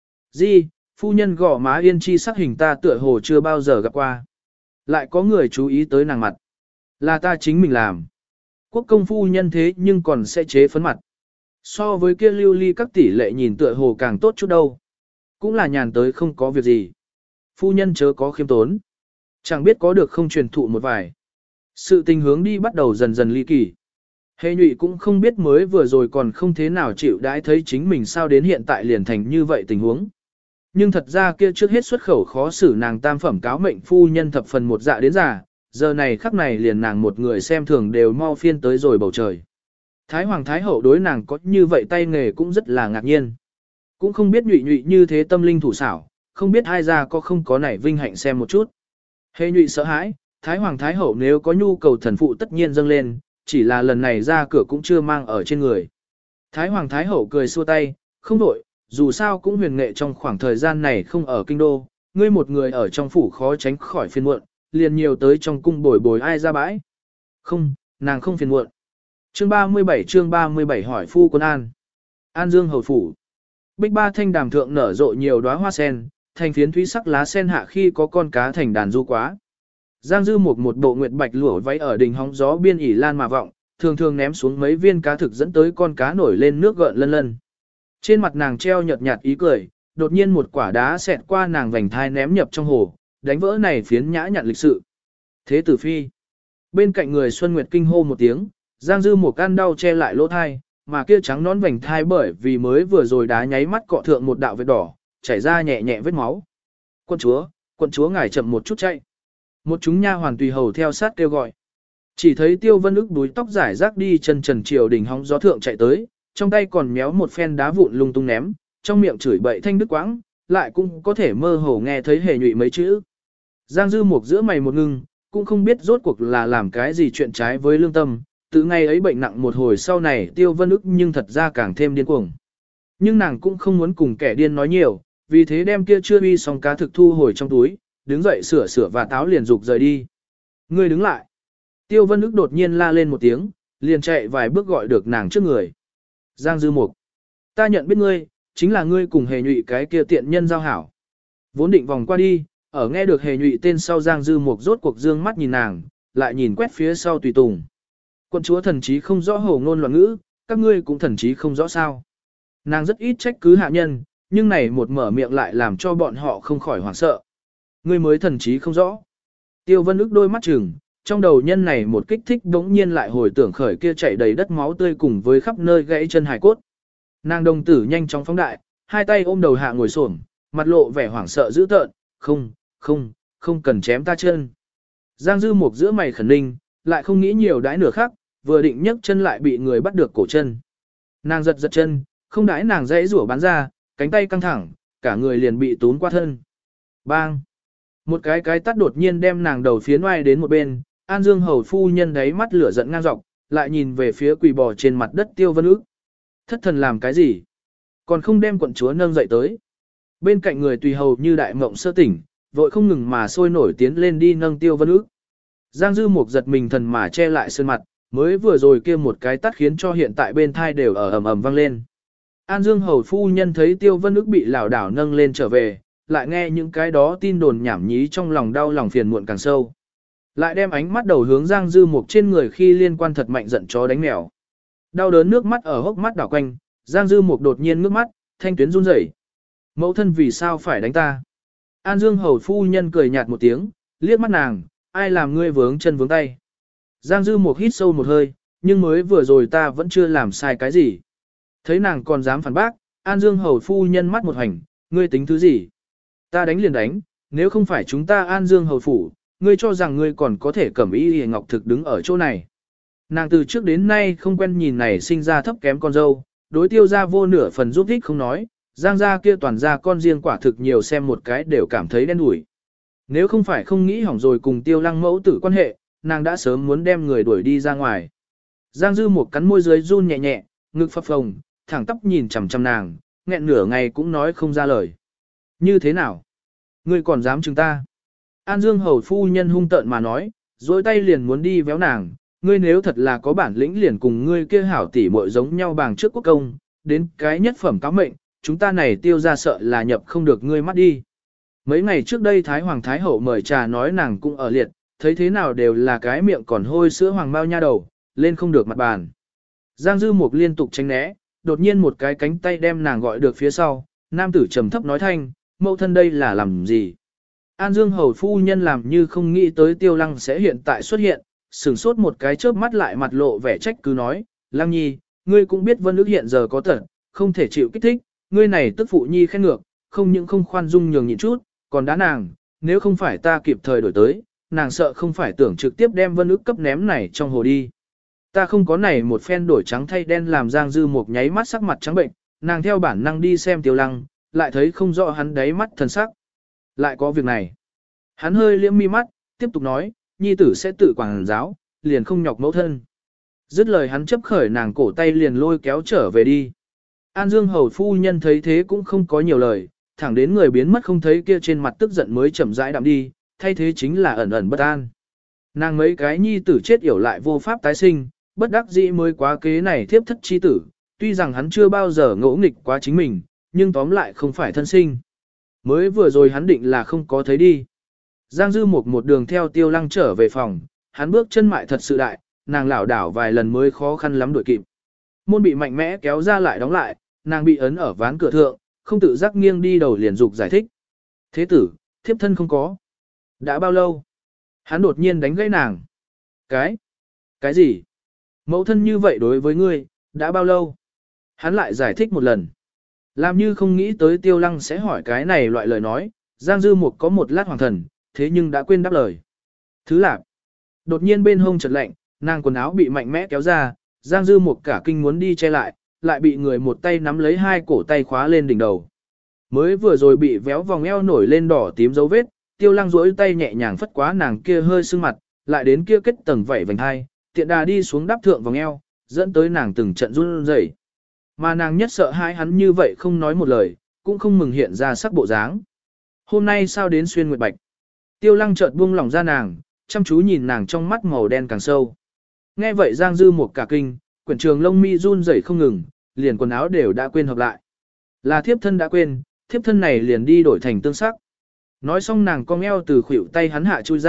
Di, phu nhân gò má yên chi sắc hình ta tựa hồ chưa bao giờ gặp qua. Lại có người chú ý tới nàng mặt. Là ta chính mình làm. Quốc công phu nhân thế nhưng còn sẽ chế phấn mặt. So với kia lưu ly các tỷ lệ nhìn tựa hồ càng tốt chút đâu. Cũng là nhàn tới không có việc gì. Phu nhân chớ có khiêm tốn. Chẳng biết có được không truyền thụ một vài. Sự tình hướng đi bắt đầu dần dần ly kỳ. Hề nhụy cũng không biết mới vừa rồi còn không thế nào chịu đãi thấy chính mình sao đến hiện tại liền thành như vậy tình huống. Nhưng thật ra kia trước hết xuất khẩu khó xử nàng tam phẩm cáo mệnh phu nhân thập phần một dạ đến già, giờ này khắc này liền nàng một người xem thường đều mau phiên tới rồi bầu trời. Thái Hoàng Thái Hậu đối nàng có như vậy tay nghề cũng rất là ngạc nhiên. Cũng không biết nhụy nhụy như thế tâm linh thủ xảo, không biết ai ra có không có nảy vinh hạnh xem một chút. Hề nhụy sợ hãi, Thái Hoàng Thái Hậu nếu có nhu cầu thần phụ tất nhiên dâng lên, chỉ là lần này ra cửa cũng chưa mang ở trên người. Thái Hoàng Thái Hậu cười xua tay, không đổi, dù sao cũng huyền nghệ trong khoảng thời gian này không ở kinh đô, ngươi một người ở trong phủ khó tránh khỏi phiền muộn, liền nhiều tới trong cung bồi bồi ai ra bãi. Không, nàng không phiền muộn. Chương 37 hỏi phu quân An. An Dương hầu phủ. Bích ba thanh đàm thượng nở rộ nhiều đóa hoa sen, thành phiến thúy sắc lá sen hạ khi có con cá thành đàn du quá. Giang Dư một bộ nguyệt bạch lụa váy ở đỉnh hóng gió biên ỉ lan mà vọng, thường thường ném xuống mấy viên cá thực dẫn tới con cá nổi lên nước gợn lân lân. Trên mặt nàng treo nhợt nhạt ý cười, đột nhiên một quả đá xẹt qua nàng vành thai ném nhập trong hồ, đánh vỡ này phiến nhã nhặn lịch sự. Thế tử phi. Bên cạnh người Xuân Nguyệt kinh hô một tiếng, Giang Dư một can đau che lại lỗ thai, mà kia trắng nón vành thai bởi vì mới vừa rồi đá nháy mắt cọ thượng một đạo vết đỏ, chảy ra nhẹ nhẹ vết máu. Quận chúa ngài chậm một chút chạy. Một chúng nha hoàn tùy hầu theo sát kêu gọi. Chỉ thấy Tiêu Vân ức đuối tóc giải rác đi chân trần triều đỉnh hóng gió thượng chạy tới, trong tay còn méo một phen đá vụn lung tung ném, trong miệng chửi bậy thanh đức quãng, lại cũng có thể mơ hồ nghe thấy hề nhụy mấy chữ. Giang Dư Mục giữa mày một ngưng, cũng không biết rốt cuộc là làm cái gì chuyện trái với lương tâm, từ ngày ấy bệnh nặng một hồi sau này Tiêu Vân ức nhưng thật ra càng thêm điên cuồng. Nhưng nàng cũng không muốn cùng kẻ điên nói nhiều, vì thế đem kia chưa uy xong cá thực thu hồi trong túi, đứng dậy sửa và táo liền dục rời đi. Ngươi đứng lại. Tiêu Vân ức đột nhiên la lên một tiếng, liền chạy vài bước gọi được nàng trước người. Giang Dư Mục, ta nhận biết ngươi, chính là ngươi cùng hề nhụy cái kia tiện nhân giao hảo. Vốn định vòng qua đi, ở nghe được hề nhụy tên sau Giang Dư Mục rốt cuộc dương mắt nhìn nàng, lại nhìn quét phía sau tùy tùng. Quận chúa thần chí không rõ hồ ngôn loạn ngữ, các ngươi cũng thần chí không rõ sao. Nàng rất ít trách cứ hạ nhân, nhưng này một mở miệng lại làm cho bọn họ không khỏi hoảng sợ. Ngươi mới thần chí không rõ. Tiêu Vân ức đôi mắt chừng, trong đầu nhân này một kích thích đống nhiên lại hồi tưởng khởi kia chảy đầy đất máu tươi cùng với khắp nơi gãy chân hài cốt. Nàng đồng tử nhanh chóng phóng đại, hai tay ôm đầu hạ ngồi xổm, mặt lộ vẻ hoảng sợ dữ tợn, không cần chém ta chân. Giang Dư Mục giữa mày khẩn ninh, lại không nghĩ nhiều đãi nửa khắc, vừa định nhấc chân lại bị người bắt được cổ chân. Nàng giật giật chân, không đãi nàng dãy rủa bắn ra, cánh tay căng thẳng, cả người liền bị tún qua thân. Bang! Một cái tát đột nhiên đem nàng đầu phiến oai đến một bên, An Dương hầu phu nhân đáy mắt lửa giận ngang dọc, lại nhìn về phía quỳ bò trên mặt đất Tiêu Vân ức. Thất thần làm cái gì? Còn không đem quận chúa nâng dậy tới. Bên cạnh người tùy hầu như đại mộng sơ tỉnh, vội không ngừng mà sôi nổi tiến lên đi nâng Tiêu Vân ức. Giang Dư Mục giật mình thần mà che lại sơn mặt, mới vừa rồi kia một cái tát khiến cho hiện tại bên thai đều ở ầm ầm vang lên. An Dương hầu phu nhân thấy Tiêu Vân ức bị lảo đảo nâng lên trở về, lại nghe những cái đó tin đồn nhảm nhí trong lòng đau lòng phiền muộn càng sâu. Lại đem ánh mắt đầu hướng Giang Dư Mục trên người khi liên quan thật mạnh giận chó đánh mèo. Đau đớn nước mắt ở hốc mắt đảo quanh, Giang Dư Mục đột nhiên ngước mắt, thanh tuyến run rẩy. Mẫu thân vì sao phải đánh ta? An Dương hầu phu nhân cười nhạt một tiếng, liếc mắt nàng, ai làm ngươi vướng chân vướng tay? Giang Dư Mục hít sâu một hơi, nhưng mới vừa rồi ta vẫn chưa làm sai cái gì. Thấy nàng còn dám phản bác, An Dương hầu phu nhân mắt một hành, ngươi tính thứ gì? Ta đánh liền đánh, nếu không phải chúng ta An Dương hầu phủ, ngươi cho rằng ngươi còn có thể cẩm y hề ngọc thực đứng ở chỗ này. Nàng từ trước đến nay không quen nhìn này sinh ra thấp kém con dâu, đối Tiêu gia vô nửa phần giúp ích không nói, Giang gia kia toàn gia con riêng quả thực nhiều xem một cái đều cảm thấy đen đủi. Nếu không phải không nghĩ hỏng rồi cùng Tiêu Lăng mẫu tử quan hệ, nàng đã sớm muốn đem người đuổi đi ra ngoài. Giang Dư một cắn môi dưới run nhẹ nhẹ, ngực phập phồng, thẳng tóc nhìn chằm chằm nàng, nghẹn nửa ngày cũng nói không ra lời. Như thế nào? Ngươi còn dám chứng ta? An Dương hầu phu nhân hung tợn mà nói, dối tay liền muốn đi véo nàng, ngươi nếu thật là có bản lĩnh liền cùng ngươi kia hảo tỷ muội giống nhau bàng trước quốc công, đến cái nhất phẩm cáo mệnh, chúng ta này Tiêu ra sợ là nhập không được ngươi mắt đi. Mấy ngày trước đây Thái Hoàng Thái Hậu mời trà nói nàng cũng ở liệt, thấy thế nào đều là cái miệng còn hôi sữa hoàng bao nha đầu, lên không được mặt bàn. Giang Dư Mục liên tục tránh né, đột nhiên một cái cánh tay đem nàng gọi được phía sau, nam tử trầm thấp nói thanh, mẫu thân đây là làm gì? An Dương hầu phu nhân làm như không nghĩ tới Tiêu Lăng sẽ hiện tại xuất hiện, sửng sốt một cái chớp mắt lại mặt lộ vẻ trách cứ nói, Lăng nhi, ngươi cũng biết Vân ước hiện giờ có tật, không thể chịu kích thích, ngươi này tức phụ nhi khen ngược, không những không khoan dung nhường nhịn chút, còn đá nàng, nếu không phải ta kịp thời đổi tới, nàng sợ không phải tưởng trực tiếp đem Vân ước cấp ném này trong hồ đi. Ta không có này một phen đổi trắng thay đen làm Giang Dư một nháy mắt sắc mặt trắng bệnh, nàng theo bản năng đi xem Tiêu Lăng, lại thấy không rõ hắn đáy mắt thần sắc. Lại có việc này. Hắn hơi liễm mi mắt, tiếp tục nói, nhi tử sẽ tự quảng giáo, liền không nhọc mẫu thân. Dứt lời hắn chấp khởi nàng cổ tay liền lôi kéo trở về đi. An Dương hầu phu nhân thấy thế cũng không có nhiều lời, thẳng đến người biến mất không thấy kia trên mặt tức giận mới chậm rãi đạm đi, thay thế chính là ẩn ẩn bất an. Nàng mấy cái nhi tử chết yểu lại vô pháp tái sinh, bất đắc dĩ mới quá kế này thiếp thất chi tử, tuy rằng hắn chưa bao giờ ngỗ nghịch quá chính mình, nhưng tóm lại không phải thân sinh. Mới vừa rồi hắn định là không có thấy đi. Giang Dư một đường theo Tiêu Lăng trở về phòng, hắn bước chân mại thật sự đại, nàng lảo đảo vài lần mới khó khăn lắm đuổi kịp. Môn bị mạnh mẽ kéo ra lại đóng lại, nàng bị ấn ở ván cửa thượng, không tự giác nghiêng đi đầu liền dục giải thích. Thế tử, thiếp thân không có. Đã bao lâu? Hắn đột nhiên đánh gãy nàng. Cái gì? Mẫu thân như vậy đối với ngươi, đã bao lâu? Hắn lại giải thích một lần. Làm như không nghĩ tới Tiêu Lăng sẽ hỏi cái này loại lời nói, Giang Dư Mục có một lát hoàng thần, thế nhưng đã quên đáp lời. Thứ lạc. Đột nhiên bên hông chợt lạnh, nàng quần áo bị mạnh mẽ kéo ra, Giang Dư Mục cả kinh muốn đi che lại, lại bị người một tay nắm lấy hai cổ tay khóa lên đỉnh đầu. Mới vừa rồi bị véo vòng eo nổi lên đỏ tím dấu vết, Tiêu Lăng duỗi tay nhẹ nhàng phất quá nàng kia hơi sưng mặt, lại đến kia kết tầng vảy vành hai, tiện đà đi xuống đắp thượng vòng eo, dẫn tới nàng từng trận run rẩy. Mà nàng nhất sợ hãi hắn như vậy không nói một lời, cũng không mừng hiện ra sắc bộ dáng. Hôm nay sao đến xuyên nguyệt bạch? Tiêu Lăng chợt buông lỏng ra nàng, chăm chú nhìn nàng trong mắt màu đen càng sâu. Nghe vậy Giang Dư một cả kinh, quyển trường lông mi run rẩy không ngừng, liền quần áo đều đã quên hợp lại. Là thiếp thân đã quên, thiếp thân này liền đi đổi thành tương sắc. Nói xong nàng cong eo từ khuỷu tay hắn hạ chui ra,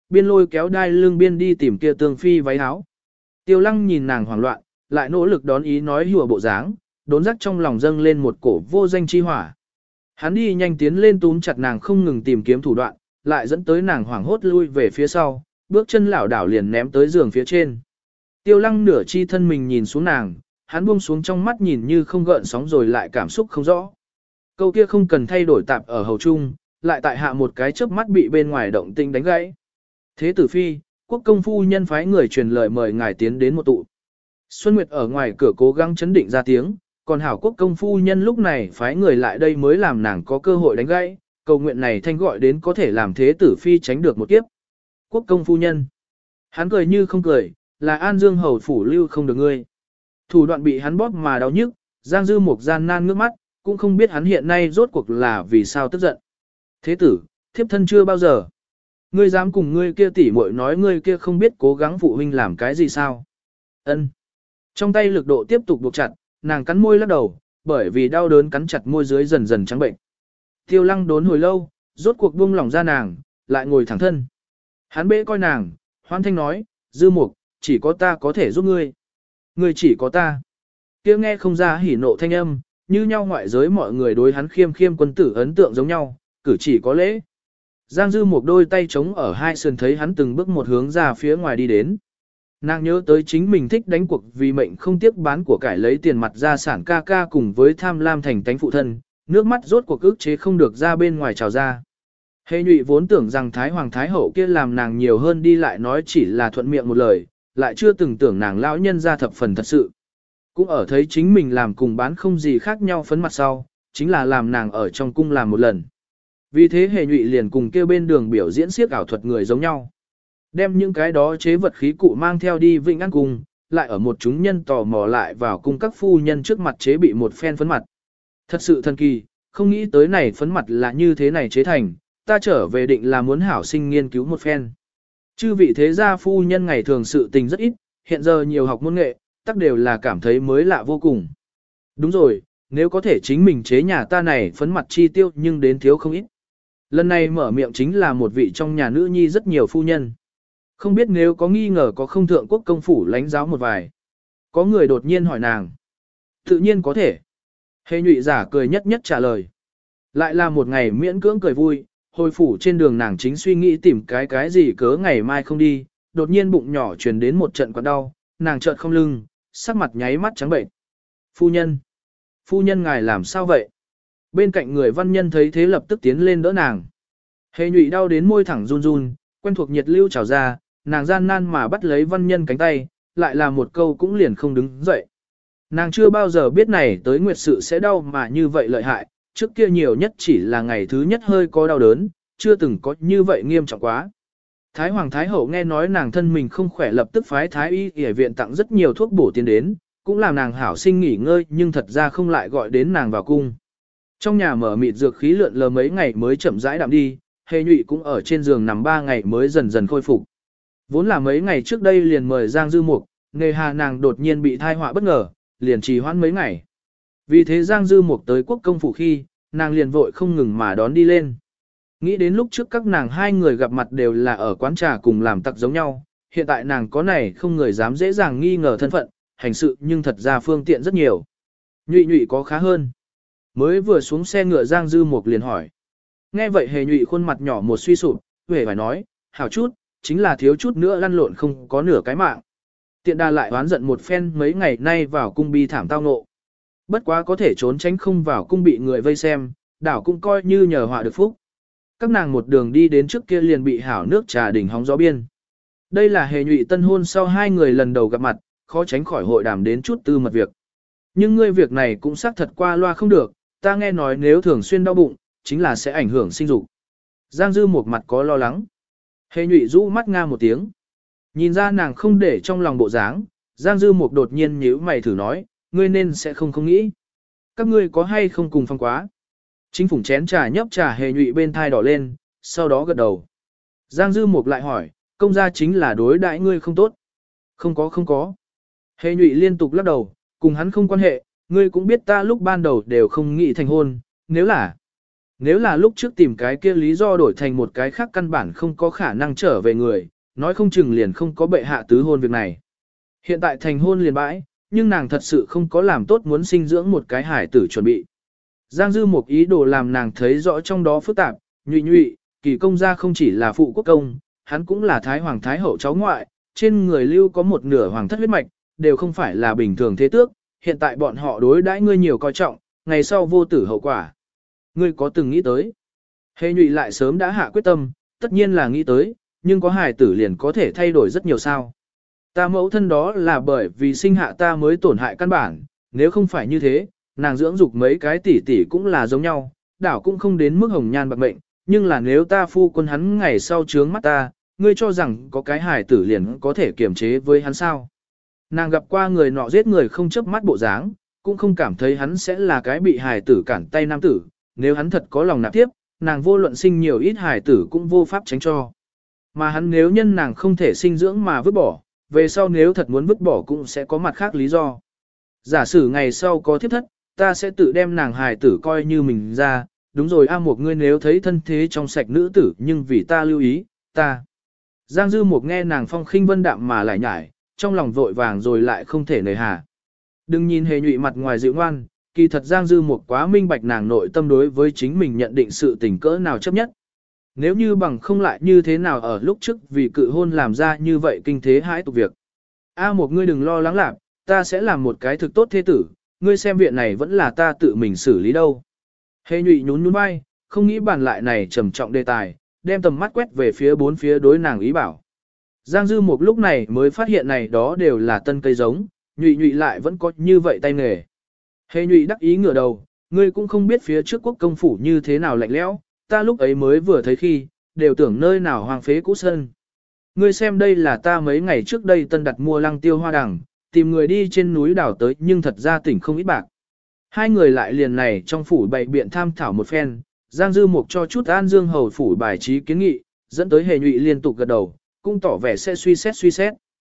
biên lôi kéo đai lưng biên đi tìm kia tương phi váy áo. Tiêu lăng nhìn nàng hoảng loạn, lại nỗ lực đón ý nói hùa bộ dáng, đốn rắc trong lòng dâng lên một cổ vô danh chi hỏa. Hắn đi nhanh tiến lên túm chặt nàng không ngừng tìm kiếm thủ đoạn, lại dẫn tới nàng hoảng hốt lui về phía sau, bước chân lảo đảo liền ném tới giường phía trên. Tiêu lăng nửa chi thân mình nhìn xuống nàng, hắn buông xuống trong mắt nhìn như không gợn sóng rồi lại cảm xúc không rõ. Câu kia không cần thay đổi tạp ở hầu trung, lại tại hạ một cái chớp mắt bị bên ngoài động tinh đánh gãy. Thế tử phi, quốc công phu nhân phái người truyền lời mời ngài tiến đến một tụ. Xuân Nguyệt ở ngoài cửa cố gắng chấn định ra tiếng, còn hảo quốc công phu nhân lúc này phái người lại đây mới làm nàng có cơ hội đánh gãy, cầu nguyện này thanh gọi đến có thể làm thế tử phi tránh được một kiếp. Quốc công phu nhân. Hắn cười như không cười, là An Dương hầu phủ lưu không được ngươi. Thủ đoạn bị hắn bóp mà đau nhức, Giang Dư Mục gian nan ngước mắt, cũng không biết hắn hiện nay rốt cuộc là vì sao tức giận. Thế tử, thiếp thân chưa bao giờ. Ngươi dám cùng ngươi kia tỉ muội nói ngươi kia không biết cố gắng phụ huynh làm cái gì sao? Ân. Trong tay lực độ tiếp tục buộc chặt, nàng cắn môi lắc đầu, bởi vì đau đớn cắn chặt môi dưới dần dần trắng bệnh. Tiêu lăng đốn hồi lâu, rốt cuộc buông lỏng ra nàng, lại ngồi thẳng thân. Hắn bẽ coi nàng, hoan thanh nói, Dư Mục, chỉ có ta có thể giúp ngươi. Ngươi chỉ có ta. Kia nghe không ra hỉ nộ thanh âm, như nhau ngoại giới mọi người đối hắn khiêm khiêm quân tử ấn tượng giống nhau, cử chỉ có lễ. Giang Dư Mục đôi tay chống ở hai sườn thấy hắn từng bước một hướng ra phía ngoài đi đến. Nàng nhớ tới chính mình thích đánh cuộc vì mệnh không tiếc bán của cải lấy tiền mặt ra sản ca ca cùng với tham lam thành tánh phụ thân, nước mắt rốt cuộc ức chế không được ra bên ngoài trào ra. Hề nhụy vốn tưởng rằng Thái Hoàng Thái Hậu kia làm nàng nhiều hơn đi lại nói chỉ là thuận miệng một lời, lại chưa từng tưởng nàng lão nhân ra thập phần thật sự. Cũng ở thấy chính mình làm cùng bán không gì khác nhau phấn mặt sau, chính là làm nàng ở trong cung làm một lần. Vì thế hề nhụy liền cùng kêu bên đường biểu diễn siếc ảo thuật người giống nhau. Đem những cái đó chế vật khí cụ mang theo đi Vĩnh An Cung, lại ở một chúng nhân tò mò lại vào cung các phu nhân trước mặt chế bị một phen phấn mặt. Thật sự thần kỳ, không nghĩ tới này phấn mặt là như thế này chế thành, ta trở về định là muốn hảo sinh nghiên cứu một phen. Chư vị thế gia phu nhân ngày thường sự tình rất ít, hiện giờ nhiều học môn nghệ, tất đều là cảm thấy mới lạ vô cùng. Đúng rồi, nếu có thể chính mình chế nhà ta này phấn mặt chi tiêu nhưng đến thiếu không ít. Lần này mở miệng chính là một vị trong nhà nữ nhi rất nhiều phu nhân. Không biết nếu có nghi ngờ có không thượng quốc công phủ lãnh giáo một vài. Có người đột nhiên hỏi nàng. Tự nhiên có thể. Hề nhụy giả cười nhất nhất trả lời. Lại là một ngày miễn cưỡng cười vui, hồi phủ trên đường nàng chính suy nghĩ tìm cái gì cớ ngày mai không đi, đột nhiên bụng nhỏ truyền đến một trận quặn đau, nàng chợt không lưng, sắc mặt nháy mắt trắng bệnh. Phu nhân ngài làm sao vậy? Bên cạnh người văn nhân thấy thế lập tức tiến lên đỡ nàng. Hề nhụy đau đến môi thẳng run run, quen thuộc nhiệt lưu trào ra, nàng gian nan mà bắt lấy văn nhân cánh tay, lại là một câu cũng liền không đứng dậy. Nàng chưa bao giờ biết này tới nguyệt sự sẽ đau mà như vậy lợi hại, trước kia nhiều nhất chỉ là ngày thứ nhất hơi có đau đớn, chưa từng có như vậy nghiêm trọng quá. Thái Hoàng Thái Hậu nghe nói nàng thân mình không khỏe lập tức phái Thái Y y viện tặng rất nhiều thuốc bổ tiến đến, cũng làm nàng hảo sinh nghỉ ngơi nhưng thật ra không lại gọi đến nàng vào cung. Trong nhà mở mịt dược khí lượn lờ mấy ngày mới chậm rãi đạm đi, hề nhụy cũng ở trên giường nằm 3 ngày mới dần dần khôi phục. Vốn là mấy ngày trước đây liền mời Giang Dư Mục, nghề hà nàng đột nhiên bị thai họa bất ngờ, liền trì hoãn mấy ngày. Vì thế Giang Dư Mục tới quốc công phủ khi, nàng liền vội không ngừng mà đón đi lên. Nghĩ đến lúc trước các nàng hai người gặp mặt đều là ở quán trà cùng làm tặc giống nhau, hiện tại nàng có này không người dám dễ dàng nghi ngờ thân phận, hành sự nhưng thật ra phương tiện rất nhiều. Nhụy nhụy có khá hơn. Mới vừa xuống xe ngựa Giang Dư Mục liền hỏi. Nghe vậy hề nhụy khuôn mặt nhỏ một suy sụp, huệ phải nói, hảo chút, chính là thiếu chút nữa lăn lộn không có nửa cái mạng. Tiện đà lại oán giận một phen mấy ngày nay vào cung bi thảm tao ngộ. Bất quá có thể trốn tránh không vào cung bị người vây xem, đảo cũng coi như nhờ họa được phúc. Các nàng một đường đi đến trước kia liền bị hảo nước trà đỉnh hóng gió biên. Đây là hề nhụy tân hôn sau hai người lần đầu gặp mặt, khó tránh khỏi hội đàm đến chút tư mật việc. Nhưng ngươi việc này cũng xác thật qua loa không được, ta nghe nói nếu thường xuyên đau bụng, chính là sẽ ảnh hưởng sinh dục. Giang Dư một mặt có lo lắng. Hề nhụy rũ mắt nga một tiếng. Nhìn ra nàng không để trong lòng bộ dáng, Giang Dư Mục đột nhiên nhíu mày thử nói, ngươi nên sẽ không nghĩ. Các ngươi có hay không cùng phong quá? Chính phủ chén trà nhấp trà hề nhụy bên thai đỏ lên, sau đó gật đầu. Giang Dư Mục lại hỏi, công gia chính là đối đãi ngươi không tốt. Không có. Hề nhụy liên tục lắc đầu, cùng hắn không quan hệ, ngươi cũng biết ta lúc ban đầu đều không nghĩ thành hôn, nếu là Nếu là lúc trước tìm cái kia lý do đổi thành một cái khác căn bản không có khả năng trở về người, nói không chừng liền không có bệ hạ tứ hôn việc này. Hiện tại thành hôn liền bãi, nhưng nàng thật sự không có làm tốt muốn sinh dưỡng một cái hải tử chuẩn bị. Giang Dư một ý đồ làm nàng thấy rõ trong đó phức tạp, nhụy, Kỳ công gia không chỉ là phụ quốc công, hắn cũng là thái hoàng thái hậu cháu ngoại, trên người lưu có một nửa hoàng thất huyết mạch, đều không phải là bình thường thế tước, hiện tại bọn họ đối đãi ngươi nhiều coi trọng, ngày sau vô tử hậu quả. Ngươi có từng nghĩ tới? Hề nhụy lại sớm đã hạ quyết tâm, tất nhiên là nghĩ tới, nhưng có hài tử liền có thể thay đổi rất nhiều sao. Ta mẫu thân đó là bởi vì sinh hạ ta mới tổn hại căn bản, nếu không phải như thế, nàng dưỡng dục mấy cái tỷ tỷ cũng là giống nhau, đảo cũng không đến mức hồng nhan bạc mệnh, nhưng là nếu ta phu quân hắn ngày sau trướng mắt ta, ngươi cho rằng có cái hài tử liền có thể kiềm chế với hắn sao. Nàng gặp qua người nọ giết người không chớp mắt bộ dáng, cũng không cảm thấy hắn sẽ là cái bị hài tử cản tay nam tử, nếu hắn thật có lòng nạp tiếp, nàng vô luận sinh nhiều ít hài tử cũng vô pháp tránh cho. Mà hắn nếu nhân nàng không thể sinh dưỡng mà vứt bỏ, về sau nếu thật muốn vứt bỏ cũng sẽ có mặt khác lý do. Giả sử ngày sau có thiếp thất, ta sẽ tự đem nàng hài tử coi như mình ra, đúng rồi A Mục ngươi nếu thấy thân thế trong sạch nữ tử nhưng vì ta lưu ý, ta. Giang Dư Mục nghe nàng phong khinh vân đạm mà lại nhải, trong lòng vội vàng rồi lại không thể nề hà. Đừng nhìn hề nhụy mặt ngoài dịu ngoan, kỳ thật Giang Dư Mục quá minh bạch nàng nội tâm đối với chính mình nhận định sự tình cỡ nào chấp nhất. Nếu như bằng không lại như thế nào ở lúc trước vì cự hôn làm ra như vậy kinh thế hãi tục việc. A Mục ngươi đừng lo lắng lạc, ta sẽ làm một cái thực tốt thế tử, ngươi xem viện này vẫn là ta tự mình xử lý đâu. Hề nhụy nhún nhún vai, không nghĩ bàn lại này trầm trọng đề tài, đem tầm mắt quét về phía bốn phía đối nàng ý bảo. Giang Dư Mục lúc này mới phát hiện này đó đều là tân cây giống, nhụy lại vẫn có như vậy tay nghề. Hề nhụy đắc ý ngửa đầu, ngươi cũng không biết phía trước quốc công phủ như thế nào lạnh lẽo, ta lúc ấy mới vừa thấy khi, đều tưởng nơi nào hoang phế cũ sân. Ngươi xem đây là ta mấy ngày trước đây tân đặt mua lăng tiêu hoa đằng, tìm người đi trên núi đảo tới nhưng thật ra tỉnh không ít bạc. Hai người lại liền này trong phủ bày biện tham thảo một phen, Giang Dư Mục cho chút An Dương hầu phủ bài trí kiến nghị, dẫn tới hề nhụy liên tục gật đầu, cũng tỏ vẻ sẽ suy xét.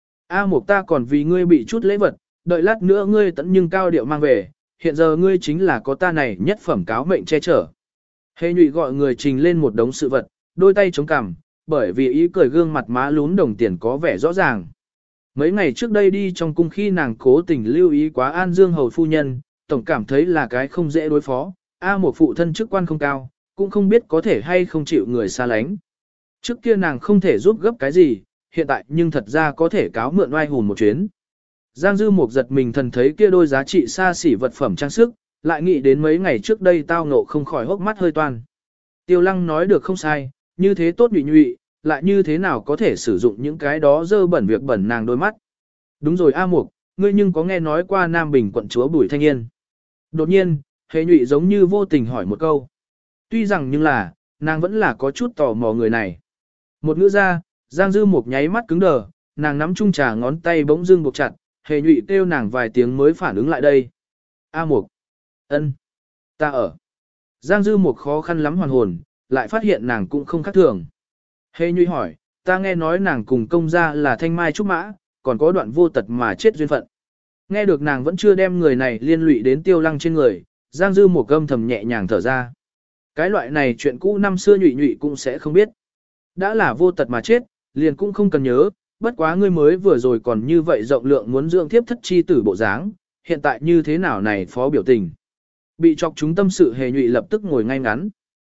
A Mục ta còn vì ngươi bị chút lễ vật, đợi lát nữa ngươi tận nhưng cao điệu mang về, hiện giờ ngươi chính là có ta này nhất phẩm cáo mệnh che chở. Hề nhụy gọi người trình lên một đống sự vật, đôi tay chống cằm, bởi vì ý cười gương mặt má lún đồng tiền có vẻ rõ ràng. Mấy ngày trước đây đi trong cung khi nàng cố tình lưu ý quá An Dương hầu phu nhân, tổng cảm thấy là cái không dễ đối phó, Một phụ thân chức quan không cao, cũng không biết có thể hay không chịu người xa lánh. Trước kia nàng không thể giúp gấp cái gì, hiện tại nhưng thật ra có thể cáo mượn oai hùn một chuyến. Giang Dư Mục giật mình thần thấy kia đôi giá trị xa xỉ vật phẩm trang sức, lại nghĩ đến mấy ngày trước đây tao ngộ không khỏi hốc mắt hơi toan. Tiêu Lăng nói được không sai, như thế tốt nhụy, lại như thế nào có thể sử dụng những cái đó dơ bẩn việc bẩn nàng đôi mắt. Đúng rồi A Mục, ngươi nhưng có nghe nói qua Nam Bình quận chúa Bùi Thanh Yên. Đột nhiên, hề nhụy giống như vô tình hỏi một câu. Tuy rằng nhưng là, nàng vẫn là có chút tò mò người này. Một ngữ ra, Giang Dư Mục nháy mắt cứng đờ, nàng nắm chung trà ngón tay bỗng dưng buộc chặt, hề nhụy kêu nàng vài tiếng mới phản ứng lại đây. A Mục, ân, ta ở. Giang Dư Mục khó khăn lắm hoàn hồn, lại phát hiện nàng cũng không khác thường. Hề nhụy hỏi, ta nghe nói nàng cùng công gia là thanh mai trúc mã, còn có đoạn vô tật mà chết duyên phận. Nghe được nàng vẫn chưa đem người này liên lụy đến Tiêu Lăng trên người, Giang Dư Mục âm thầm nhẹ nhàng thở ra. Cái loại này chuyện cũ năm xưa nhụy cũng sẽ không biết. Đã là vô tật mà chết, liền cũng không cần nhớ, bất quá ngươi mới vừa rồi còn như vậy rộng lượng muốn dưỡng thiếp thất chi tử bộ dáng, hiện tại như thế nào này phó biểu tình. Bị chọc chúng tâm sự hề nhụy lập tức ngồi ngay ngắn.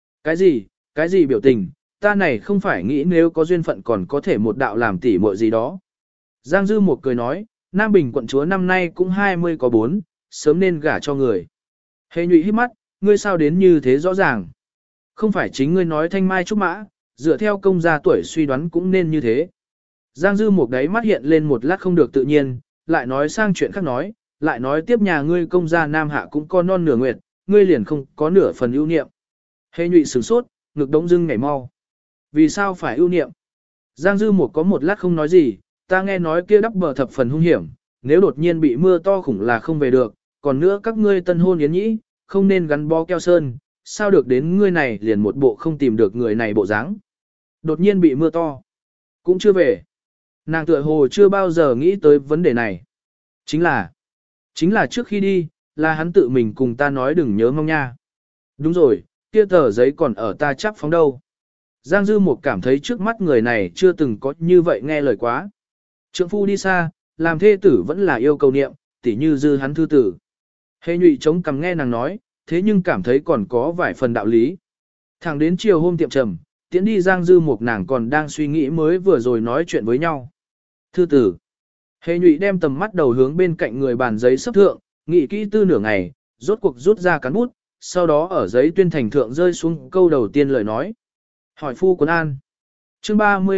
Cái gì biểu tình, ta này không phải nghĩ nếu có duyên phận còn có thể một đạo làm tỉ muội gì đó. Giang Dư Mục cười nói, Nam Bình quận chúa năm nay cũng 20 có 4, sớm nên gả cho người. Hề nhụy hít mắt, ngươi sao đến như thế rõ ràng. Không phải chính ngươi nói thanh mai trúc mã, dựa theo công gia tuổi suy đoán cũng nên như thế. Giang Dư Mục đáy mắt hiện lên một lát không được tự nhiên, lại nói sang chuyện khác nói, lại nói tiếp nhà ngươi công gia Nam Hạ cũng có non nửa nguyệt, ngươi liền không có nửa phần ưu niệm. Hề nhụy sửng sốt, ngực đống dưng nhảy mau. Vì sao phải ưu niệm? Giang Dư Mục có một lát không nói gì, ta nghe nói kia đắp bờ thập phần hung hiểm, nếu đột nhiên bị mưa to khủng là không về được, còn nữa các ngươi tân hôn yến nhĩ, không nên gắn bó keo sơn, sao được đến ngươi này liền một bộ không tìm được người này bộ dáng. Đột nhiên bị mưa to, cũng chưa về. Nàng tựa hồ chưa bao giờ nghĩ tới vấn đề này. Chính là trước khi đi, là hắn tự mình cùng ta nói đừng nhớ mong nha. Đúng rồi, kia tờ giấy còn ở ta chắp phóng đâu. Giang Dư Mục cảm thấy trước mắt người này chưa từng có như vậy nghe lời quá. Trượng phu đi xa, làm thê tử vẫn là yêu cầu niệm, tỉ như dư hắn thư tử. Hề Nhụy chống cằm nghe nàng nói, thế nhưng cảm thấy còn có vài phần đạo lý. Thẳng đến chiều hôm tiệm trầm, tiễn đi Giang Dư Mục nàng còn đang suy nghĩ mới vừa rồi nói chuyện với nhau. Thư tử. Hề Nhụy đem tầm mắt đầu hướng bên cạnh người bàn giấy sấp thượng, nghĩ kỹ tư nửa ngày, rốt cuộc rút ra cán bút, sau đó ở giấy tuyên thành thượng rơi xuống câu đầu tiên lời nói. Hỏi phu quân an. Chương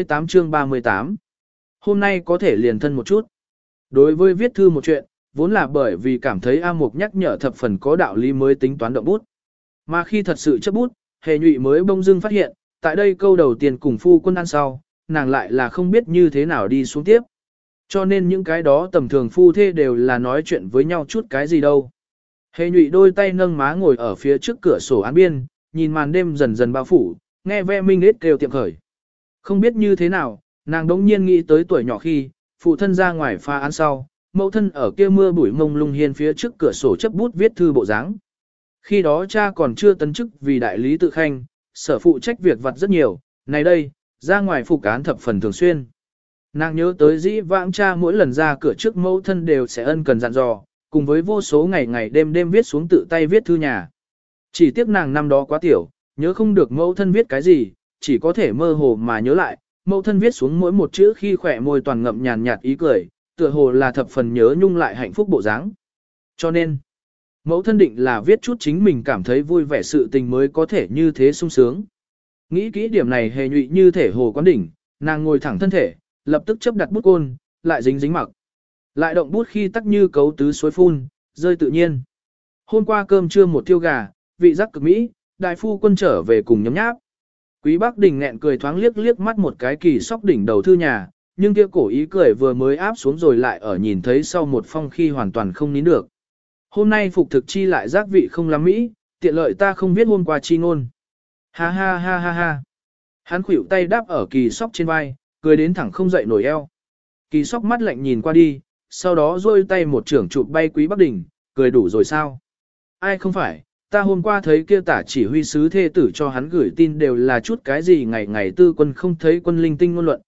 38. Hôm nay có thể liền thân một chút. Đối với viết thư một chuyện, vốn là bởi vì cảm thấy A Mục nhắc nhở thập phần có đạo lý mới tính toán động bút. Mà khi thật sự chấp bút, Hề Nhụy mới bông dưng phát hiện, tại đây câu đầu tiên cùng phu quân ăn sau, nàng lại là không biết như thế nào đi xuống tiếp. Cho nên những cái đó tầm thường phu thê đều là nói chuyện với nhau chút cái gì đâu. Hề Nhụy đôi tay nâng má ngồi ở phía trước cửa sổ án biên, nhìn màn đêm dần dần bao phủ, nghe ve minh hết kêu tiệm khởi. Không biết như thế nào, nàng đống nhiên nghĩ tới tuổi nhỏ khi, phụ thân ra ngoài pha án sau, mẫu thân ở kia mưa bụi mông lung hiên phía trước cửa sổ chấp bút viết thư bộ dáng. Khi đó cha còn chưa tấn chức vì đại lý tự khanh, sở phụ trách việc vặt rất nhiều, này đây, ra ngoài phục án thập phần thường xuyên. Nàng nhớ tới dĩ vãng cha mỗi lần ra cửa trước mẫu thân đều sẽ ân cần dặn dò, cùng với vô số ngày ngày đêm đêm viết xuống tự tay viết thư nhà. Chỉ tiếc nàng năm đó quá tiểu, nhớ không được mẫu thân viết cái gì, chỉ có thể mơ hồ mà nhớ lại, mẫu thân viết xuống mỗi một chữ khi khỏe môi toàn ngậm nhàn nhạt ý cười, tựa hồ là thập phần nhớ nhung lại hạnh phúc bộ dáng. Cho nên, mẫu thân định là viết chút chính mình cảm thấy vui vẻ sự tình mới có thể như thế sung sướng. Nghĩ kỹ điểm này Hề Nhụy như thể hồ quán đỉnh, nàng ngồi thẳng thân thể, lập tức chấp đặt bút côn, lại dính dính mặc. Lại động bút khi tắc như cấu tứ suối phun, rơi tự nhiên. Hôm qua cơm trưa một tiêu gà, vị giác cực mỹ, đại phu quân trở về cùng nhấm nháp. Quý Bắc Đình nghẹn cười thoáng liếc liếc mắt một cái kỳ sóc đỉnh đầu thư nhà, nhưng kia cổ ý cười vừa mới áp xuống rồi lại ở nhìn thấy sau một phong khi hoàn toàn không nín được. Hôm nay phục thực chi lại giác vị không lắm mỹ, tiện lợi ta không biết hôm qua chi ngôn. Ha ha ha ha ha. Hắn khuỷu tay đáp ở kỳ sóc trên vai, cười đến thẳng không dậy nổi eo. Kỳ sóc mắt lạnh nhìn qua đi, sau đó duỗi tay một trưởng chụp bay Quý Bắc Đình, cười đủ rồi sao? Ai không phải, ta hôm qua thấy kia tả chỉ huy sứ thê tử cho hắn gửi tin đều là chút cái gì ngày ngày tư quân không thấy quân linh tinh ngôn luận,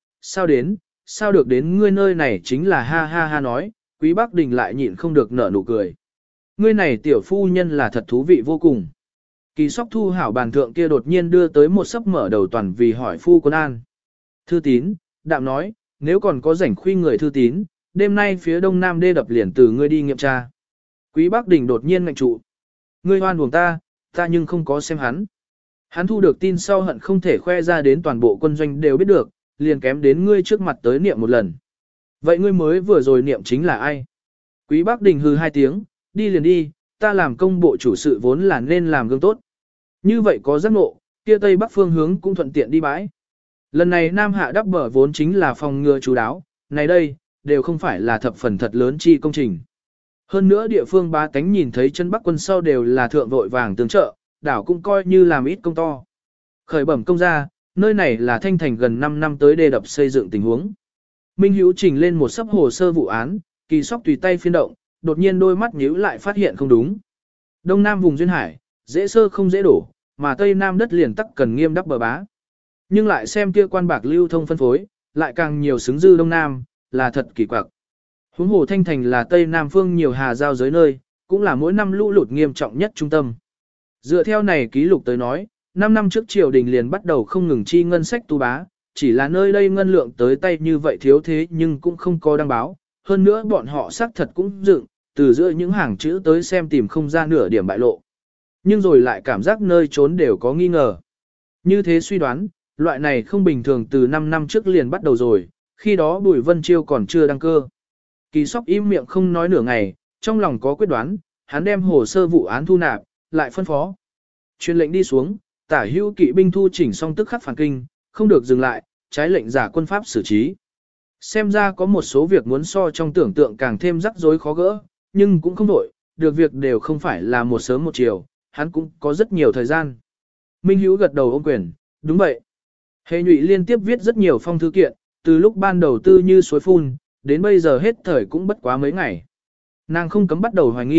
sao được đến ngươi nơi này chính là ha ha ha nói, Quý Bắc Đình lại nhịn không được nở nụ cười. Ngươi này tiểu phu nhân là thật thú vị vô cùng. Kỳ sóc thu hảo bàn thượng kia đột nhiên đưa tới một sấp mở đầu toàn vì hỏi phu quân an. Thư tín, đạm nói, nếu còn có rảnh khuy người thư tín, đêm nay phía đông nam đê đập liền từ ngươi đi nghiệm tra. Quý Bắc Đình đột nhiên ngạnh trụ. Ngươi hoan buồng ta nhưng không có xem hắn. Hắn thu được tin sau hận không thể khoe ra đến toàn bộ quân doanh đều biết được, liền kém đến ngươi trước mặt tới niệm một lần. Vậy ngươi mới vừa rồi niệm chính là ai? Quý Bắc Đình hừ hai tiếng, đi liền đi, ta làm công bộ chủ sự vốn là nên làm gương tốt. Như vậy có giác ngộ, kia tây bắc phương hướng cũng thuận tiện đi bãi. Lần này Nam Hạ đắp bờ vốn chính là phòng ngừa chú đáo, này đây, đều không phải là thập phần thật lớn chi công trình. Hơn nữa địa phương bá tánh nhìn thấy chân bắc quân sau đều là thượng vội vàng tương trợ, đảo cũng coi như làm ít công to. Khởi bẩm công gia, nơi này là thanh thành gần 5 năm tới đê đập xây dựng tình huống. Minh Hữu trình lên một sấp hồ sơ vụ án, kỳ sóc tùy tay phiên động, đột nhiên đôi mắt nhíu lại phát hiện không đúng. Đông Nam vùng duyên hải, dễ sơ không dễ đổ, mà Tây Nam đất liền tắc cần nghiêm đắp bờ bá. Nhưng lại xem kia quan bạc lưu thông phân phối, lại càng nhiều xứng dư Đông Nam, là thật kỳ quặc. Huống hồ Thanh Thành là Tây Nam phương nhiều hà giao giới nơi, cũng là mỗi năm lũ lụt nghiêm trọng nhất trung tâm. Dựa theo này ký lục tới nói, 5 năm trước triều đình liền bắt đầu không ngừng chi ngân sách tu bá, chỉ là nơi đây ngân lượng tới tay như vậy thiếu thế nhưng cũng không có đăng báo. Hơn nữa bọn họ xác thật cũng dựng, từ giữa những hàng chữ tới xem tìm không ra nửa điểm bại lộ. Nhưng rồi lại cảm giác nơi trốn đều có nghi ngờ. Như thế suy đoán, loại này không bình thường từ 5 năm trước liền bắt đầu rồi, khi đó Bùi Vân Chiêu còn chưa đăng cơ. Kỳ sóc im miệng không nói nửa ngày, trong lòng có quyết đoán, hắn đem hồ sơ vụ án thu nạp, lại phân phó. Truyền lệnh đi xuống, tả hữu kỵ binh thu chỉnh xong tức khắc phản kinh, không được dừng lại, trái lệnh giả quân pháp xử trí. Xem ra có một số việc muốn so trong tưởng tượng càng thêm rắc rối khó gỡ, nhưng cũng không đổi, được việc đều không phải là một sớm một chiều, hắn cũng có rất nhiều thời gian. Minh Hữu gật đầu ôm quyền, đúng vậy. Hề Nhụy liên tiếp viết rất nhiều phong thư kiện, từ lúc ban đầu tư như suối phun, đến bây giờ hết thời cũng bất quá mấy ngày. Nàng không cấm bắt đầu hoài nghi,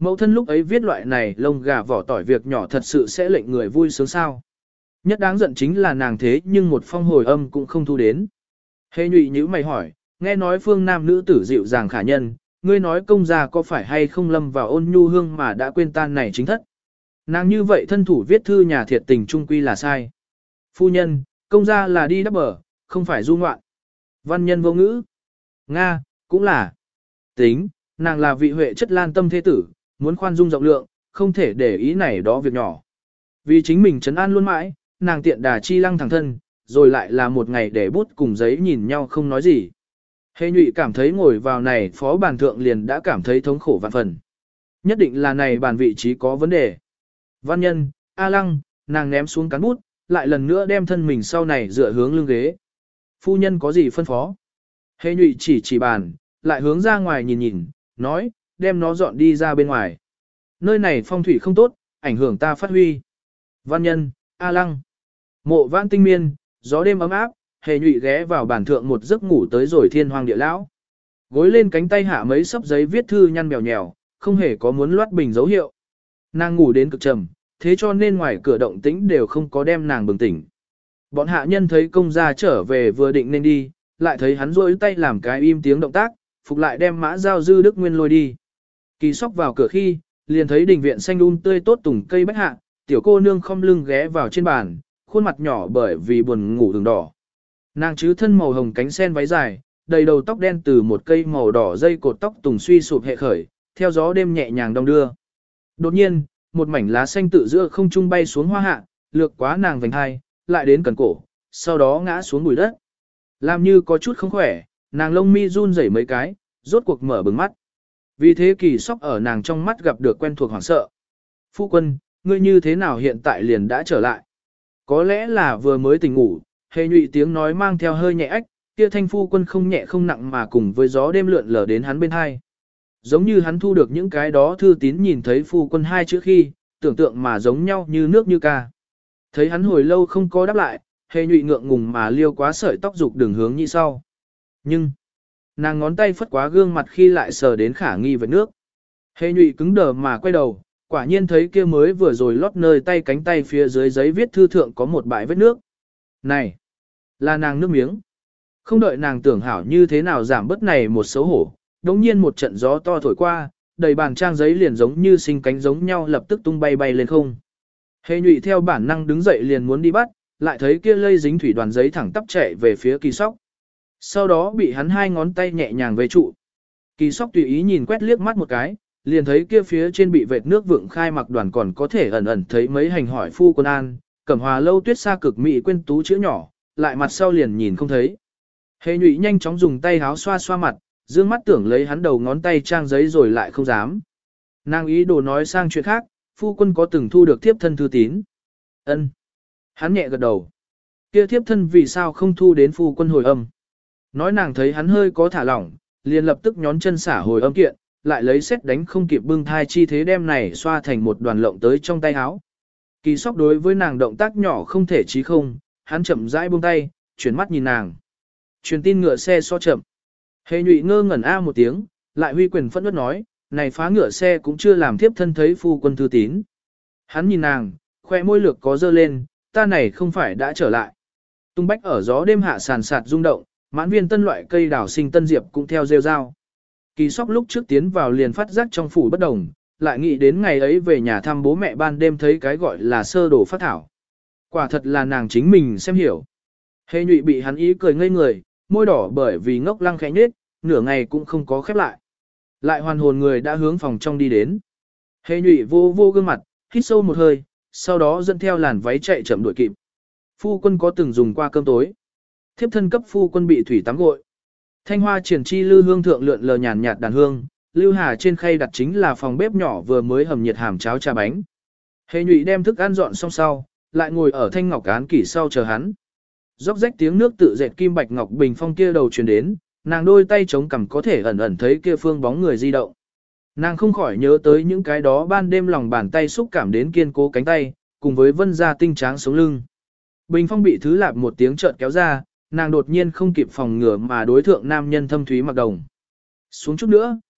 Mẫu thân lúc ấy viết loại này lông gà vỏ tỏi việc nhỏ thật sự sẽ lệnh người vui sướng sao. Nhất đáng giận chính là nàng thế nhưng một phong hồi âm cũng không thu đến. Hề nhụy nhữ mày hỏi, nghe nói phương nam nữ tử dịu dàng khả nhân, ngươi nói công gia có phải hay không lâm vào ôn nhu hương mà đã quên tan này chính thất. Nàng như vậy thân thủ viết thư nhà thiệt tình trung quy là sai. Phu nhân, công gia là đi đắp bờ, không phải du ngoạn. Văn nhân vô ngữ. Nga, cũng là. Tính, nàng là vị huệ chất lan tâm thế tử, muốn khoan dung rộng lượng, không thể để ý này đó việc nhỏ. Vì chính mình trấn an luôn mãi, nàng tiện đà chi lăng thẳng thân, rồi lại là một ngày để bút cùng giấy nhìn nhau không nói gì. Hề nhụy cảm thấy ngồi vào này phó bàn thượng liền đã cảm thấy thống khổ vạn phần. Nhất định là này bàn vị trí có vấn đề. Văn nhân, A lăng, nàng ném xuống cán bút, lại lần nữa đem thân mình sau này dựa hướng lưng ghế. Phu nhân có gì phân phó? Hề nhụy chỉ bàn, lại hướng ra ngoài nhìn nhìn, nói, đem nó dọn đi ra bên ngoài. Nơi này phong thủy không tốt, ảnh hưởng ta phát huy. Văn nhân, A lăng. Mộ vãn tinh miên, gió đêm ấm áp, hề nhụy ghé vào bàn thượng một giấc ngủ tới rồi thiên hoàng địa lão. Gối lên cánh tay hạ mấy sấp giấy viết thư nhăn mèo nhèo, không hề có muốn loát bình dấu hiệu. Nàng ngủ đến cực trầm, thế cho nên ngoài cửa động tĩnh đều không có đem nàng bừng tỉnh. Bọn hạ nhân thấy công gia trở về vừa định nên đi, lại thấy hắn rỗi tay làm cái im tiếng động tác, phục lại đem mã giao dư đức nguyên lôi đi. Kỳ sóc vào cửa khi, liền thấy đình viện xanh tươi tốt tùng cây bách hạ, tiểu cô nương không lưng ghé vào trên bàn, khuôn mặt nhỏ bởi vì buồn ngủ đường đỏ. Nàng chứ thân màu hồng cánh sen váy dài, đầy đầu tóc đen từ một cây màu đỏ dây cột tóc tùng suy sụp hệ khởi, theo gió đêm nhẹ nhàng đong đưa. Đột nhiên, một mảnh lá xanh tự giữa không trung bay xuống hoa hạ, lược quá nàng vành hai, lại đến cần cổ, sau đó ngã xuống bụi đất. Làm như có chút không khỏe, nàng lông mi run rẩy mấy cái, rốt cuộc mở bừng mắt. Vì thế Kỳ sóc ở nàng trong mắt gặp được quen thuộc hoảng sợ. Phu quân, ngươi như thế nào hiện tại liền đã trở lại? Có lẽ là vừa mới tỉnh ngủ, hề nhụy tiếng nói mang theo hơi nhẹ ách, kia thanh phu quân không nhẹ không nặng mà cùng với gió đêm lượn lờ đến hắn bên hai. Giống như hắn thu được những cái đó thư tín nhìn thấy phu quân hai chữ khi, tưởng tượng mà giống nhau như nước như ca. Thấy hắn hồi lâu không có đáp lại, hề nhụy ngượng ngùng mà liêu quá sợi tóc dục đường hướng như sau. Nhưng, nàng ngón tay phất quá gương mặt khi lại sờ đến khả nghi vệt nước. Hề nhụy cứng đờ mà quay đầu, quả nhiên thấy kia mới vừa rồi lót nơi tay cánh tay phía dưới giấy viết thư thượng có một bãi vết nước. Này, là nàng nước miếng. Không đợi nàng tưởng hảo như thế nào giảm bớt này một xấu hổ, đống nhiên một trận gió to thổi qua, đầy bàn trang giấy liền giống như sinh cánh giống nhau lập tức tung bay bay lên không. Hề nhụy theo bản năng đứng dậy liền muốn đi bắt, lại thấy kia lây dính thủy đoàn giấy thẳng tắp chạy về phía Kỳ sóc. Sau đó bị hắn hai ngón tay nhẹ nhàng về trụ. Kỳ sóc tùy ý nhìn quét liếc mắt một cái, liền thấy kia phía trên bị vệt nước vượng khai mặc đoàn còn có thể ẩn ẩn thấy mấy hành hỏi phu quân an, cẩm hòa lâu tuyết xa cực mỹ quên tú chữ nhỏ, lại mặt sau liền nhìn không thấy. Hề nhụy nhanh chóng dùng tay háo xoa xoa mặt, dương mắt tưởng lấy hắn đầu ngón tay trang giấy rồi lại không dám. Nàng ý đồ nói sang chuyện khác, phu quân có từng thu được thiếp thân thư tín. Ân. Hắn nhẹ gật đầu. Kia thiếp thân vì sao không thu đến phu quân hồi âm. Nói nàng thấy hắn hơi có thả lỏng, liền lập tức nhón chân xả hồi âm kiện, lại lấy xét đánh không kịp bưng thai chi thế đem này xoa thành một đoàn lộng tới trong tay áo. Kỳ sóc đối với nàng động tác nhỏ không thể chí không, hắn chậm rãi buông tay, chuyển mắt nhìn nàng. Truyền tin ngựa xe so chậm. Hề nhụy ngơ ngẩn a một tiếng, lại huy quyền phẫn nộ nói, này phá ngựa xe cũng chưa làm thiếp thân thấy phu quân thư tín. Hắn nhìn nàng, khoe môi lược có dơ lên, ta này không phải đã trở lại. Tung bách ở gió đêm hạ sàn sạt rung động, mãn viên tân loại cây đào sinh tân diệp cũng theo rêu rao. Kỳ sóc lúc trước tiến vào liền phát giác trong phủ bất đồng, lại nghĩ đến ngày ấy về nhà thăm bố mẹ ban đêm thấy cái gọi là sơ đồ phát thảo. Quả thật là nàng chính mình xem hiểu. Hề nhụy bị hắn ý cười ngây người, môi đỏ bởi vì ngốc lăng khẽ nhết, nửa ngày cũng không có khép lại. Lại hoàn hồn người đã hướng phòng trong đi đến. Hề nhụy vô vô gương mặt, hít sâu một hơi, sau đó dẫn theo làn váy chạy chậm đuổi kịp. Phu quân có từng dùng qua cơm tối. Thiếp thân cấp phu quân bị thủy tắm gội. Thanh hoa triển chi lư hương thượng lượn lờ nhàn nhạt đàn hương, lưu hà trên khay đặt chính là phòng bếp nhỏ vừa mới hầm nhiệt hàm cháo trà bánh. Hề nhụy đem thức ăn dọn xong sau, lại ngồi ở thanh ngọc án kỷ sau chờ hắn. Róc rách tiếng nước tự dệt kim bạch ngọc bình phong kia đầu truyền đến, nàng đôi tay chống cằm có thể ẩn ẩn thấy kia phương bóng người di động. Nàng không khỏi nhớ tới những cái đó ban đêm lòng bàn tay xúc cảm đến kiên cố cánh tay, cùng với vân gia tinh tráng sống lưng. Bình phong bị thứ lạp một tiếng chợt kéo ra, nàng đột nhiên không kịp phòng ngừa mà đối thượng nam nhân thâm thúy mặc đồng. Xuống chút nữa,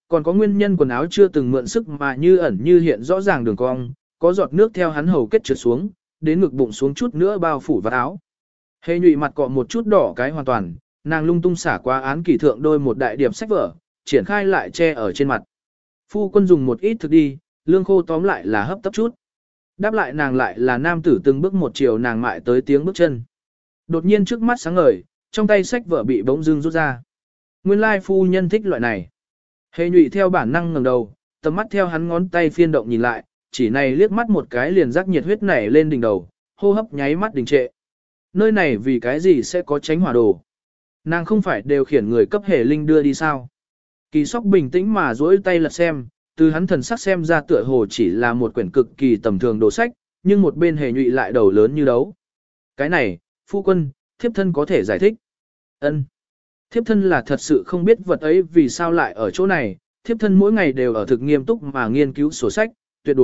còn có nguyên nhân quần áo chưa từng mượn sức mà như ẩn như hiện rõ ràng đường cong, có giọt nước theo hắn hầu kết trượt xuống, đến ngực bụng xuống chút nữa bao phủ vào áo. Hề Nhụy mặt cọ một chút đỏ cái hoàn toàn, nàng lung tung xả qua án kỷ thượng đôi một đại điểm sách vở, triển khai lại che ở trên mặt. Phu quân dùng một ít thực đi, lương khô tóm lại là hấp tấp chút. Đáp lại nàng lại là nam tử từng bước một chiều nàng mại tới tiếng bước chân. Đột nhiên trước mắt sáng ngời, trong tay sách vở bị bỗng dưng rút ra. Nguyên lai phu nhân thích loại này. Hề Nhụy theo bản năng ngẩng đầu, tầm mắt theo hắn ngón tay phiên động nhìn lại, chỉ này liếc mắt một cái liền rắc nhiệt huyết nảy lên đỉnh đầu, hô hấp nháy mắt đình trệ. Nơi này vì cái gì sẽ có tránh hỏa đồ? Nàng không phải đều khiển người cấp Hề Linh đưa đi sao? Kỳ Sóc bình tĩnh mà duỗi tay lật xem, từ hắn thần sắc xem ra tựa hồ chỉ là một quyển cực kỳ tầm thường đồ sách, nhưng một bên Hề Nhụy lại đầu lớn như đấu. Cái này, phu quân, thiếp thân có thể giải thích. Ân. Thiếp thân là thật sự không biết vật ấy vì sao lại ở chỗ này, thiếp thân mỗi ngày đều ở thực nghiêm túc mà nghiên cứu sổ sách, tuyệt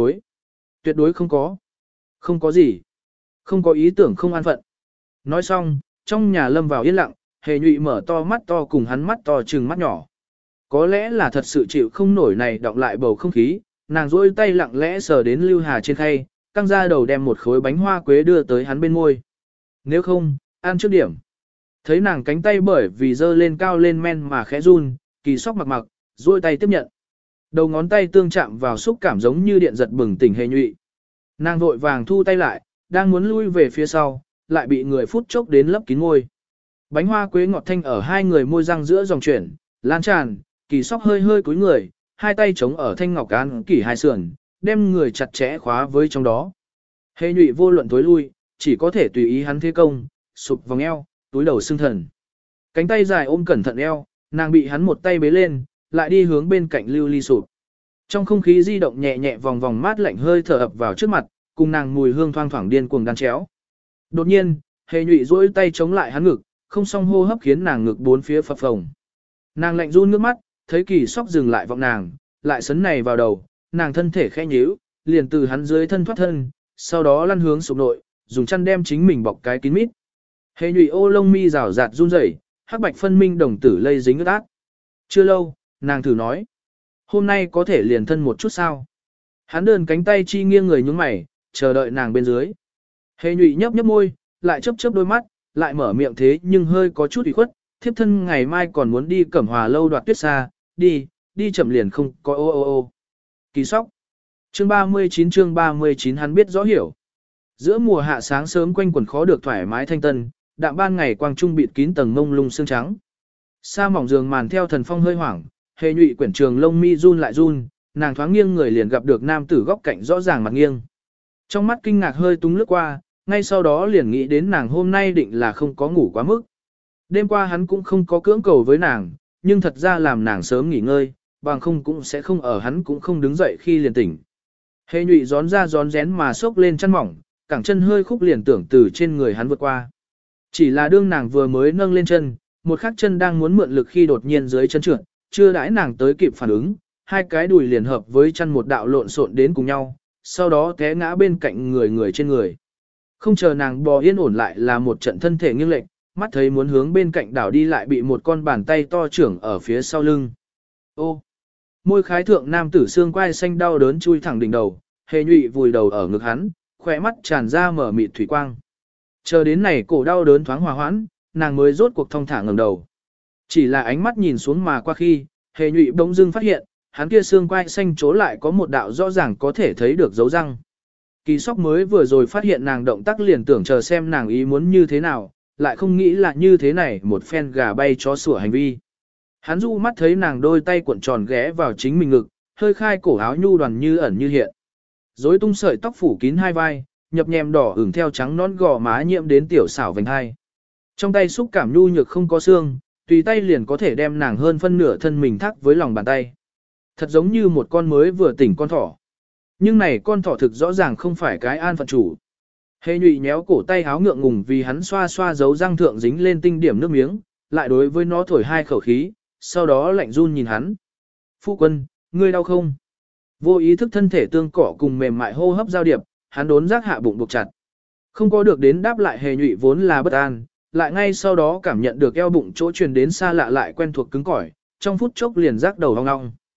đối không có. Không có gì. Không có ý tưởng không an phận. Nói xong, trong nhà lâm vào yên lặng, Hề Nhụy mở to mắt to cùng hắn mắt to trừng mắt nhỏ. Có lẽ là thật sự chịu không nổi này đọng lại bầu không khí, nàng duỗi tay lặng lẽ sờ đến Lưu Hà trên khay, căng ra đầu đem một khối bánh hoa quế đưa tới hắn bên môi. Nếu không, ăn trước điểm. Thấy nàng cánh tay bởi vì dơ lên cao lên men mà khẽ run, Kỳ Sóc mặc, duỗi tay tiếp nhận. Đầu ngón tay tương chạm vào xúc cảm giống như điện giật bừng tỉnh Hề Nhụy. Nàng vội vàng thu tay lại, đang muốn lui về phía sau, lại bị người phút chốc đến lấp kín môi. Bánh hoa quế ngọt thanh ở hai người môi răng giữa dòng chuyển, lan tràn, Kỳ Sóc hơi hơi cúi người, hai tay chống ở thanh ngọc án kỷ hai sườn, đem người chặt chẽ khóa với trong đó. Hề Nhụy vô luận tối lui, chỉ có thể tùy ý hắn thế công, sụp vòng eo, túi đầu xương thần. Cánh tay dài ôm cẩn thận eo, nàng bị hắn một tay bế lên, lại đi hướng bên cạnh lưu ly sụp. Trong không khí di động nhẹ nhẹ vòng vòng mát lạnh hơi thở ập vào trước mặt, cùng nàng mùi hương thoang thoảng điên cuồng đan chéo. Đột nhiên, Hề Nhụy duỗi tay chống lại hắn ngực, không song hô hấp khiến nàng ngực bốn phía phập phồng. Nàng lạnh run nước mắt, thấy Kỳ Sóc dừng lại vọng nàng, lại sấn này vào đầu, nàng thân thể khẽ nhíu, liền từ hắn dưới thân thoát thân, sau đó lăn hướng sụp nội, dùng chăn đem chính mình bọc cái kín mít. Hề Nhụy ô lông mi rào rạt run rẩy, hắc bạch phân minh đồng tử lây dính ướt át. Chưa lâu, nàng thử nói, hôm nay có thể liền thân một chút sao? Hắn đơn cánh tay chi nghiêng người nhướng mày, chờ đợi nàng bên dưới. Hề Nhụy nhấp nhấp môi, lại chớp chớp đôi mắt, lại mở miệng thế nhưng hơi có chút ủy khuất, thiếp thân ngày mai còn muốn đi Cẩm Hòa lâu đoạt tuyết xa, đi chậm liền không có ô. Kỳ Sóc. Chương 39 hắn biết rõ hiểu. Giữa mùa hạ sáng sớm quanh quần khó được thoải mái thanh tân, đạm ban ngày quang trung bịt kín tầng mông lung sương trắng. Sa mỏng giường màn theo thần phong hơi hoảng, Hề Nhụy quyển trường lông mi run lại run, nàng thoáng nghiêng người liền gặp được nam tử góc cạnh rõ ràng mặt nghiêng. Trong mắt kinh ngạc hơi túng lướt qua, ngay sau đó liền nghĩ đến nàng hôm nay định là không có ngủ quá mức. Đêm qua hắn cũng không có cưỡng cầu với nàng, nhưng thật ra làm nàng sớm nghỉ ngơi, bằng không cũng sẽ không ở hắn cũng không đứng dậy khi liền tỉnh. Hề Nhụy gión ra gión rén mà xốc lên chăn mỏng, cẳng chân hơi khúc liền tưởng từ trên người hắn vượt qua. Chỉ là đương nàng vừa mới nâng lên chân, một khắc chân đang muốn mượn lực khi đột nhiên dưới chân trượt, chưa đãi nàng tới kịp phản ứng, hai cái đùi liền hợp với chân một đạo lộn xộn đến cùng nhau, sau đó té ngã bên cạnh người trên người. Không chờ nàng bò yên ổn lại là một trận thân thể nghiêng lệch, mắt thấy muốn hướng bên cạnh đảo đi lại bị một con bàn tay to trưởng ở phía sau lưng. Ô! Môi khái thượng nam tử xương quai xanh đau đớn chui thẳng đỉnh đầu, Hề Nhụy vùi đầu ở ngực hắn, khỏe mắt tràn ra mở mịt thủy quang. Chờ đến này cổ đau đớn thoáng hòa hoãn, nàng mới rốt cuộc thong thả ngẩng đầu. Chỉ là ánh mắt nhìn xuống mà qua khi, Hề Nhụy bỗng dưng phát hiện, hắn kia xương quai xanh chỗ lại có một đạo rõ ràng có thể thấy được dấu răng. Kỳ Sóc mới vừa rồi phát hiện nàng động tác liền tưởng chờ xem nàng ý muốn như thế nào, lại không nghĩ là như thế này một phen gà bay chó sủa hành vi. Hắn du mắt thấy nàng đôi tay cuộn tròn ghé vào chính mình ngực, hơi khai cổ áo nhu đoàn như ẩn như hiện. Rối tung sợi tóc phủ kín hai vai, nhập nhèm đỏ ửng theo trắng nón gò má nhiễm đến tiểu xảo vành hai. Trong tay xúc cảm nhu nhược không có xương, tùy tay liền có thể đem nàng hơn phân nửa thân mình thắt với lòng bàn tay. Thật giống như một con mới vừa tỉnh con thỏ. Nhưng này con thỏ thực rõ ràng không phải cái an phận chủ. Hề Nhụy nhéo cổ tay háo ngượng ngùng vì hắn xoa xoa dấu răng thượng dính lên tinh điểm nước miếng, lại đối với nó thổi hai khẩu khí, sau đó lạnh run nhìn hắn. Phu quân, ngươi đau không? Vô ý thức thân thể tương cỏ cùng mềm mại hô hấp giao điệp, hắn đốn giác hạ bụng buộc chặt. Không có được đến đáp lại Hề Nhụy vốn là bất an, lại ngay sau đó cảm nhận được eo bụng chỗ truyền đến xa lạ lại quen thuộc cứng cỏi, trong phút chốc liền giác đầu ong ong.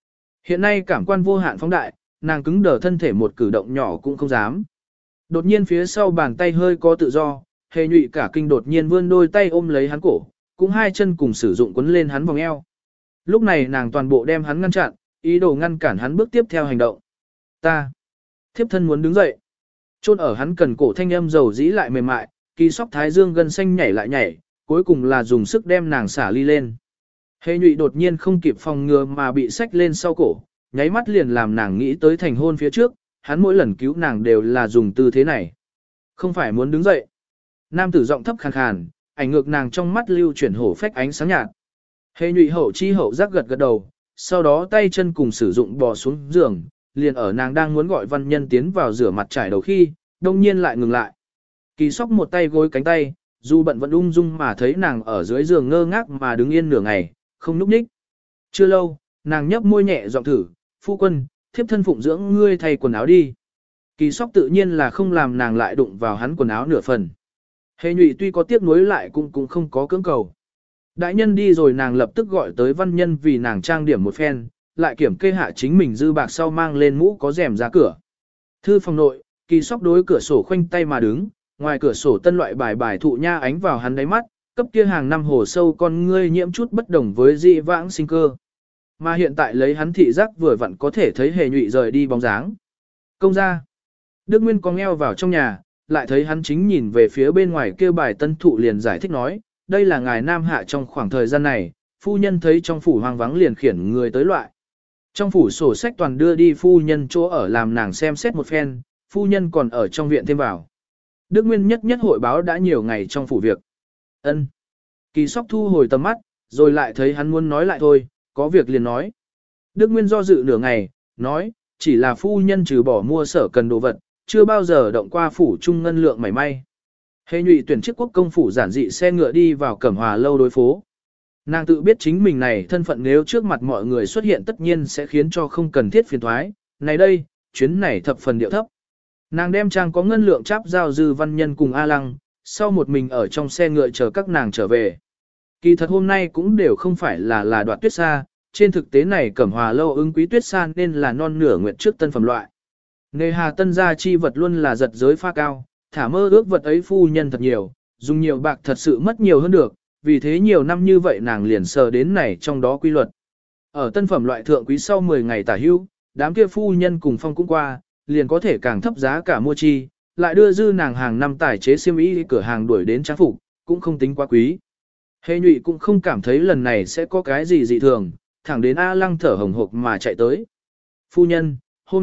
Hiện nay cảm quan vô hạn phóng đại, nàng cứng đờ thân thể một cử động nhỏ cũng không dám. Đột nhiên phía sau bàn tay hơi có tự do, Hề Nhụy cả kinh đột nhiên vươn đôi tay ôm lấy hắn cổ, cũng hai chân cùng sử dụng quấn lên hắn vòng eo. Lúc này nàng toàn bộ đem hắn ngăn chặn, ý đồ ngăn cản hắn bước tiếp theo hành động. Ta, thiếp thân muốn đứng dậy. Chôn ở hắn cần cổ thanh âm dầu dĩ lại mềm mại, kỳ sóc thái dương gân xanh nhảy lại nhảy, cuối cùng là dùng sức đem nàng xả ly lên. Hề Nhụy đột nhiên không kịp phòng ngừa mà bị xách lên sau cổ, nháy mắt liền làm nàng nghĩ tới thành hôn phía trước, hắn mỗi lần cứu nàng đều là dùng tư thế này. Không phải muốn đứng dậy. Nam tử giọng thấp khàn khàn, ảnh ngược nàng trong mắt lưu chuyển hổ phách ánh sáng nhạt. Hề Nhụy hậu chi hậu giác gật gật đầu, sau đó tay chân cùng sử dụng bò xuống giường, liền ở nàng đang muốn gọi văn nhân tiến vào rửa mặt trải đầu khi, đông nhiên lại ngừng lại. Kỳ sóc một tay gối cánh tay, dù bận vẫn ung dung mà thấy nàng ở dưới giường ngơ ngác mà đứng yên nửa ngày, không núp ních. Chưa lâu, nàng nhấp môi nhẹ giọng thử, phu quân, thiếp thân phụng dưỡng ngươi thay quần áo đi. Kỳ sóc tự nhiên là không làm nàng lại đụng vào hắn quần áo nửa phần. Hề Nhụy tuy có tiếc nuối lại cũng không có cưỡng cầu. Đại nhân đi rồi nàng lập tức gọi tới văn nhân vì nàng trang điểm một phen, lại kiểm kê hạ chính mình dư bạc sau mang lên mũ có rèm ra cửa. Thư phòng nội, Kỳ sóc đối cửa sổ khoanh tay mà đứng, ngoài cửa sổ tân loại bài thụ nha ánh vào hắn đáy mắt, cấp kia hàng năm hồ sâu con ngươi nhiễm chút bất đồng với dị vãng sinh cơ. Mà hiện tại lấy hắn thị giác vừa vặn có thể thấy Hề Nhụy rời đi bóng dáng. Công ra. Đức Nguyên cong eo vào trong nhà, lại thấy hắn chính nhìn về phía bên ngoài kêu bài tân thụ liền giải thích nói, đây là ngài Nam Hạ trong khoảng thời gian này, phu nhân thấy trong phủ hoang vắng liền khiển người tới loại. Trong phủ sổ sách toàn đưa đi phu nhân chỗ ở làm nàng xem xét một phen, phu nhân còn ở trong viện thêm vào. Đức Nguyên nhất hội báo đã nhiều ngày trong phủ việc. Ân. Kỳ sóc thu hồi tầm mắt, rồi lại thấy hắn muốn nói lại thôi, có việc liền nói. Đức Nguyên do dự nửa ngày, nói, chỉ là phu nhân trừ bỏ mua sở cần đồ vật, chưa bao giờ động qua phủ trung ngân lượng mảy may. Hề Nhụy tuyển chiếc quốc công phủ giản dị xe ngựa đi vào Cẩm Hòa lâu đối phố. Nàng tự biết chính mình này thân phận nếu trước mặt mọi người xuất hiện tất nhiên sẽ khiến cho không cần thiết phiền thoái. Này đây, chuyến này thập phần điệu thấp. Nàng đem trang có ngân lượng cháp giao dư văn nhân cùng A Lăng, sau một mình ở trong xe ngựa chờ các nàng trở về. Kỳ thật hôm nay cũng đều không phải là đoạt tuyết sa, trên thực tế này Cẩm Hòa lâu ứng quý tuyết sa nên là non nửa nguyện trước tân phẩm loại. Nề hà tân gia chi vật luôn là giật giới pha cao, thả mơ ước vật ấy phu nhân thật nhiều, dùng nhiều bạc thật sự mất nhiều hơn được, vì thế nhiều năm như vậy nàng liền sờ đến này trong đó quy luật. Ở tân phẩm loại thượng quý sau 10 ngày tả hưu, đám kia phu nhân cùng phong cũng qua, liền có thể càng thấp giá cả mua chi, lại đưa dư nàng hàng năm tài chế xiêm y cửa hàng đuổi đến trang phục, cũng không tính quá quý. Hề Nhụy cũng không cảm thấy lần này sẽ có cái gì dị thường, thẳng đến A Lăng thở hồng hộc mà chạy tới. Phu nhân,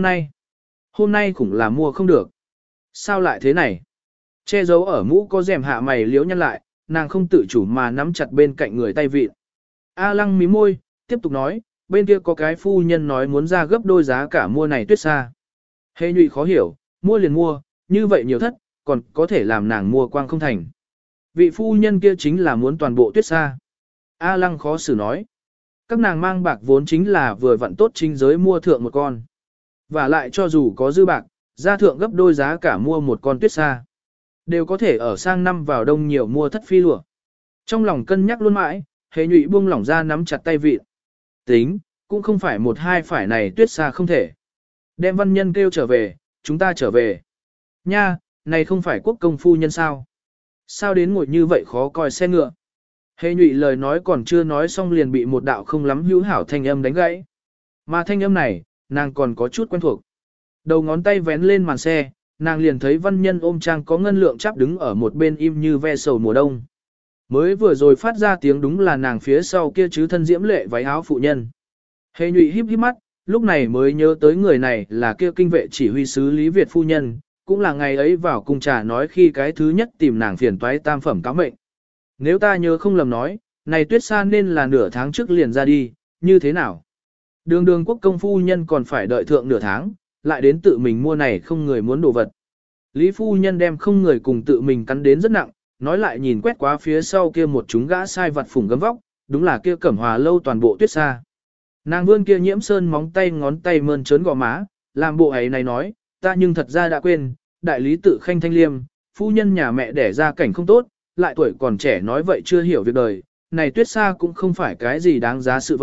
hôm nay cũng là mua không được. Sao lại thế này? Che giấu ở mũ có rèm hạ mày liếu nhăn lại, nàng không tự chủ mà nắm chặt bên cạnh người tay vịn. A Lăng mí môi, tiếp tục nói, bên kia có cái phu nhân nói muốn ra gấp đôi giá cả mua này tuyết sa. Hề Nhụy khó hiểu, mua liền mua, như vậy nhiều thất, còn có thể làm nàng mua quang không thành. Vị phu nhân kia chính là muốn toàn bộ tuyết sa. A Lăng khó xử nói. Các nàng mang bạc vốn chính là vừa vặn tốt chính giới mua thượng một con. Và lại cho dù có dư bạc, ra thượng gấp đôi giá cả mua một con tuyết sa. Đều có thể ở sang năm vào đông nhiều mua thất phi lụa. Trong lòng cân nhắc luôn mãi, Hề Nhụy buông lỏng ra nắm chặt tay vịt. Tính, cũng không phải một hai phải này tuyết sa không thể. Đem văn nhân kêu trở về, chúng ta trở về. Nha, này không phải quốc công phu nhân sao? Sao đến ngồi như vậy khó coi xe ngựa? Hề Nhụy lời nói còn chưa nói xong liền bị một đạo không lắm hữu hảo thanh âm đánh gãy. Mà thanh âm này, nàng còn có chút quen thuộc. Đầu ngón tay vén lên màn xe, nàng liền thấy văn nhân ôm trang có ngân lượng chắp đứng ở một bên im như ve sầu mùa đông. Mới vừa rồi phát ra tiếng đúng là nàng phía sau kia chứ thân diễm lệ váy áo phụ nhân. Hề Nhụy híp híp mắt, lúc này mới nhớ tới người này là kia kinh vệ chỉ huy sứ Lý Việt phu nhân, cũng là ngày ấy vào cung trà nói khi cái thứ nhất tìm nàng phiền toái tam phẩm cáo mệnh. Nếu ta nhớ không lầm nói, này tuyết sa nên là nửa tháng trước liền ra đi, như thế nào? Đường quốc công phu nhân còn phải đợi thượng nửa tháng, lại đến tự mình mua này không người muốn đồ vật. Lý phu nhân đem không người cùng tự mình cắn đến rất nặng, nói lại nhìn quét qua phía sau kia một chúng gã sai vặt phủng gấm vóc, đúng là kia Cẩm Hòa lâu toàn bộ tuyết sa. Nàng vươn kia nhiễm sơn móng tay ngón tay mơn trớn gò má, làm bộ ấy này nói, ta nhưng thật ra đã quên, đại lý tự Khanh Thanh Liêm, phu nhân nhà mẹ đẻ ra cảnh không tốt, lại tuổi còn trẻ nói vậy chưa hiểu việc đời, này tuyết sa cũng không phải cái gì đáng giá sự vật,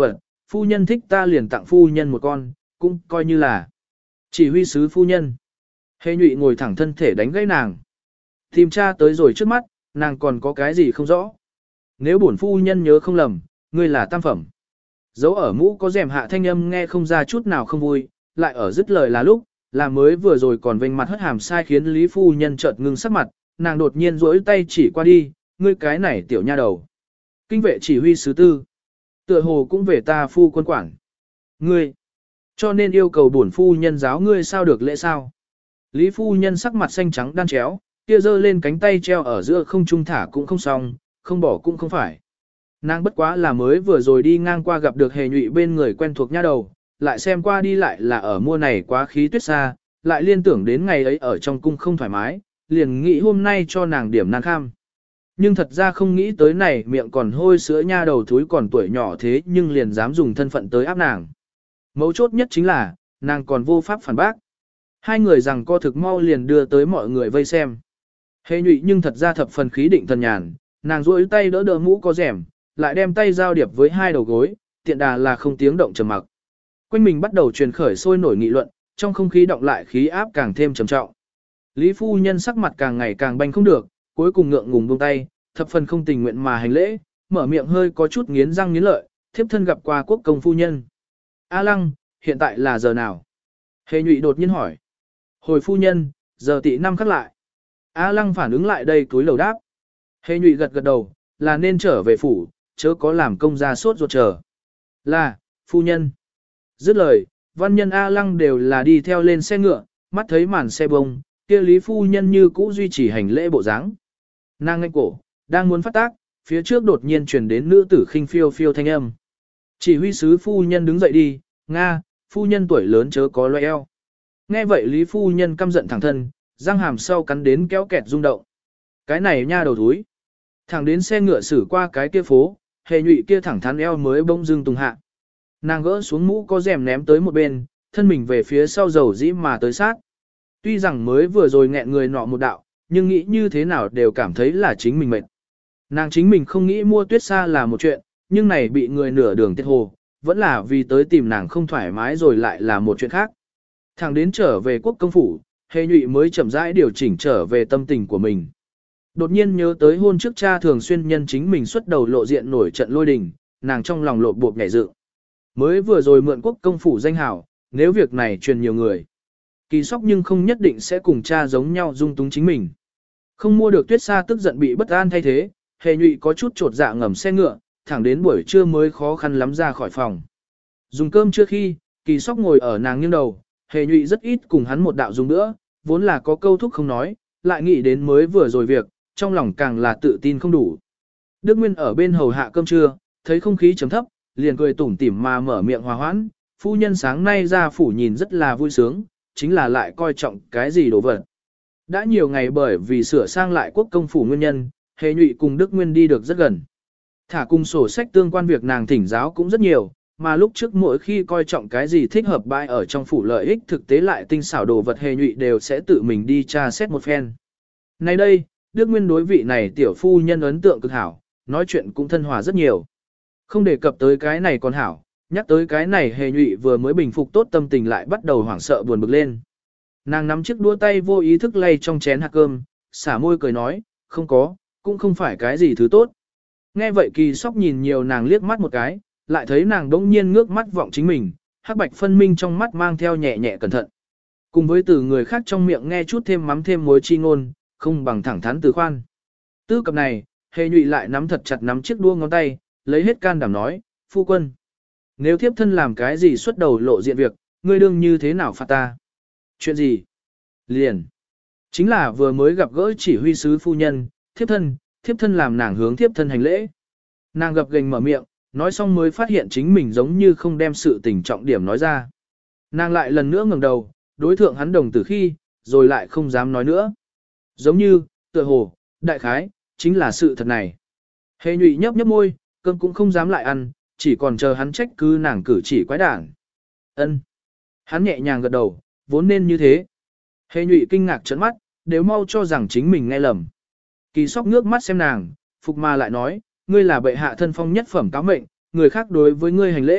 phu nhân thích ta liền tặng phu nhân một con, cũng coi như là chỉ huy sứ phu nhân. Hề nhụy ngồi thẳng thân thể đánh gãy nàng. Tìm tra tới rồi trước mắt, nàng còn có cái gì không rõ. Nếu bổn phu nhân nhớ không lầm, ngươi là tam phẩm. Dấu ở mũ có rèm hạ thanh âm nghe không ra chút nào không vui, lại ở dứt lời là lúc, là mới vừa rồi còn vênh mặt hất hàm sai khiến Lý phu nhân chợt ngưng sắc mặt, nàng đột nhiên duỗi tay chỉ qua đi, ngươi cái này tiểu nha đầu. Kinh vệ chỉ huy sứ tư. Tựa hồ cũng về ta phu quân quản. Ngươi. Cho nên yêu cầu bổn phu nhân giáo ngươi sao được lễ sao. Lý phu nhân sắc mặt xanh trắng đan chéo, kia giơ lên cánh tay treo ở giữa không trung thả cũng không xong, không bỏ cũng không phải. Nàng bất quá là mới vừa rồi đi ngang qua gặp được hề nhụy bên người quen thuộc nha đầu, lại xem qua đi lại là ở mua này quá khí tuyết xa, lại liên tưởng đến ngày ấy ở trong cung không thoải mái, liền nghĩ hôm nay cho nàng điểm nan kham. Nhưng thật ra không nghĩ tới này miệng còn hôi sữa nha đầu thúi còn tuổi nhỏ thế nhưng liền dám dùng thân phận tới áp nàng. Mấu chốt nhất chính là, nàng còn vô pháp phản bác. Hai người rằng co thực mau liền đưa tới mọi người vây xem. Hề nhụy nhưng thật ra thập phần khí định thần nhàn, nàng duỗi tay đỡ đỡ mũ có rèm, lại đem tay giao điệp với hai đầu gối, tiện đà là không tiếng động trầm mặc. Quanh mình bắt đầu truyền khởi sôi nổi nghị luận, trong không khí động lại khí áp càng thêm trầm trọng. Lý phu nhân sắc mặt càng ngày càng banh không được, cuối cùng ngượng ngùng buông tay, thập phần không tình nguyện mà hành lễ, mở miệng hơi có chút nghiến răng nghiến lợi, thiếp thân gặp qua quốc công phu nhân. A Lăng, hiện tại là giờ nào? Hề nhụy đột nhiên hỏi. Hồi phu nhân, giờ tị năm khắc lại. A Lăng phản ứng lại đây túi lầu đáp. Hề nhụy gật gật đầu, là nên trở về phủ, chớ có làm công ra sốt ruột chờ. Là, phu nhân. Dứt lời, văn nhân A Lăng đều là đi theo lên xe ngựa, mắt thấy màn xe bông, kia Lý phu nhân như cũ duy trì hành lễ bộ dáng. Nàng nganh cổ, đang muốn phát tác, phía trước đột nhiên truyền đến nữ tử khinh phiêu phiêu thanh âm. Chỉ huy sứ phu nhân đứng dậy đi, Nga, phu nhân tuổi lớn chớ có loe eo. Nghe vậy Lý phu nhân căm giận thẳng thân, răng hàm sau cắn đến kéo kẹt rung động. Cái này nha đầu thúi. Thẳng đến xe ngựa xử qua cái kia phố, hề nhụy kia thẳng thắn eo mới bông dưng tùng hạ. Nàng gỡ xuống mũ có rèm ném tới một bên, thân mình về phía sau dầu dĩ mà tới sát. Tuy rằng mới vừa rồi nghẹn người nọ một đạo, nhưng nghĩ như thế nào đều cảm thấy là chính mình mệt. Nàng chính mình không nghĩ mua tuyết xa là một chuyện, nhưng này bị người nửa đường tiết hồ, vẫn là vì tới tìm nàng không thoải mái rồi lại là một chuyện khác. Thẳng đến trở về quốc công phủ, hề nhụy mới chậm rãi điều chỉnh trở về tâm tình của mình. Đột nhiên nhớ tới hôn trước cha thường xuyên nhân chính mình xuất đầu lộ diện nổi trận lôi đình, nàng trong lòng lộp bộp nhảy dựng. Mới vừa rồi mượn quốc công phủ danh hào, nếu việc này truyền nhiều người. Kỳ sóc nhưng không nhất định sẽ cùng cha giống nhau dung túng chính mình. Không mua được tuyết xa tức giận bị bất an thay thế, hề nhụy có chút trột dạ ngầm xe ngựa, thẳng đến buổi trưa mới khó khăn lắm ra khỏi phòng. Dùng cơm chưa khi, kỳ sóc ngồi ở nàng nghiêng đầu, hề nhụy rất ít cùng hắn một đạo dùng nữa, vốn là có câu thúc không nói, lại nghĩ đến mới vừa rồi việc, trong lòng càng là tự tin không đủ. Đức Nguyên ở bên hầu hạ cơm trưa, thấy không khí chấm thấp, liền cười tủm tỉm mà mở miệng hòa hoãn, phu nhân sáng nay ra phủ nhìn rất là vui sướng, chính là lại coi trọng cái gì đồ vật. Đã nhiều ngày bởi vì sửa sang lại quốc công phủ nguyên nhân, hề nhụy cùng Đức Nguyên đi được rất gần. Thả cùng sổ sách tương quan việc nàng thỉnh giáo cũng rất nhiều, mà lúc trước mỗi khi coi trọng cái gì thích hợp bãi ở trong phủ lợi ích thực tế lại tinh xảo đồ vật hề nhụy đều sẽ tự mình đi tra xét một phen. Nay đây, Đức Nguyên đối vị này tiểu phu nhân ấn tượng cực hảo, nói chuyện cũng thân hòa rất nhiều. Không đề cập tới cái này còn hảo, nhắc tới cái này hề nhụy vừa mới bình phục tốt tâm tình lại bắt đầu hoảng sợ buồn bực lên. Nàng nắm chiếc đũa tay vô ý thức lay trong chén hạt cơm, xả môi cười nói, không có, cũng không phải cái gì thứ tốt. Nghe vậy kỳ sóc nhìn nhiều nàng liếc mắt một cái, lại thấy nàng đỗng nhiên ngước mắt vọng chính mình, hắc bạch phân minh trong mắt mang theo nhẹ nhẹ cẩn thận. Cùng với từ người khác trong miệng nghe chút thêm mắm thêm muối chi ngôn, không bằng thẳng thắn từ khoan. Tư cập này, hề nhụy lại nắm thật chặt nắm chiếc đua ngón tay, lấy hết can đảm nói, phu quân. Nếu thiếp thân làm cái gì xuất đầu lộ diện việc, ngươi đương như thế nào phạt ta? Chuyện gì? Liền. Chính là vừa mới gặp gỡ chỉ huy sứ phu nhân, thiếp thân làm nàng hướng thiếp thân hành lễ. Nàng gập gềnh mở miệng, nói xong mới phát hiện chính mình giống như không đem sự tình trọng điểm nói ra. Nàng lại lần nữa ngẩng đầu, đối thượng hắn đồng tử khi, rồi lại không dám nói nữa. Giống như, tựa hồ, đại khái, chính là sự thật này. Hề nhụy nhấp nhấp môi, cơm cũng không dám lại ăn, chỉ còn chờ hắn trách cứ nàng cử chỉ quái đản. Ân. Hắn nhẹ nhàng gật đầu, vốn nên như thế. Hề nhụy kinh ngạc trợn mắt, đều mau cho rằng chính mình nghe lầm. Kỳ sóc nước mắt xem nàng, phục mà lại nói, ngươi là bệ hạ thân phong nhất phẩm cáo mệnh, người khác đối với ngươi hành lễ,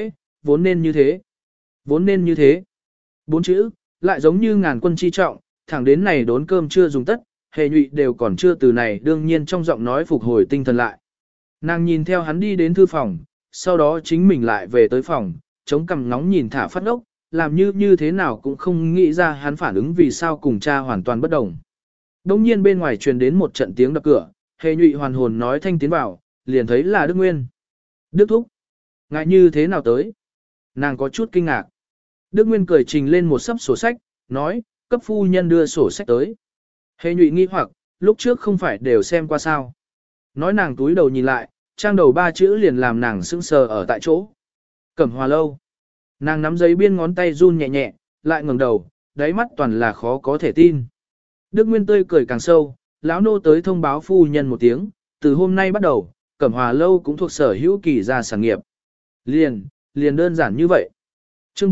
vốn nên như thế. Vốn nên như thế. 4 chữ, lại giống như ngàn quân chi trọng, thẳng đến này đốn cơm chưa dùng tất, Hề Nhụy đều còn chưa từ này đương nhiên trong giọng nói phục hồi tinh thần lại. Nàng nhìn theo hắn đi đến thư phòng, sau đó chính mình lại về tới phòng, chống cằm nóng nhìn thả phát ốc, làm như thế nào cũng không nghĩ ra hắn phản ứng vì sao cùng cha hoàn toàn bất đồng. Đông nhiên bên ngoài truyền đến một trận tiếng đập cửa, Hề Nhụy hoàn hồn nói thanh tiến vào, liền thấy là Đức Nguyên. Đức Thúc, ngại như thế nào tới? Nàng có chút kinh ngạc. Đức Nguyên cười trình lên một sấp sổ sách, nói, cấp phu nhân đưa sổ sách tới. Hề Nhụy nghi hoặc, lúc trước không phải đều xem qua sao. Nói nàng túi đầu nhìn lại, trang đầu 3 chữ liền làm nàng sững sờ ở tại chỗ. Cẩm Hòa Lâu. Nàng nắm giấy biên ngón tay run nhẹ nhẹ, lại ngẩng đầu, đáy mắt toàn là khó có thể tin. Đức Nguyên tươi cười càng sâu, lão nô tới thông báo phu nhân một tiếng, từ hôm nay bắt đầu, Cẩm Hòa Lâu cũng thuộc sở hữu Kỳ gia sản nghiệp. Liền đơn giản như vậy. Chương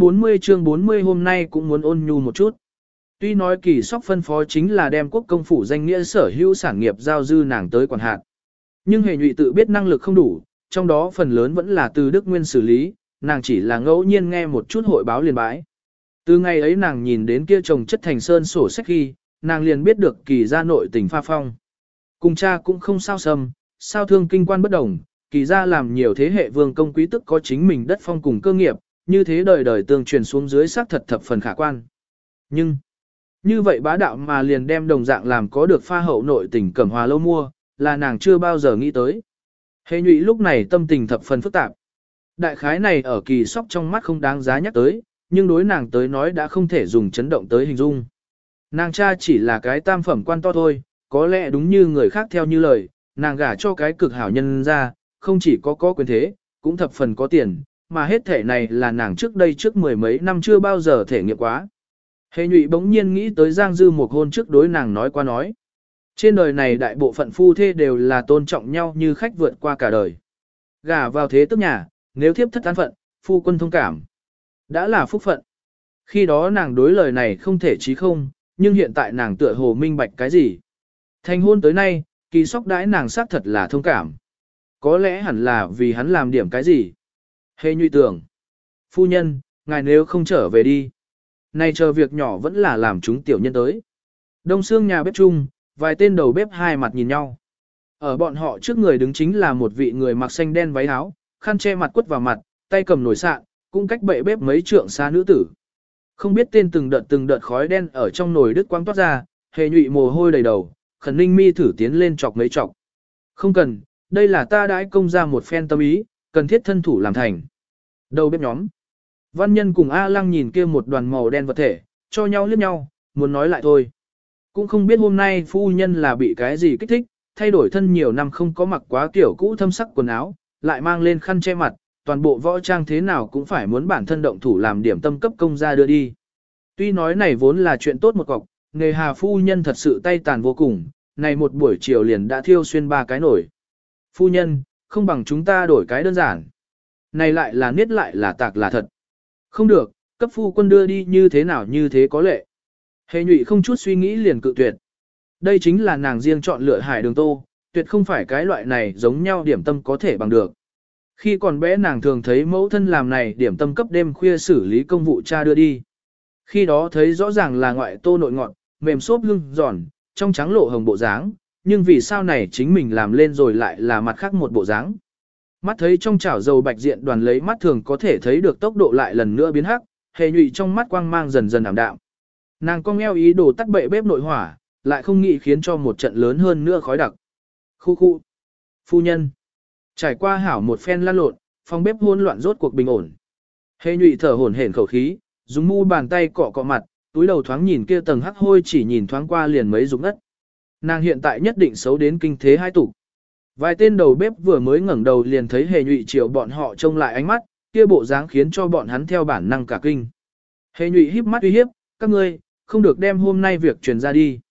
40 hôm nay cũng muốn ôn nhu một chút. Tuy nói Kỳ Sóc phân phó chính là đem quốc công phủ danh nghĩa sở hữu sản nghiệp giao dư nàng tới quản hạt. Nhưng Hề Nhụy tự biết năng lực không đủ, trong đó phần lớn vẫn là từ Đức Nguyên xử lý, nàng chỉ là ngẫu nhiên nghe một chút hội báo liền bãi. Từ ngày ấy nàng nhìn đến kia chồng chất thành sơn sổ sách khi, nàng liền biết được Kỳ gia nội tình pha phong. Cùng cha cũng không sao sầm, sao thương kinh quan bất đồng, Kỳ gia làm nhiều thế hệ vương công quý tức có chính mình đất phong cùng cơ nghiệp, như thế đời đời tương truyền xuống dưới xác thật thập phần khả quan. Nhưng, như vậy bá đạo mà liền đem đồng dạng làm có được pha hậu nội tình Cẩm Hòa Lâu mua, là nàng chưa bao giờ nghĩ tới. Hề Nhụy lúc này tâm tình thập phần phức tạp. Đại khái này ở Kỳ Sóc trong mắt không đáng giá nhắc tới, nhưng đối nàng tới nói đã không thể dùng chấn động tới hình dung. Nàng cha chỉ là cái tam phẩm quan to thôi, có lẽ đúng như người khác theo như lời, nàng gả cho cái cực hảo nhân ra, không chỉ có quyền thế, cũng thập phần có tiền, mà hết thể này là nàng trước đây trước mười mấy năm chưa bao giờ thể nghiệm quá. Hề Nhụy bỗng nhiên nghĩ tới Giang Dư một hôn trước đối nàng nói qua nói. Trên đời này đại bộ phận phu thê đều là tôn trọng nhau như khách vượt qua cả đời. Gả vào thế tức nhà, nếu thiếp thất an phận, phu quân thông cảm. Đã là phúc phận. Khi đó nàng đối lời này không thể chí không, nhưng hiện tại nàng tựa hồ minh bạch cái gì. Thành hôn tới nay, Kỳ Sóc đãi nàng xác thật là thông cảm. Có lẽ hẳn là vì hắn làm điểm cái gì. Hề Nhụy tưởng. Phu nhân, ngài nếu không trở về đi. Này chờ việc nhỏ vẫn là làm chúng tiểu nhân tới. Đông xương nhà bếp chung, vài tên đầu bếp hai mặt nhìn nhau. Ở bọn họ trước người đứng chính là một vị người mặc xanh đen váy áo, khăn che mặt quất vào mặt, tay cầm nồi sạn, cũng cách bệ bếp mấy trượng xa nữ tử. Không biết tên từng đợt khói đen ở trong nồi đứt quang toát ra, Hề Nhụy mồ hôi đầy đầu, Khẩn Ninh mi thử tiến lên chọc mấy chọc. Không cần, đây là ta đãi công ra một phen tâm ý, cần thiết thân thủ làm thành. Đầu bếp nhóm. Văn Nhân cùng A Lăng nhìn kia một đoàn màu đen vật thể, cho nhau liếc nhau, muốn nói lại thôi. Cũng không biết hôm nay phu nhân là bị cái gì kích thích, thay đổi thân nhiều năm không có mặc quá kiểu cũ thâm sắc quần áo, lại mang lên khăn che mặt, toàn bộ võ trang thế nào cũng phải muốn bản thân động thủ làm điểm tâm cấp công ra đưa đi. Tuy nói này vốn là chuyện tốt một cọc, nghề hà phu nhân thật sự tay tàn vô cùng, này một buổi chiều liền đã thiêu xuyên 3 cái nổi. Phu nhân, không bằng chúng ta đổi cái đơn giản. Này lại là niết lại là tạc là thật. Không được, cấp phu quân đưa đi như thế nào như thế có lệ. Hề Nhụy không chút suy nghĩ liền cự tuyệt. Đây chính là nàng riêng chọn lựa hải đường tô, tuyệt không phải cái loại này giống nhau điểm tâm có thể bằng được. Khi còn bé nàng thường thấy mẫu thân làm này điểm tâm cấp đêm khuya xử lý công vụ cha đưa đi. Khi đó thấy rõ ràng là ngoại tô nội ngọt, mềm xốp hương giòn, trong trắng lộ hồng bộ dáng, nhưng vì sao này chính mình làm lên rồi lại là mặt khác một bộ dáng. Mắt thấy trong chảo dầu bạch diện đoàn lấy mắt thường có thể thấy được tốc độ lại lần nữa biến hắc, Hề Nhụy trong mắt quang mang dần dần ảm đạm. Nàng cong eo ý đồ tắt bệ bếp nội hỏa, lại không nghĩ khiến cho một trận lớn hơn nữa khói đặc. Khu khu. Phu nhân. Trải qua hảo một phen lăn lộn, phòng bếp hỗn loạn rốt cuộc bình ổn. Hề Nhụy thở hổn hển khẩu khí, dùng mu bàn tay cọ cọ mặt, túi đầu thoáng nhìn kia tầng hắc hôi chỉ nhìn thoáng qua liền mấy rụng ngất. Nàng hiện tại nhất định xấu đến kinh thế hai tủ. Vài tên đầu bếp vừa mới ngẩng đầu liền thấy Hề Nhụy chiều bọn họ trông lại ánh mắt, kia bộ dáng khiến cho bọn hắn theo bản năng cả kinh. Hề Nhụy híp mắt uy hiếp, các ngươi, không được đem hôm nay việc truyền ra đi.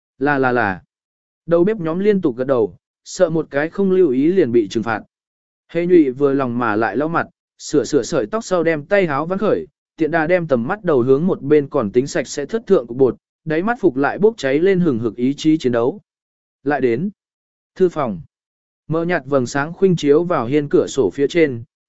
Là. Đầu bếp nhóm liên tục gật đầu, sợ một cái không lưu ý liền bị trừng phạt. Hề Nhụy vừa lòng mà lại lau mặt, sửa sợi tóc sau đem tay háo vắn khởi, tiện đà đem tầm mắt đầu hướng một bên còn tính sạch sẽ thất thượng của bột, đáy mắt phục lại bốc cháy lên hừng hực ý chí chiến đấu. Lại đến thư phòng. Mờ nhạt vầng sáng khuynh chiếu vào hiên cửa sổ phía trên,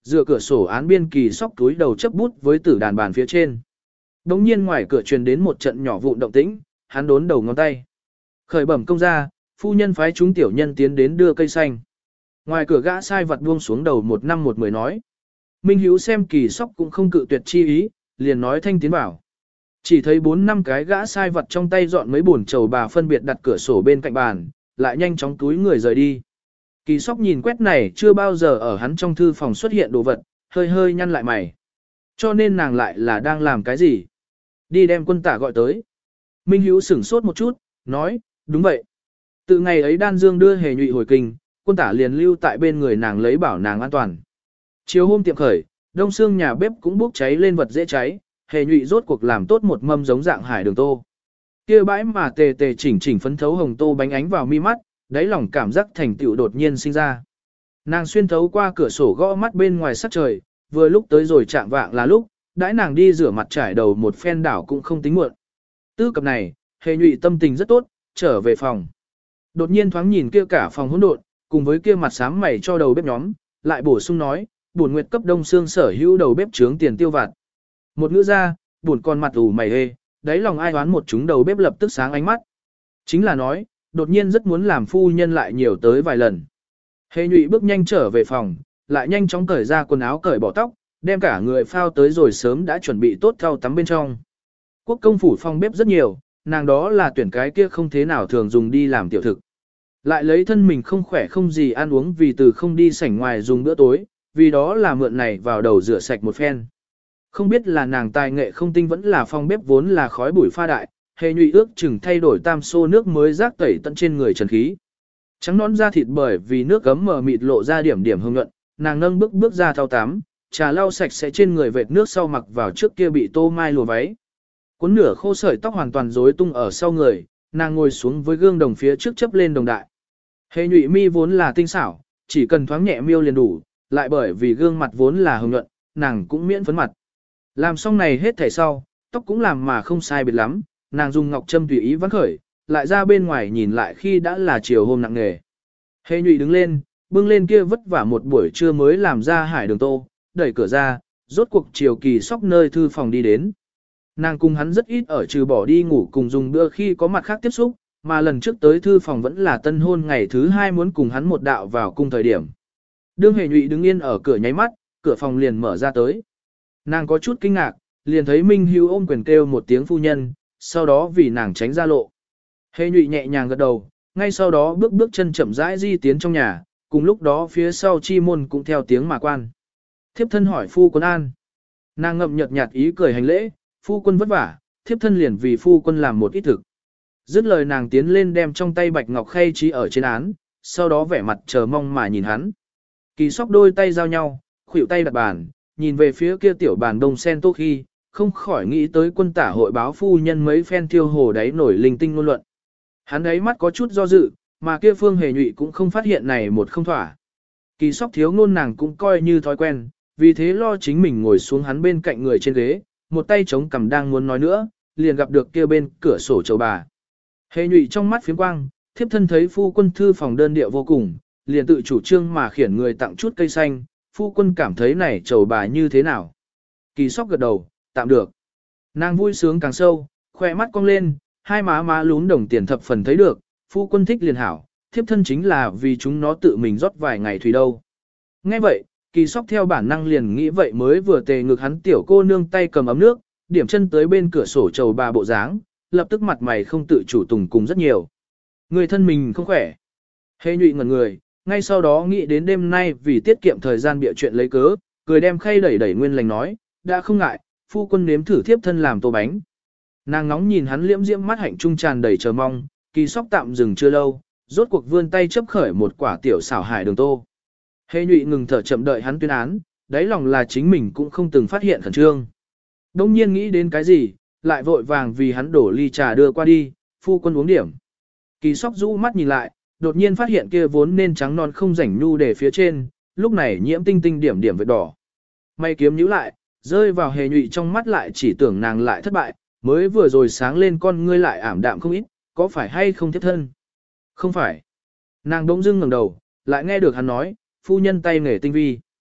Dựa cửa sổ án biên Kỳ Sóc túi đầu chấp bút với tử đàn bàn phía trên. Đống nhiên ngoài cửa truyền đến một trận nhỏ vụn động tĩnh, hắn đốn đầu ngón tay. Khởi bẩm công gia, phu nhân phái chúng tiểu nhân tiến đến đưa cây xanh. Ngoài cửa gã sai vật buông xuống đầu 1 năm 1 mười nói. Minh Hiếu xem Kỳ Sóc cũng không cự tuyệt chi ý, liền nói thanh tiến bảo. Chỉ thấy 4 5 cái gã sai vật trong tay dọn mấy bồn trầu bà phân biệt đặt cửa sổ bên cạnh bàn, lại nhanh chóng túi người rời đi. Kỳ Sóc nhìn quét này chưa bao giờ ở hắn trong thư phòng xuất hiện đồ vật, hơi hơi nhăn lại mày. Cho nên nàng lại là đang làm cái gì? Đi đem Quân Tả gọi tới. Minh Hiếu sửng sốt một chút, nói, đúng vậy. Từ ngày ấy Đan Dương đưa Hề Nhụy hồi kinh, Quân Tả liền lưu tại bên người nàng lấy bảo nàng an toàn. Chiều hôm tiệm khởi, đông xương nhà bếp cũng bốc cháy lên vật dễ cháy, Hề Nhụy rốt cuộc làm tốt một mâm giống dạng hải đường tô. Kia bãi mà tề tề chỉnh chỉnh phấn thấu hồng tô bánh ánh vào mi mắt, đáy lòng cảm giác thành tựu đột nhiên sinh ra. Nàng xuyên thấu qua cửa sổ gõ mắt bên ngoài sắc trời, vừa lúc tới rồi chạm vạng là lúc, đãi nàng đi rửa mặt trải đầu một phen đảo cũng không tính muộn. Tư cập này, Hề Nhụy tâm tình rất tốt, trở về phòng. Đột nhiên thoáng nhìn kia cả phòng hỗn độn, cùng với kia mặt xám mày cho đầu bếp nhóm, lại bổ sung nói, buồn nguyệt cấp đông xương sở hữu đầu bếp trướng tiền tiêu vặt. Một ngữ ra, buồn con mặt ủ mày hê, đáy lòng ai đoán một chúng đầu bếp lập tức sáng ánh mắt. Chính là nói, đột nhiên rất muốn làm phu nhân lại nhiều tới vài lần. Hề Nhụy bước nhanh trở về phòng, lại nhanh chóng cởi ra quần áo cởi bỏ tóc, đem cả người phao tới rồi sớm đã chuẩn bị tốt thau tắm bên trong. Quốc công phủ phòng bếp rất nhiều, nàng đó là tuyển cái kia không thế nào thường dùng đi làm tiểu thực. Lại lấy thân mình không khỏe không gì ăn uống vì từ không đi sảnh ngoài dùng bữa tối, vì đó là mượn này vào đầu rửa sạch một phen. Không biết là nàng tài nghệ không tinh vẫn là phòng bếp vốn là khói bụi pha đại, Hề Nhụy ước chừng thay đổi tam xô nước mới rác tẩy tận trên người trần khí. Trắng nón da thịt bởi vì nước gấm mờ mịt lộ ra điểm điểm hương nhuận, nàng nâng bước ra thao tắm, trà lau sạch sẽ trên người vệt nước sau mặc vào trước kia bị tô mai lùa váy. Cuốn nửa khô sợi tóc hoàn toàn rối tung ở sau người, nàng ngồi xuống với gương đồng phía trước chấp lên đồng đại. Hề Nhụy mi vốn là tinh xảo, chỉ cần thoáng nhẹ miêu liền đủ, lại bởi vì gương mặt vốn là hồng nhuận, nàng cũng miễn phấn mặt. Làm xong này hết thảy sau, tóc cũng làm mà không sai biệt lắm, nàng dùng ngọc châm tùy ý vắn khởi, lại ra bên ngoài nhìn lại khi đã là chiều hôm nặng nề. Hề Nhụy đứng lên, bưng lên kia vất vả một buổi trưa mới làm ra hải đường tô, đẩy cửa ra, rốt cuộc chiều Kỳ Sóc nơi thư phòng đi đến. Nàng cùng hắn rất ít ở trừ bỏ đi ngủ cùng dùng bữa khi có mặt khác tiếp xúc, mà lần trước tới thư phòng vẫn là tân hôn ngày thứ 2 muốn cùng hắn một đạo vào cung thời điểm. Đương Hề Nhụy đứng yên ở cửa nháy mắt, cửa phòng liền mở ra tới. Nàng có chút kinh ngạc, liền thấy Minh Hữu ôm quyền kêu một tiếng phu nhân, sau đó vì nàng tránh ra lộ. Hề Nhụy nhẹ nhàng gật đầu, ngay sau đó bước chân chậm rãi di tiến trong nhà, cùng lúc đó phía sau chi môn cũng theo tiếng mà quan. Thiếp thân hỏi phu quân an. Nàng ngậm nhợt nhạt ý cười hành lễ, phu quân vất vả, thiếp thân liền vì phu quân làm một ít thực. Dứt lời nàng tiến lên đem trong tay bạch ngọc khay trí ở trên án, sau đó vẻ mặt chờ mong mà nhìn hắn. Kỳ Sóc đôi tay giao nhau, khuỷu tay đặt bàn, nhìn về phía kia tiểu bàn đông sen tô khi, không khỏi nghĩ tới Quân Tả hội báo phu nhân mấy phen tiêu hồ đáy nổi linh tinh ngôn luận. Hắn ấy mắt có chút do dự, mà kia Phương Hề Nhụy cũng không phát hiện này một không thỏa. Kỳ Sóc thiếu ngôn nàng cũng coi như thói quen, vì thế lo chính mình ngồi xuống hắn bên cạnh người trên ghế, một tay chống cằm đang muốn nói nữa, liền gặp được kia bên cửa sổ chầu bà. Hề Nhụy trong mắt phiếm quang, thiếp thân thấy phu quân thư phòng đơn điệu vô cùng, liền tự chủ trương mà khiển người tặng chút cây xanh, phu quân cảm thấy này chầu bà như thế nào. Kỳ Sóc gật đầu, tạm được. Nàng vui sướng càng sâu, khoe mắt cong lên, hai má lún đồng tiền thập phần thấy được, phu quân thích liền hảo, thiếp thân chính là vì chúng nó tự mình rót vài ngày thủy đâu. Nghe vậy, Kỳ Sóc theo bản năng liền nghĩ vậy mới vừa tề ngực hắn tiểu cô nương tay cầm ấm nước, điểm chân tới bên cửa sổ chầu bà bộ dáng, lập tức mặt mày không tự chủ tùng cùng rất nhiều. Người thân mình không khỏe. Hề Nhụy ngẩn người, ngay sau đó nghĩ đến đêm nay vì tiết kiệm thời gian bịa chuyện lấy cớ, cười đem khay đẩy nguyên lành nói, đã không ngại, phu quân nếm thử thiếp thân làm tô bánh. Nàng ngóng nhìn hắn liễm diễm mắt hạnh trung tràn đầy chờ mong, Kỳ Sóc tạm dừng chưa lâu, rốt cuộc vươn tay chấp khởi một quả tiểu xảo hải đường tô. Hề Nhụy ngừng thở chậm đợi hắn tuyên án, đáy lòng là chính mình cũng không từng phát hiện khẩn trương. Đông nhiên nghĩ đến cái gì, lại vội vàng vì hắn đổ ly trà đưa qua đi, phu quân uống điểm. Kỳ Sóc rũ mắt nhìn lại, đột nhiên phát hiện kia vốn nên trắng non không rảnh nhu để phía trên, lúc này nhiễm tinh tinh điểm điểm vệt đỏ. May kiếm nhíu lại, rơi vào Hề Nhụy trong mắt lại chỉ tưởng nàng lại thất bại, mới vừa rồi sáng lên con ngươi lại ảm đạm không ít, có phải hay không thiết thân? Không phải. Nàng đống dưng ngẩng đầu, lại nghe được hắn nói, phu nhân tay nghề tinh vi.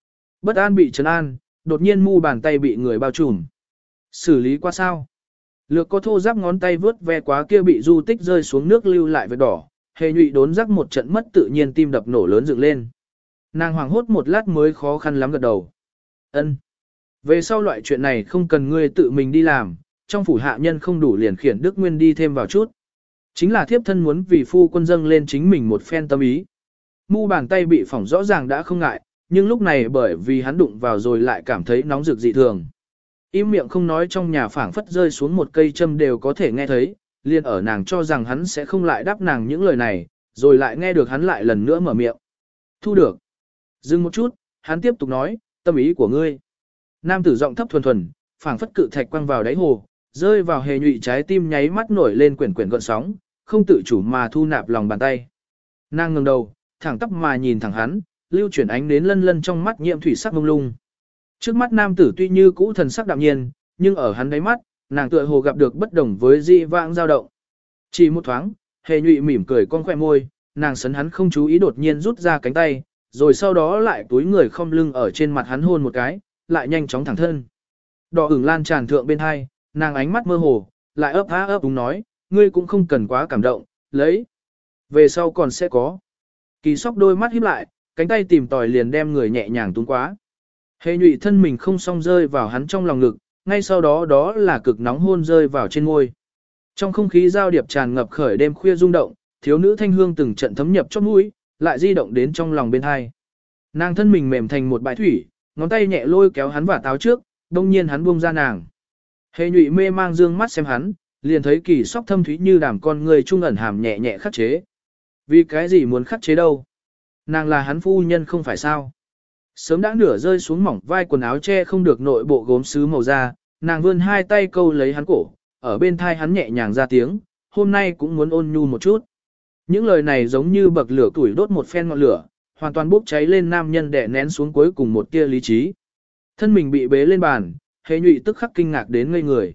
Bất an bị trấn an, đột nhiên mu bàn tay bị người bao trùm. Xử lý qua sao? Lược có thô giáp ngón tay vướt ve quá kia bị du tích rơi xuống nước lưu lại vết đỏ, hề nhụy đốn rắc một trận mất tự nhiên tim đập nổ lớn dựng lên. Nàng hoảng hốt một lát mới khó khăn lắm gật đầu. Ân. Về sau loại chuyện này không cần ngươi tự mình đi làm, trong phủ hạ nhân không đủ liền khiển Đức Nguyên đi thêm vào chút. Chính là thiếp thân muốn vì phu quân dâng lên chính mình một phen tâm ý. Mu bàn tay bị phỏng rõ ràng đã không ngại, nhưng lúc này bởi vì hắn đụng vào rồi lại cảm thấy nóng rực dị thường. Im miệng không nói trong nhà phảng phất rơi xuống một cây châm đều có thể nghe thấy, liền ở nàng cho rằng hắn sẽ không lại đáp nàng những lời này, rồi lại nghe được hắn lại lần nữa mở miệng. Thu được. Dừng một chút, hắn tiếp tục nói, tâm ý của ngươi. Nam tử giọng thấp thuần thuần, phảng phất cự thạch quăng vào đáy hồ, rơi vào hề nhụy trái tim nháy mắt nổi lên quyển quyển gợn sóng, không tự chủ mà thu nạp lòng bàn tay. Nàng ngẩng đầu, thẳng tắp mà nhìn thẳng hắn, lưu chuyển ánh đến lân lân trong mắt nhiễm thủy sắc mông lung. Trước mắt nam tử tuy như cũ thần sắc đạm nhiên, nhưng ở hắn đáy mắt, nàng tựa hồ gặp được bất đồng với dị vãng dao động. Chỉ một thoáng, hề nhụy mỉm cười con khỏe môi, nàng sấn hắn không chú ý đột nhiên rút ra cánh tay, rồi sau đó lại túi người khom lưng ở trên mặt hắn hôn một cái, lại nhanh chóng thẳng thân. Đỏ ửng lan tràn thượng bên hai, nàng ánh mắt mơ hồ, lại ấp há ấp đúng nói, ngươi cũng không cần quá cảm động, lấy. Về sau còn sẽ có. Kỳ sóc đôi mắt híp lại, cánh tay tìm tòi liền đem người nhẹ nhàng tún quá. Hề nhụy thân mình không song rơi vào hắn trong lòng ngực, ngay sau đó đó là cực nóng hôn rơi vào trên môi. Trong không khí giao điệp tràn ngập khởi đêm khuya rung động, thiếu nữ thanh hương từng trận thấm nhập chóp mũi, lại di động đến trong lòng bên hai. Nàng thân mình mềm thành một bãi thủy, ngón tay nhẹ lôi kéo hắn vào táo trước, đông nhiên hắn buông ra nàng. Hề nhụy mê mang dương mắt xem hắn, liền thấy kỳ sóc thâm thúy như đàm con người trung ẩn hàm nhẹ nhẹ khắc chế. Vì cái gì muốn khắc chế đâu? Nàng là hắn phu nhân không phải sao? Sớm đã nửa rơi xuống mỏng vai quần áo che không được nội bộ gốm sứ màu da, nàng vươn hai tay câu lấy hắn cổ, ở bên thai hắn nhẹ nhàng ra tiếng, hôm nay cũng muốn ôn nhu một chút. Những lời này giống như bậc lửa tuổi đốt một phen ngọn lửa, hoàn toàn bốc cháy lên nam nhân đè nén xuống cuối cùng một tia lý trí. Thân mình bị bế lên bàn, hề nhụy tức khắc kinh ngạc đến ngây người.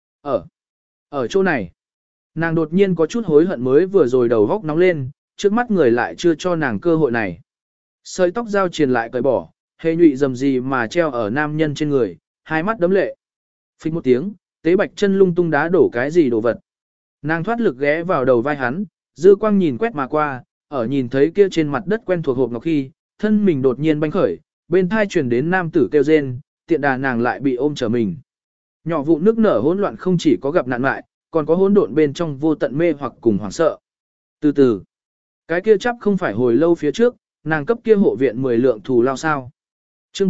Ở chỗ này, nàng đột nhiên có chút hối hận mới vừa rồi đầu góc nóng lên, trước mắt người lại chưa cho nàng cơ hội này. Sợi tóc giao triền lại cởi bỏ, hề nhụy dầm gì mà treo ở nam nhân trên người, hai mắt đấm lệ. Phích một tiếng, tế bạch chân lung tung đá đổ cái gì đồ vật. Nàng thoát lực ghé vào đầu vai hắn, dư quang nhìn quét mà qua, ở nhìn thấy kia trên mặt đất quen thuộc hộp ngọc khi, thân mình đột nhiên banh khởi, bên thai truyền đến nam tử kêu rên, tiện đà nàng lại bị ôm trở mình. Nhỏ vụ nước nở hỗn loạn không chỉ có gặp nạn mại, còn có hỗn độn bên trong vô tận mê hoặc cùng hoảng sợ. Từ từ, cái kia chắc không phải hồi lâu phía trước, nàng cấp kia hộ viện 10 lượng thù lao sao. Chương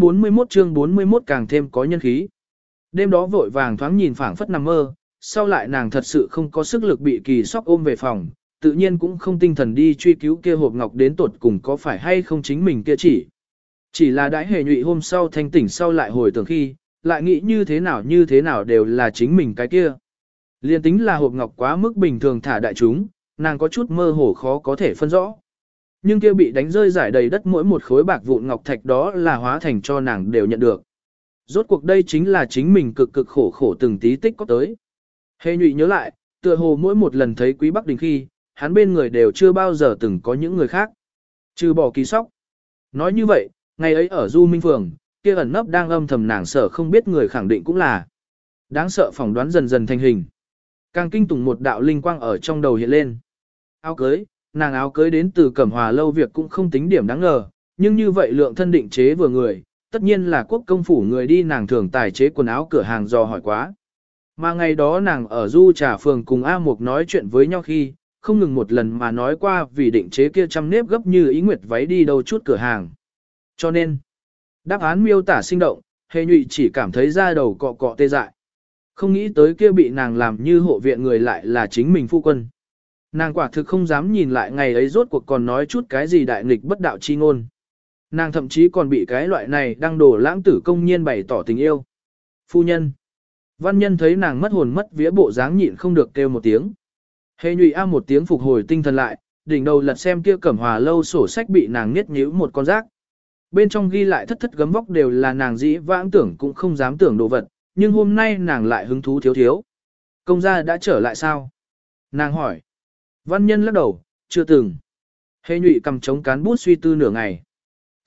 41 càng thêm có nhân khí. Đêm đó vội vàng thoáng nhìn phảng phất nằm mơ, sau lại nàng thật sự không có sức lực bị kỳ sóc ôm về phòng, tự nhiên cũng không tinh thần đi truy cứu kia hộp ngọc đến tột cùng có phải hay không chính mình kia chỉ là đãi hề nhụy hôm sau thanh tỉnh sau lại hồi tưởng khi, lại nghĩ như thế nào đều là chính mình cái kia. Liên tính là hộp ngọc quá mức bình thường thả đại chúng, nàng có chút mơ hồ khó có thể phân rõ. Nhưng kia bị đánh rơi rải đầy đất mỗi một khối bạc vụn ngọc thạch đó là hóa thành cho nàng đều nhận được. Rốt cuộc đây chính là chính mình cực cực khổ khổ từng tí tích có tới. Hề nhụy nhớ lại, tựa hồ mỗi một lần thấy Quý Bắc Đình khi, hắn bên người đều chưa bao giờ từng có những người khác. Trừ bỏ Kỳ Sóc. Nói như vậy, ngày ấy ở Du Minh Phường, kia ẩn nấp đang âm thầm nàng sợ không biết người khẳng định cũng là. Đáng sợ phỏng đoán dần dần thành hình. Càng kinh tủng một đạo linh quang ở trong đầu hiện lên. Áo cưới, nàng áo cưới đến từ Cẩm Hòa lâu việc cũng không tính điểm đáng ngờ, nhưng như vậy lượng thân định chế vừa người, tất nhiên là quốc công phủ người đi nàng thường tài chế quần áo cửa hàng dò hỏi quá. Mà ngày đó nàng ở Du Trà Phường cùng A Mục nói chuyện với nhau khi, không ngừng một lần mà nói qua vì định chế kia trăm nếp gấp như ý nguyệt váy đi đâu chút cửa hàng. Cho nên, đáp án miêu tả sinh động, hề nhụy chỉ cảm thấy da đầu cọ cọ tê dại. Không nghĩ tới kia bị nàng làm như hộ viện người lại là chính mình phu quân. Nàng quả thực không dám nhìn lại ngày ấy rốt cuộc còn nói chút cái gì đại nghịch bất đạo chi ngôn. Nàng thậm chí còn bị cái loại này đang đổ lãng tử công nhiên bày tỏ tình yêu. Phu nhân. Văn nhân thấy nàng mất hồn mất vía bộ dáng nhịn không được kêu một tiếng. Hề nhụy a một tiếng phục hồi tinh thần lại, đỉnh đầu lật xem kia Cẩm Hòa lâu sổ sách bị nàng niết nhíu một con rác. Bên trong ghi lại thất thất gấm vóc đều là nàng dĩ vãng tưởng cũng không dám tưởng đồ vật, nhưng hôm nay nàng lại hứng thú thiếu thiếu. Công gia đã trở lại sao? Nàng hỏi. Văn nhân lắc đầu, chưa từng. Hề nhụy cầm trống cán bút suy tư nửa ngày.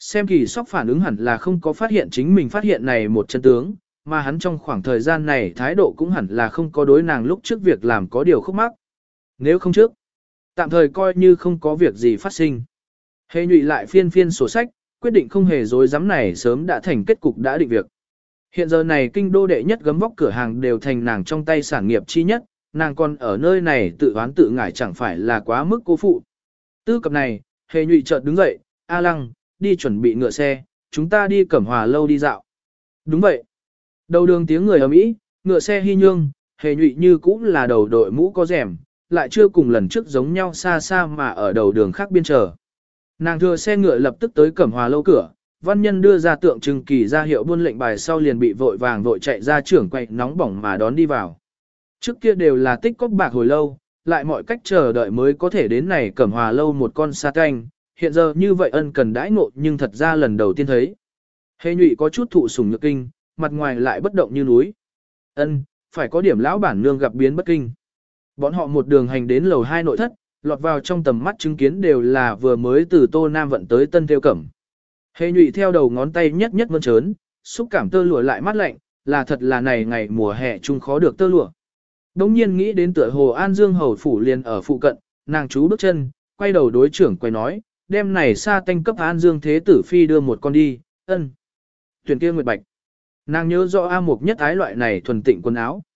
Xem Kỳ Sóc phản ứng hẳn là không có phát hiện chính mình phát hiện này một chân tướng, mà hắn trong khoảng thời gian này thái độ cũng hẳn là không có đối nàng lúc trước việc làm có điều khúc mắc. Nếu không trước, tạm thời coi như không có việc gì phát sinh. Hề nhụy lại phiên phiên sổ sách, quyết định không hề dối dám này sớm đã thành kết cục đã định việc. Hiện giờ này kinh đô đệ nhất gấm vóc cửa hàng đều thành nàng trong tay sản nghiệp chi nhất, nàng còn ở nơi này tự oán tự ngại chẳng phải là quá mức cô phụ. Tư cập này, hề nhụy chợt đứng dậy, A Lăng, đi chuẩn bị ngựa xe, chúng ta đi Cẩm Hòa lâu đi dạo. Đúng vậy. Đầu đường tiếng người ầm ĩ, ngựa xe hy nhương, hề nhụy như cũng là đầu đội mũ có rèm, lại chưa cùng lần trước giống nhau xa xa mà ở đầu đường khác biên chờ. Nàng thừa xe ngựa lập tức tới Cẩm Hòa lâu cửa, văn nhân đưa ra tượng trưng kỳ ra hiệu buôn lệnh bài sau liền bị vội vàng vội chạy ra trưởng quay nóng bỏng mà đón đi vào. Trước kia đều là tích cóp bạc hồi lâu, lại mọi cách chờ đợi mới có thể đến này Cẩm Hòa lâu một con sa canh, hiện giờ như vậy ân cần đãi ngộ nhưng thật ra lần đầu tiên thấy. Hề nhụy có chút thụ sủng nhược kinh, mặt ngoài lại bất động như núi. Ân, phải có điểm lão bản nương gặp biến bất kinh. Bọn họ một đường hành đến lầu 2 nội thất, lọt vào trong tầm mắt chứng kiến đều là vừa mới từ Tô Nam vận tới Tân Thêu Cẩm. Hề nhụy theo đầu ngón tay nhất nhất mơn trớn, xúc cảm tơ lụa lại mát lạnh, là thật là này ngày mùa hè chung khó được tơ lụa. Đống nhiên nghĩ đến tựa hồ An Dương hầu phủ liền ở phụ cận, nàng chú bước chân, quay đầu đối trưởng quay nói, đem này sa tanh cấp An Dương thế tử phi đưa một con đi, ân. Tuyển kia nguyệt bạch. Nàng nhớ rõ A Mục nhất ái loại này thuần tịnh quần áo.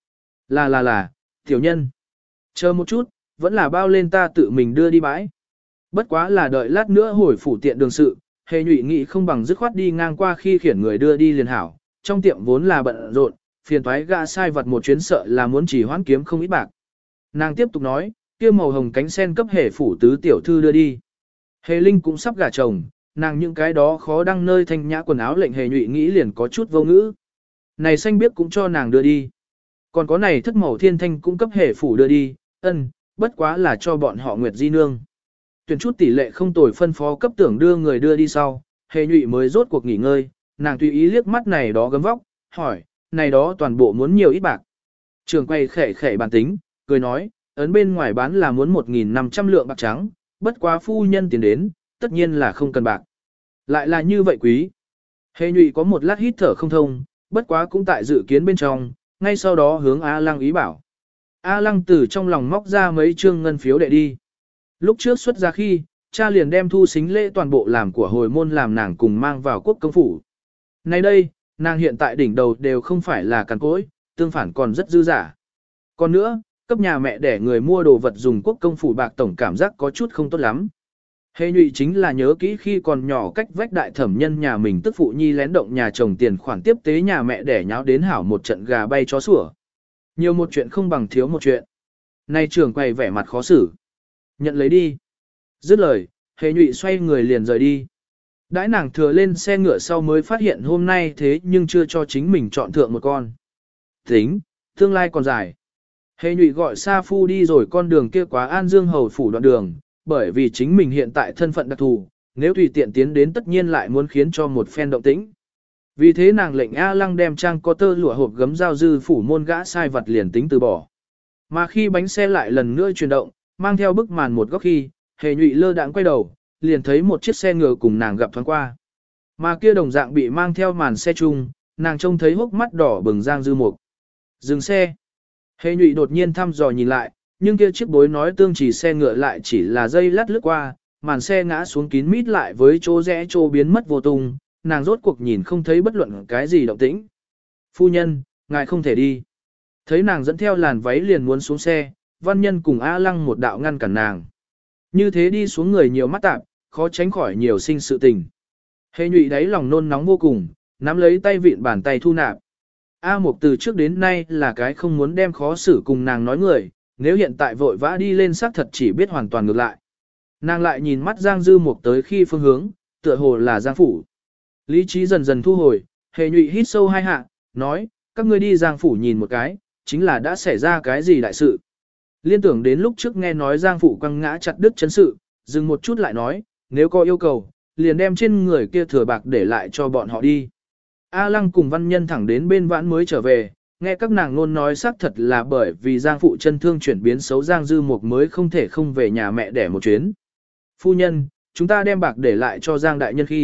Là, tiểu nhân. Chờ một chút, vẫn là bao lên ta tự mình đưa đi bãi. Bất quá là đợi lát nữa hồi phủ tiện đường sự, hề nhụy nghị không bằng dứt khoát đi ngang qua khi khiển người đưa đi liền hảo, trong tiệm vốn là bận rộn, phiền toái gã sai vật một chuyến sợ là muốn chỉ hoãn kiếm không ít bạc. Nàng tiếp tục nói, kia màu hồng cánh sen cấp hề phủ tứ tiểu thư đưa đi. Hề Linh cũng sắp gả chồng, nàng những cái đó khó đăng nơi thanh nhã quần áo lệnh hề nhụy nghĩ liền có chút vô ngữ. Này xanh biếc cũng cho nàng đưa đi. Còn có này thất màu thiên thanh cũng cấp hề phủ đưa đi, bất quá là cho bọn họ Nguyệt Di Nương. Tuyển chút tỷ lệ không tồi phân phó cấp tưởng đưa người đưa đi sau, hề nhụy mới rốt cuộc nghỉ ngơi, nàng tùy ý liếc mắt này đó gấm vóc, hỏi, này đó toàn bộ muốn nhiều ít bạc. Trường quay khẽ khẽ bàn tính, cười nói, ấn bên ngoài bán là muốn 1.500 lượng bạc trắng, bất quá phu nhân tiền đến, tất nhiên là không cần bạc. Lại là như vậy quý. Hề nhụy có một lát hít thở không thông, bất quá cũng tại dự kiến bên trong, ngay sau đó hướng A Lăng ý bảo. A Lăng từ trong lòng móc ra mấy trương ngân phiếu để đi. Lúc trước xuất ra khi, cha liền đem thu xính lễ toàn bộ làm của hồi môn làm nàng cùng mang vào quốc công phủ. Nay đây, nàng hiện tại đỉnh đầu đều không phải là càn cối, tương phản còn rất dư giả. Còn nữa, cấp nhà mẹ để người mua đồ vật dùng quốc công phủ bạc tổng cảm giác có chút không tốt lắm. Hề nhụy chính là nhớ kỹ khi còn nhỏ cách vách đại thẩm nhân nhà mình tức phụ nhi lén động nhà chồng tiền khoản tiếp tế nhà mẹ để nháo đến hảo một trận gà bay chó sủa. Nhiều một chuyện không bằng thiếu một chuyện. Nay trưởng quay vẻ mặt khó xử. Nhận lấy đi. Dứt lời, hề nhụy xoay người liền rời đi. Đãi nàng thừa lên xe ngựa sau mới phát hiện hôm nay thế nhưng chưa cho chính mình chọn thượng một con. Tính, tương lai còn dài. Hề nhụy gọi Sa Phu đi rồi con đường kia quá An Dương hầu phủ đoạn đường, bởi vì chính mình hiện tại thân phận đặc thù, nếu tùy tiện tiến đến tất nhiên lại muốn khiến cho một phen động tĩnh. Vì thế nàng lệnh A Lăng đem trang có tơ lụa hộp gấm giao dư phủ môn gã sai vật liền tính từ bỏ. Mà khi bánh xe lại lần nữa chuyển động, mang theo bức màn một góc khi, hề nhụy lơ đãng quay đầu, liền thấy một chiếc xe ngựa cùng nàng gặp thoáng qua. Mà kia đồng dạng bị mang theo màn xe chung, nàng trông thấy hốc mắt đỏ bừng Giang Dư Mục. Dừng xe. Hề nhụy đột nhiên thăm dò nhìn lại, nhưng kia chiếc bối nói tương chỉ xe ngựa lại chỉ là dây lát lướt qua, màn xe ngã xuống kín mít lại với chỗ rẽ chỗ biến mất vô tung, nàng rốt cuộc nhìn không thấy bất luận cái gì động tĩnh. Phu nhân, ngài không thể đi. Thấy nàng dẫn theo làn váy liền muốn xuống xe, văn nhân cùng A Lăng một đạo ngăn cản nàng. Như thế đi xuống người nhiều mắt tạp, khó tránh khỏi nhiều sinh sự tình. Hề nhụy đáy lòng nôn nóng vô cùng, nắm lấy tay vịn bàn tay thu nạp. A Mục từ trước đến nay là cái không muốn đem khó xử cùng nàng nói người, nếu hiện tại vội vã đi lên xác thật chỉ biết hoàn toàn ngược lại. Nàng lại nhìn mắt Giang Dư Mục tới khi phương hướng, tựa hồ là Giang phủ. Lý trí dần dần thu hồi, hề nhụy hít sâu hai hạ, nói, các ngươi đi Giang phủ nhìn một cái, chính là đã xảy ra cái gì đại sự. Liên tưởng đến lúc trước nghe nói Giang phủ quăng ngã chặt đứt chân sự, dừng một chút lại nói, nếu có yêu cầu, liền đem trên người kia thừa bạc để lại cho bọn họ đi. A Lăng cùng văn nhân thẳng đến bên vãn mới trở về, nghe các nàng luôn nói xác thật là bởi vì Giang phụ chân thương chuyển biến xấu Giang Dư Mục mới không thể không về nhà mẹ để một chuyến. Phu nhân, chúng ta đem bạc để lại cho Giang đại nhân khi,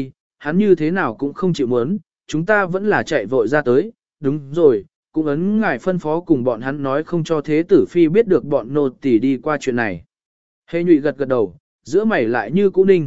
hắn như thế nào cũng không chịu muốn, chúng ta vẫn là chạy vội ra tới, đúng rồi, cũng ấn ngài phân phó cùng bọn hắn nói không cho thế tử phi biết được bọn nô tỳ đi qua chuyện này. Hề nhụy gật gật đầu, giữa mày lại như cũ ninh.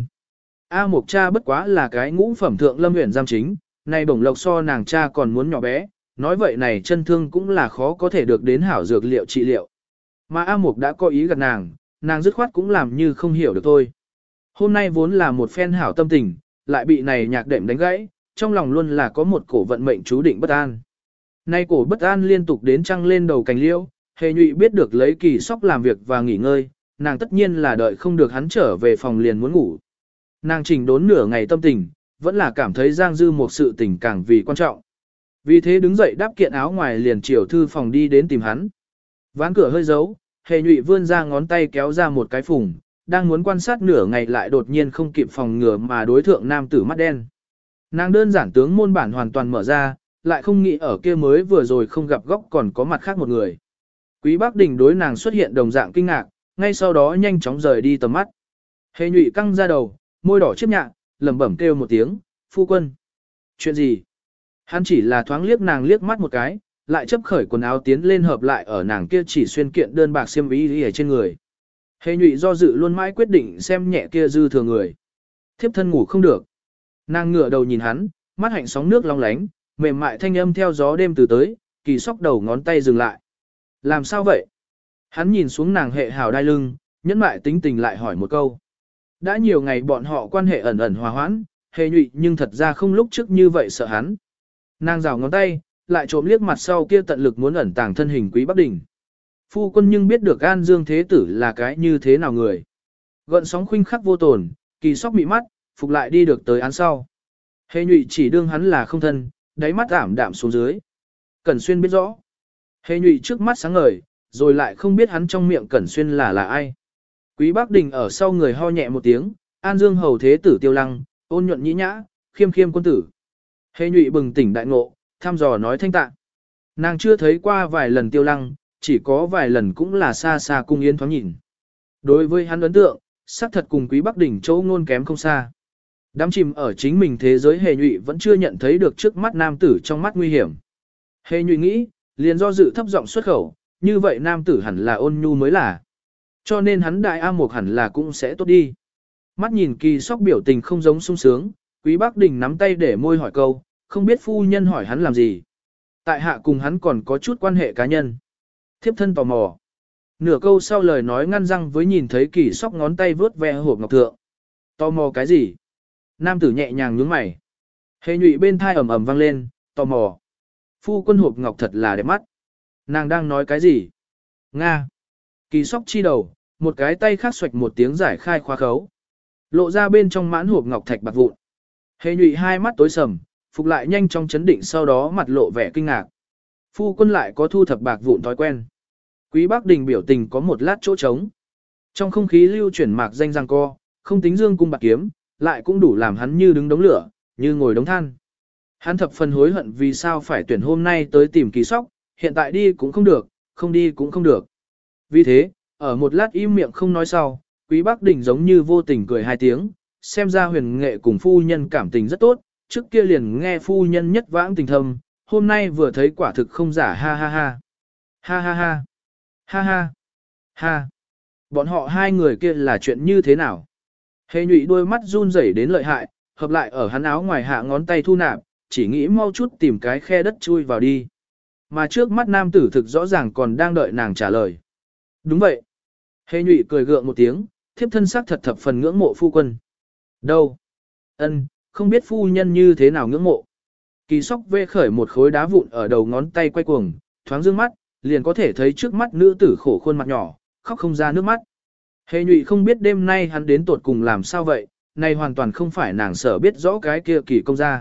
A Mộc cha bất quá là cái ngũ phẩm thượng lâm huyện giam chính, nay bổng lộc so nàng cha còn muốn nhỏ bé, nói vậy này chân thương cũng là khó có thể được đến hảo dược liệu trị liệu. Mà A Mộc đã có ý gặp nàng dứt khoát cũng làm như không hiểu được thôi. Hôm nay vốn là một phen hảo tâm tình, lại bị này nhạc đệm đánh gãy, trong lòng luôn là có một cổ vận mệnh chú định bất an. Nay cổ bất an liên tục đến trăng lên đầu cành liễu, Hề nhụy biết được lấy Kỳ Sóc làm việc và nghỉ ngơi, nàng tất nhiên là đợi không được hắn trở về phòng liền muốn ngủ. Nàng chỉnh đốn nửa ngày tâm tình, vẫn là cảm thấy Giang Dư một sự tình càng vì quan trọng. Vì thế đứng dậy đáp kiện áo ngoài liền chiều thư phòng đi đến tìm hắn. Ván cửa hơi giấu, Hề nhụy vươn ra ngón tay kéo ra một cái phùng, đang muốn quan sát nửa ngày lại đột nhiên không kịp phòng ngừa mà đối thượng nam tử mắt đen. Nàng đơn giản tướng môn bản hoàn toàn mở ra, lại không nghĩ ở kia mới vừa rồi không gặp góc còn có mặt khác một người. Quý Bắc Đình đối nàng xuất hiện đồng dạng kinh ngạc, ngay sau đó nhanh chóng rời đi tầm mắt. Hề nhụy căng ra đầu, môi đỏ chiếc nhạc, lẩm bẩm kêu một tiếng, phu quân. Chuyện gì? Hắn chỉ là thoáng liếc nàng liếc mắt một cái, lại chấp khởi quần áo tiến lên hợp lại ở nàng kia chỉ xuyên kiện đơn bạc xiêm y ở trên người. Hề nhụy do dự luôn mãi quyết định xem nhẹ kia dư thừa người. Thiếp thân ngủ không được. Nàng ngửa đầu nhìn hắn, mắt hạnh sóng nước long lánh, mềm mại thanh âm theo gió đêm từ tới, Kỳ Sóc đầu ngón tay dừng lại. Làm sao vậy? Hắn nhìn xuống nàng hệ hào đai lưng, nhẫn mại tính tình lại hỏi một câu. Đã nhiều ngày bọn họ quan hệ ẩn ẩn hòa hoãn, Hề nhụy nhưng thật ra không lúc trước như vậy sợ hắn. Nàng rào ngón tay, lại trộm liếc mặt sau kia tận lực muốn ẩn tàng thân hình Quý Bắc Đình. Phu quân nhưng biết được An Dương Thế Tử là cái như thế nào người. Gợn sóng khuynh khắc vô tồn, Kỳ Sóc mị mắt, phục lại đi được tới án sau. Hề nhụy chỉ đương hắn là không thân, đáy mắt ảm đạm xuống dưới. Cẩn Xuyên biết rõ. Hề nhụy trước mắt sáng ngời, rồi lại không biết hắn trong miệng Cẩn Xuyên là ai. Quý Bắc Đình ở sau người ho nhẹ một tiếng, An Dương Hầu Thế Tử Tiêu Lăng, ôn nhuận nhĩ nhã, khiêm khiêm quân tử. Hề nhụy bừng tỉnh đại ngộ, thăm dò nói thanh tạ. Nàng chưa thấy qua vài lần Tiêu Lăng, chỉ có vài lần cũng là xa xa cung yến thoáng nhìn. Đối với hắn ấn tượng, xác thật cùng Quý Bắc Đình châu ngôn kém không xa. Đám chìm ở chính mình thế giới Hề nhụy vẫn chưa nhận thấy được trước mắt nam tử trong mắt nguy hiểm. Hề nhụy nghĩ, liền do dự thấp giọng xuất khẩu, như vậy nam tử hẳn là ôn nhu mới là. Cho nên hắn đại A Mộc hẳn là cũng sẽ tốt đi. Mắt nhìn Kỳ Sóc biểu tình không giống sung sướng, Quý Bắc Đình nắm tay để môi hỏi câu, không biết phu nhân hỏi hắn làm gì. Tại hạ cùng hắn còn có chút quan hệ cá nhân. Thiếp thân tò mò. Nửa câu sau lời nói ngăn răng với nhìn thấy Kỳ Sóc ngón tay vướt ve hộp ngọc thượng. Tò mò cái gì? Nam tử nhẹ nhàng nhướng mày. Hề nhụy bên thai ầm ầm vang lên, tò mò. Phu quân hộp ngọc thật là đẹp mắt. Nàng đang nói cái gì? Nga. Kỳ Sóc chi đầu, một cái tay khác xoạch một tiếng giải khai khóa khấu. Lộ ra bên trong mãn hộp ngọc thạch bạc vụn. Hề nhụy hai mắt tối sầm, phục lại nhanh trong chấn định sau đó mặt lộ vẻ kinh ngạc. Phu quân lại có thu thập bạc vụn thói quen. Quý Bắc Đình biểu tình có một lát chỗ trống. Trong không khí lưu chuyển mạc danh răng co, không tính dương cung bạc kiếm, lại cũng đủ làm hắn như đứng đống lửa, như ngồi đống than. Hắn thập phần hối hận vì sao phải tuyển hôm nay tới tìm Kỳ Sóc, hiện tại đi cũng không được, không đi cũng không được. Vì thế, ở một lát im miệng không nói sau, Quý Bắc Đình giống như vô tình cười hai tiếng, xem ra huyền nghệ cùng phu nhân cảm tình rất tốt, trước kia liền nghe phu nhân nhất vãng tình thâm, hôm nay vừa thấy quả thực không giả ha ha ha. Ha ha ha. Ha ha. Ha. Bọn họ hai người kia là chuyện như thế nào? Hề nhụy đôi mắt run rẩy đến lợi hại, hợp lại ở hắn áo ngoài hạ ngón tay thu nạp, chỉ nghĩ mau chút tìm cái khe đất chui vào đi. Mà trước mắt nam tử thực rõ ràng còn đang đợi nàng trả lời. Đúng vậy. Hề nhụy cười gượng một tiếng, thiếp thân sắc thật thập phần ngưỡng mộ phu quân. Đâu? Ân, không biết phu nhân như thế nào ngưỡng mộ. Kỳ Sóc vê khởi một khối đá vụn ở đầu ngón tay quay cuồng, thoáng dương mắt, liền có thể thấy trước mắt nữ tử khổ khuôn mặt nhỏ, khóc không ra nước mắt. Hề nhụy không biết đêm nay hắn đến tột cùng làm sao vậy, này hoàn toàn không phải nàng sở biết rõ cái kia Kỳ công gia.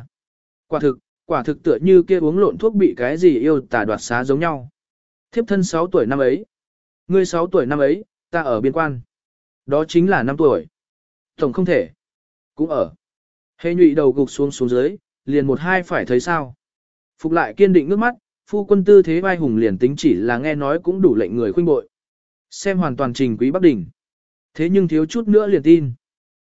Quả thực tựa như kia uống lộn thuốc bị cái gì yêu tà đoạt xá giống nhau. Thiếp thân 6 tuổi năm ấy. Ngươi 6 tuổi năm ấy, ta ở biên quan. Đó chính là 5 tuổi. Tổng không thể. Cũng ở. Hề nhụy đầu gục xuống dưới, liền một hai phải thấy sao. Phục lại kiên định nước mắt, phu quân tư thế vai hùng liền tính chỉ là nghe nói cũng đủ lệnh người khuynh bội. Xem hoàn toàn trình Quý Bắc Đình. Thế nhưng thiếu chút nữa liền tin.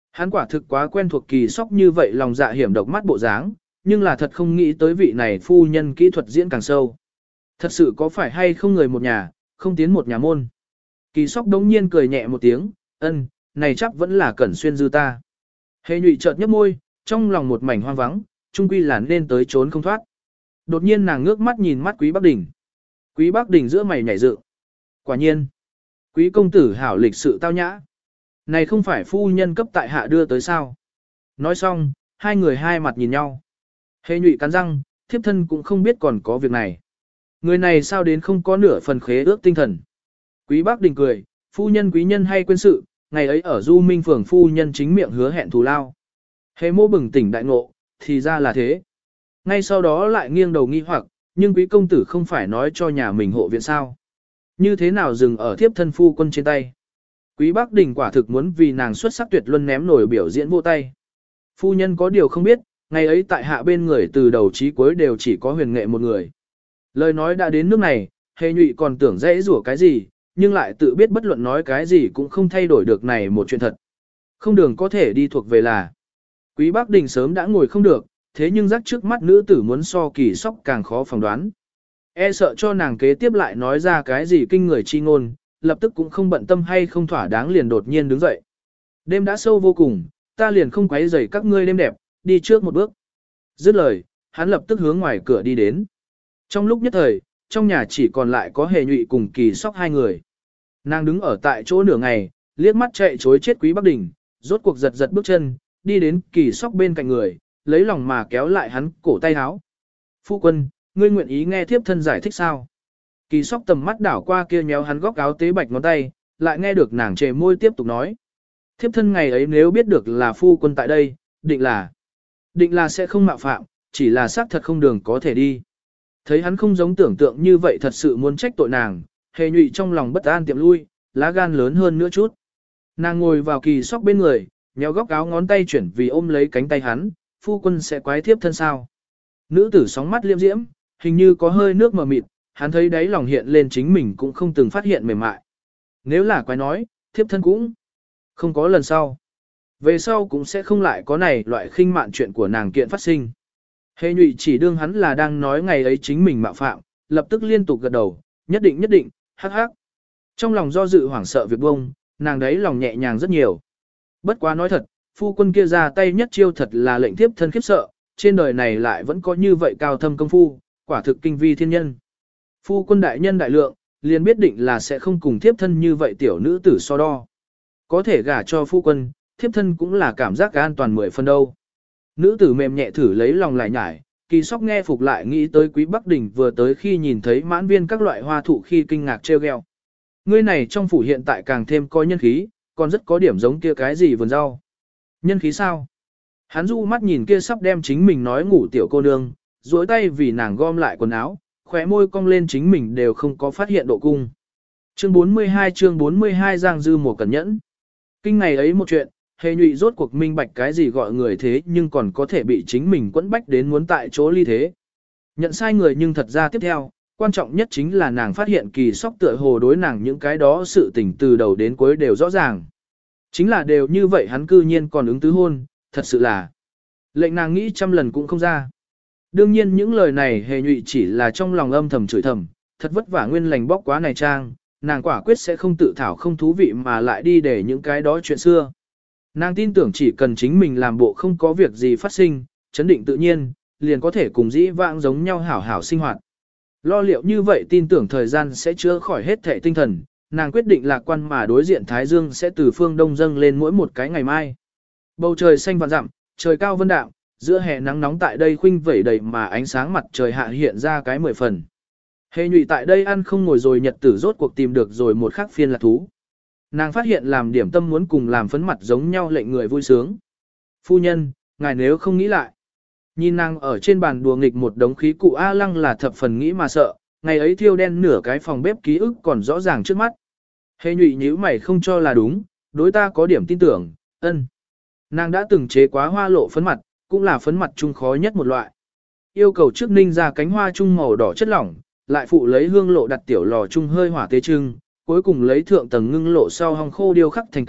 Hắn quả thực quá quen thuộc Kỳ Sóc như vậy lòng dạ hiểm độc mắt bộ dáng, nhưng là thật không nghĩ tới vị này phu nhân kỹ thuật diễn càng sâu. Thật sự có phải hay không người một nhà, không tiến một nhà môn. Kỳ Sóc đống nhiên cười nhẹ một tiếng, ân, này chắc vẫn là Cẩn Xuyên dư ta. Hề Nhụy chợt nhếch môi, trong lòng một mảnh hoang vắng, chung quy là nên tới trốn không thoát. Đột nhiên nàng ngước mắt nhìn mắt Quý Bắc Đình. Quý Bắc Đình giữa mày nhảy dựng. Quả nhiên, Quý công tử hảo lịch sự tao nhã. Này không phải phu nhân cấp tại hạ đưa tới sao? Nói xong, hai người hai mặt nhìn nhau. Hề Nhụy cắn răng, thiếp thân cũng không biết còn có việc này. Người này sao đến không có nửa phần khế ước tinh thần. Quý Bắc Đình cười, phu nhân quý nhân hay quên sự, ngày ấy ở Du Minh Phường phu nhân chính miệng hứa hẹn thù lao. Hề Mô bừng tỉnh đại ngộ, thì ra là thế. Ngay sau đó lại nghiêng đầu nghi hoặc, nhưng quý công tử không phải nói cho nhà mình hộ viện sao. Như thế nào dừng ở thiếp thân phu quân trên tay. Quý Bắc Đình quả thực muốn vì nàng xuất sắc tuyệt luân ném nổi biểu diễn vô tay. Phu nhân có điều không biết, ngày ấy tại hạ bên người từ đầu chí cuối đều chỉ có huyền nghệ một người. Lời nói đã đến nước này, Hề Nhụy còn tưởng dễ rủa cái gì, nhưng lại tự biết bất luận nói cái gì cũng không thay đổi được này một chuyện thật. Không đường có thể đi thuộc về là. Quý Bắc Đình sớm đã ngồi không được, thế nhưng rắc trước mắt nữ tử muốn so Kỳ Sóc càng khó phỏng đoán. E sợ cho nàng kế tiếp lại nói ra cái gì kinh người chi ngôn, lập tức cũng không bận tâm hay không thỏa đáng liền đột nhiên đứng dậy. Đêm đã sâu vô cùng, ta liền không quấy rầy các ngươi đêm đẹp, đi trước một bước. Dứt lời, hắn lập tức hướng ngoài cửa đi đến. Trong lúc nhất thời, trong nhà chỉ còn lại có Hề Nhụy cùng Kỳ Sóc hai người. Nàng đứng ở tại chỗ nửa ngày, liếc mắt chạy chối chết Quý Bắc Đình, rốt cuộc giật giật bước chân, đi đến Kỳ Sóc bên cạnh người, lấy lòng mà kéo lại hắn cổ tay áo. Phu quân, ngươi nguyện ý nghe thiếp thân giải thích sao? Kỳ Sóc tầm mắt đảo qua kia nhéo hắn góc áo tế bạch ngón tay, lại nghe được nàng trề môi tiếp tục nói. Thiếp thân ngày ấy nếu biết được là phu quân tại đây, định là sẽ không mạo phạm, chỉ là xác thật không đường có thể đi. Thấy hắn không giống tưởng tượng như vậy thật sự muốn trách tội nàng, Hề Nhụy trong lòng bất an tiệm lui, lá gan lớn hơn nữa chút. Nàng ngồi vào Kỳ Sóc bên người, nhéo góc áo ngón tay chuyển vì ôm lấy cánh tay hắn, phu quân sẽ quái thiếp thân sao. Nữ tử sóng mắt liêm diễm, hình như có hơi nước mờ mịt, hắn thấy đáy lòng hiện lên chính mình cũng không từng phát hiện mềm mại. Nếu là quái nói, thiếp thân cũng không có lần sau. Về sau cũng sẽ không lại có này loại khinh mạn chuyện của nàng kiện phát sinh. Hề Nhụy chỉ đương hắn là đang nói ngày ấy chính mình mạo phạm, lập tức liên tục gật đầu, nhất định, hắc hắc. Trong lòng do dự hoảng sợ việc bông, nàng đấy lòng nhẹ nhàng rất nhiều. Bất quá nói thật, phu quân kia ra tay nhất chiêu thật là lệnh thiếp thân khiếp sợ, trên đời này lại vẫn có như vậy cao thâm công phu, quả thực kinh vi thiên nhân. Phu quân đại nhân đại lượng, liền biết định là sẽ không cùng thiếp thân như vậy tiểu nữ tử so đo. Có thể gả cho phu quân, thiếp thân cũng là cảm giác an toàn 10 phần đâu. Nữ tử mềm nhẹ thử lấy lòng lại nhải, Kỳ Sóc nghe phục lại nghĩ tới Quý Bắc Đình vừa tới khi nhìn thấy mãn viên các loại hoa thụ khi kinh ngạc trêu ghẹo. Ngươi này trong phủ hiện tại càng thêm có nhân khí, còn rất có điểm giống kia cái gì vườn rau. Nhân khí sao? Hắn du mắt nhìn kia sắp đem chính mình nói ngủ tiểu cô nương, duỗi tay vì nàng gom lại quần áo, khóe môi cong lên chính mình đều không có phát hiện độ cung. Chương 42 Giang Dư Mùa Cẩn Nhẫn. Kinh ngày ấy một chuyện, Hề Nhụy rốt cuộc minh bạch cái gì gọi người thế nhưng còn có thể bị chính mình quẫn bách đến muốn tại chỗ ly thế. Nhận sai người nhưng thật ra tiếp theo, quan trọng nhất chính là nàng phát hiện Kỳ Sóc tựa hồ đối nàng những cái đó sự tình từ đầu đến cuối đều rõ ràng. Chính là đều như vậy hắn cư nhiên còn ứng tứ hôn, thật sự là lệnh nàng nghĩ trăm lần cũng không ra. Đương nhiên những lời này Hề Nhụy chỉ là trong lòng âm thầm chửi thầm, thật vất vả nguyên lành bóc quá này trang, nàng quả quyết sẽ không tự thảo không thú vị mà lại đi để những cái đó chuyện xưa. Nàng tin tưởng chỉ cần chính mình làm bộ không có việc gì phát sinh, chấn định tự nhiên, liền có thể cùng dĩ vãng giống nhau hảo hảo sinh hoạt. Lo liệu như vậy tin tưởng thời gian sẽ chữa khỏi hết thể tinh thần, nàng quyết định lạc quan mà đối diện Thái Dương sẽ từ phương đông dâng lên mỗi một cái ngày mai. Bầu trời xanh vạn dặm, trời cao vân đạm, giữa hè nắng nóng tại đây khuynh vẩy đầy mà ánh sáng mặt trời hạ hiện ra cái 10 phần. Hề Nhụy tại đây ăn không ngồi rồi nhật tử rốt cuộc tìm được rồi một khắc phiên lạc thú. Nàng phát hiện làm điểm tâm muốn cùng làm phấn mặt giống nhau lệnh người vui sướng. Phu nhân, ngài nếu không nghĩ lại. Nhìn nàng ở trên bàn đùa nghịch một đống khí cụ A Lăng là thập phần nghĩ mà sợ, ngày ấy thiêu đen nửa cái phòng bếp ký ức còn rõ ràng trước mắt. Hề Nhụy nhíu mày không cho là đúng, đối ta có điểm tin tưởng, ân. Nàng đã từng chế quá hoa lộ phấn mặt, cũng là phấn mặt chung khó nhất một loại. Yêu cầu trước ninh ra cánh hoa chung màu đỏ chất lỏng, lại phụ lấy hương lộ đặt tiểu lò chung hơi hỏa tế trưng, cuối cùng lấy thượng tầng ngưng lộ sau hong khô điêu khắc thành cao,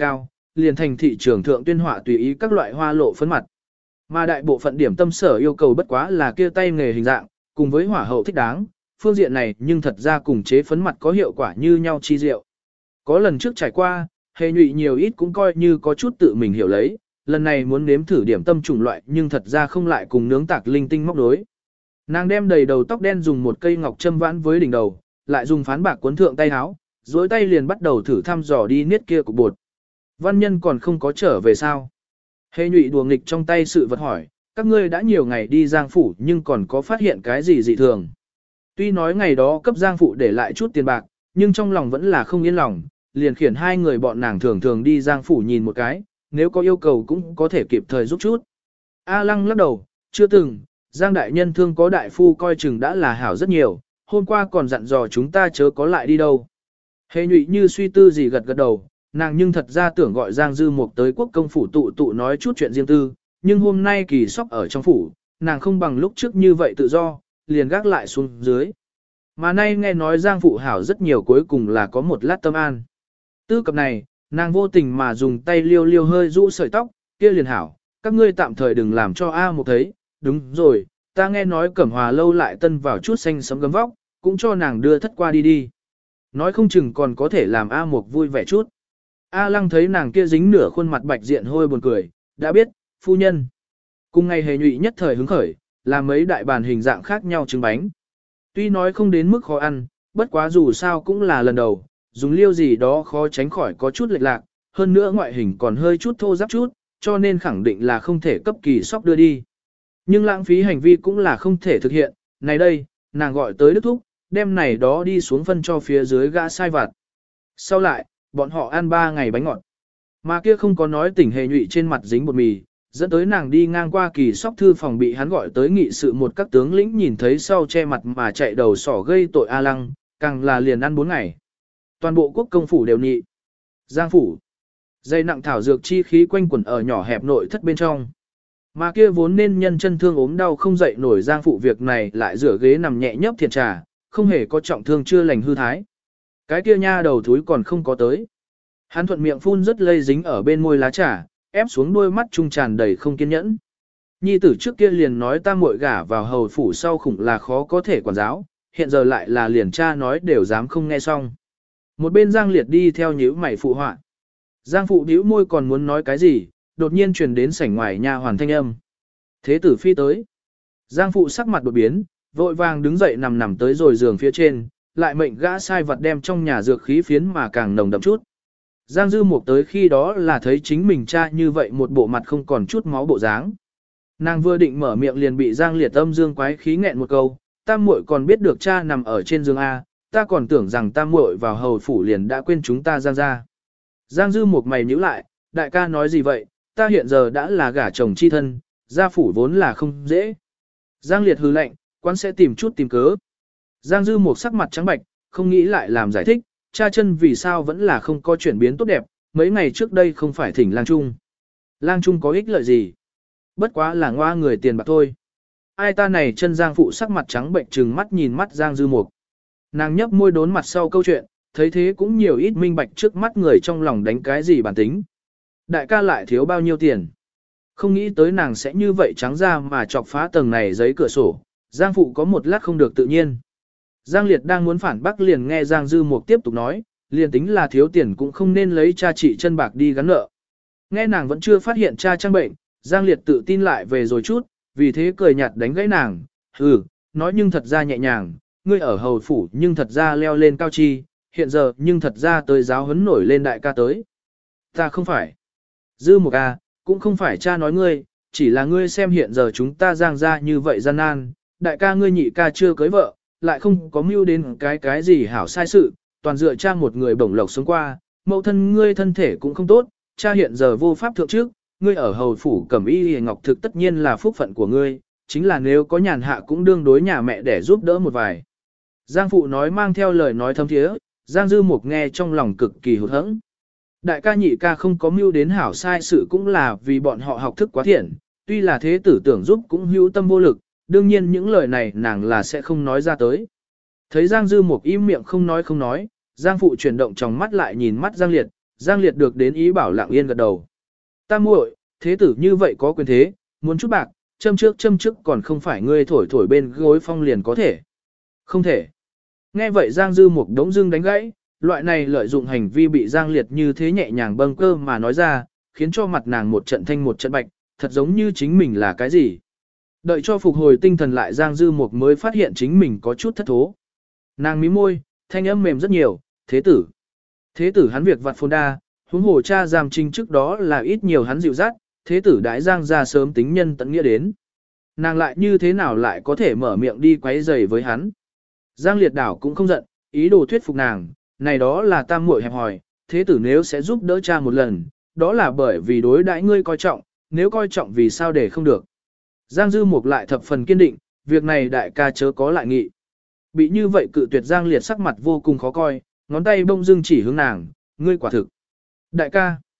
liền thành thị trường thượng tuyên họa tùy ý các loại hoa lộ phấn mặt. Mà đại bộ phận điểm tâm sở yêu cầu bất quá là kia tay nghề hình dạng, cùng với hỏa hậu thích đáng, phương diện này nhưng thật ra cùng chế phấn mặt có hiệu quả như nhau chi diệu. Có lần trước trải qua, Hề Nhụy nhiều ít cũng coi như có chút tự mình hiểu lấy, lần này muốn nếm thử điểm tâm chủng loại nhưng thật ra không lại cùng nướng tạc linh tinh móc đối. Nàng đem đầy đầu tóc đen dùng một cây ngọc châm vãn với đỉnh đầu, lại dùng phán bạc cuốn thượng tay áo, duỗi tay liền bắt đầu thử thăm dò đi niết kia cục bột. Văn nhân còn không có trở về sao? Hề Nhụy đùa nghịch trong tay sự vật hỏi, các ngươi đã nhiều ngày đi Giang Phủ nhưng còn có phát hiện cái gì dị thường. Tuy nói ngày đó cấp Giang Phụ để lại chút tiền bạc, nhưng trong lòng vẫn là không yên lòng, liền khiển hai người bọn nàng thường thường đi Giang Phủ nhìn một cái, nếu có yêu cầu cũng có thể kịp thời giúp chút. A Lăng lắc đầu, chưa từng, Giang đại nhân thương có đại phu coi chừng đã là hảo rất nhiều, hôm qua còn dặn dò chúng ta chớ có lại đi đâu. Hề Nhụy như suy tư gì gật gật đầu, nàng nhưng thật ra tưởng gọi Giang Dư Mục tới quốc công phủ tụ nói chút chuyện riêng tư, nhưng hôm nay kỳ sóc ở trong phủ, nàng không bằng lúc trước như vậy tự do, liền gác lại xuống dưới. Mà nay nghe nói Giang phụ hảo rất nhiều cuối cùng là có một lát tâm an. Tư cập này, nàng vô tình mà dùng tay liêu liêu hơi rũ sợi tóc, kia liền hảo, các ngươi tạm thời đừng làm cho A Mục thấy, đúng rồi, ta nghe nói Cẩm Hòa lâu lại tân vào chút xanh sẫm gấm vóc, cũng cho nàng đưa thất qua đi đi. Nói không chừng còn có thể làm A Mục vui vẻ chút. A Lăng thấy nàng kia dính nửa khuôn mặt bạch diện hôi buồn cười, đã biết, phu nhân. Cùng ngày Hề Nhụy nhất thời hứng khởi, làm mấy đại bàn hình dạng khác nhau trứng bánh. Tuy nói không đến mức khó ăn, bất quá dù sao cũng là lần đầu, dùng liêu gì đó khó tránh khỏi có chút lệch lạc, hơn nữa ngoại hình còn hơi chút thô ráp chút, cho nên khẳng định là không thể cấp kỳ sóc đưa đi. Nhưng lãng phí hành vi cũng là không thể thực hiện, này đây, nàng gọi tới Đức Thúc, đem này đó đi xuống phân cho phía dưới gã sai vặt. Sau lại, bọn họ ăn 3 ngày bánh ngọt. Mà kia không có nói tỉnh Hề Nhụy trên mặt dính bột mì, dẫn tới nàng đi ngang qua kỳ sóc thư phòng bị hắn gọi tới nghị sự một các tướng lĩnh nhìn thấy sau che mặt mà chạy đầu sỏ gây tội A Lăng, càng là liền ăn 4 ngày. Toàn bộ quốc công phủ đều nhị. Giang phủ. Dây nặng thảo dược chi khí quanh quẩn ở nhỏ hẹp nội thất bên trong. Mà kia vốn nên nhân chân thương ốm đau không dậy nổi Giang phụ việc này lại rửa ghế nằm nhẹ nhấp thiệt trà, không hề có trọng thương chưa lành hư thái. Cái kia nha đầu thúi còn không có tới. Hắn thuận miệng phun rất lây dính ở bên môi lá trà, ép xuống đôi mắt trung tràn đầy không kiên nhẫn. Nhi tử trước kia liền nói ta muội gả vào hầu phủ sau khủng là khó có thể quản giáo, hiện giờ lại là liền cha nói đều dám không nghe xong. Một bên Giang Liệt đi theo nhíu mày phụ họa. Giang phụ bĩu môi còn muốn nói cái gì, đột nhiên truyền đến sảnh ngoài nha hoàn thanh âm. Thế tử phi tới. Giang phụ sắc mặt đột biến, vội vàng đứng dậy nằm tới rồi giường phía trên, lại mệnh gã sai vật đem trong nhà dược khí phiến mà càng nồng đậm chút. Giang Dư Mục tới khi đó là thấy chính mình cha như vậy một bộ mặt không còn chút máu bộ dáng. Nàng vừa định mở miệng liền bị Giang Liệt âm dương quái khí nghẹn một câu, tam muội còn biết được cha nằm ở trên giường A, ta còn tưởng rằng tam muội vào hầu phủ liền đã quên chúng ta Giang ra. Giang Dư Mục mày nhíu lại, đại ca nói gì vậy, ta hiện giờ đã là gả chồng chi thân, gia phủ vốn là không dễ. Giang Liệt hừ lạnh, quan sẽ tìm chút tìm cớ. Giang Dư Mục sắc mặt trắng bạch, không nghĩ lại làm giải thích, cha chân vì sao vẫn là không có chuyển biến tốt đẹp, mấy ngày trước đây không phải thỉnh lang trung. Lang trung có ích lợi gì? Bất quá là ngoa người tiền bạc thôi. Ai ta này chân Giang phụ sắc mặt trắng bệnh trừng mắt nhìn mắt Giang Dư Mục. Nàng nhấp môi đốn mặt sau câu chuyện, thấy thế cũng nhiều ít minh bạch trước mắt người trong lòng đánh cái gì bản tính. Đại ca lại thiếu bao nhiêu tiền? Không nghĩ tới nàng sẽ như vậy trắng ra mà chọc phá tầng này giấy cửa sổ. Giang phụ có một lát không được tự nhiên. Giang Liệt đang muốn phản bác liền nghe Giang Dư Mục tiếp tục nói, liền tính là thiếu tiền cũng không nên lấy cha chị chân bạc đi gắn nợ. Nghe nàng vẫn chưa phát hiện cha trang bệnh, Giang Liệt tự tin lại về rồi chút, vì thế cười nhạt đánh gãy nàng, nói nhưng thật ra nhẹ nhàng, ngươi ở hầu phủ nhưng thật ra leo lên cao chi, hiện giờ nhưng thật ra tới giáo huấn nổi lên đại ca tới. Ta không phải. Dư Mục à, cũng không phải cha nói ngươi, chỉ là ngươi xem hiện giờ chúng ta Giang ra như vậy gian nan, đại ca ngươi nhị ca chưa cưới vợ, lại không có mưu đến cái gì hảo sai sự, toàn dựa cha một người bổng lộc sống qua, mẫu thân ngươi thân thể cũng không tốt, cha hiện giờ vô pháp thượng trước, ngươi ở hầu phủ cẩm y hề ngọc thực tất nhiên là phúc phận của ngươi, chính là nếu có nhàn hạ cũng đương đối nhà mẹ để giúp đỡ một vài. Giang phụ nói mang theo lời nói thâm thiế, Giang Dư Mục nghe trong lòng cực kỳ hụt hẫng. Đại ca nhị ca không có mưu đến hảo sai sự cũng là vì bọn họ học thức quá thiện, tuy là thế tử tưởng giúp cũng hữu tâm vô lực, đương nhiên những lời này nàng là sẽ không nói ra tới. Thấy Giang Dư Mục im miệng không nói, Giang phụ chuyển động trong mắt lại nhìn mắt Giang Liệt, Giang Liệt được đến ý bảo lặng yên gật đầu. Tam muội, thế tử như vậy có quyền thế, muốn chút bạc, châm trước còn không phải ngươi thổi thổi bên gối phong liền có thể. Không thể. Nghe vậy Giang Dư Mục đống dưng đánh gãy, loại này lợi dụng hành vi bị Giang Liệt như thế nhẹ nhàng bâng cơ mà nói ra, khiến cho mặt nàng một trận thanh một trận bạch, thật giống như chính mình là cái gì. Đợi cho phục hồi tinh thần lại Giang Dư Mục mới phát hiện chính mình có chút thất thố. Nàng mím môi, thanh âm mềm rất nhiều, thế tử. Thế tử hắn việc vặt phồn đa, huống hồ cha giam trinh trước đó là ít nhiều hắn dịu dắt, thế tử đãi Giang ra sớm tính nhân tận nghĩa đến. Nàng lại như thế nào lại có thể mở miệng đi quấy rầy với hắn. Giang Liệt đảo cũng không giận, ý đồ thuyết phục nàng, này đó là tam muội hẹp hòi, thế tử nếu sẽ giúp đỡ cha một lần, đó là bởi vì đối đãi ngươi coi trọng, nếu coi trọng vì sao để không được. Giang Dư Mục lại thập phần kiên định, việc này đại ca chớ có lại nghị. Bị như vậy cự tuyệt Giang Liệt sắc mặt vô cùng khó coi, ngón tay bông dưng chỉ hướng nàng, ngươi quả thực. Đại ca,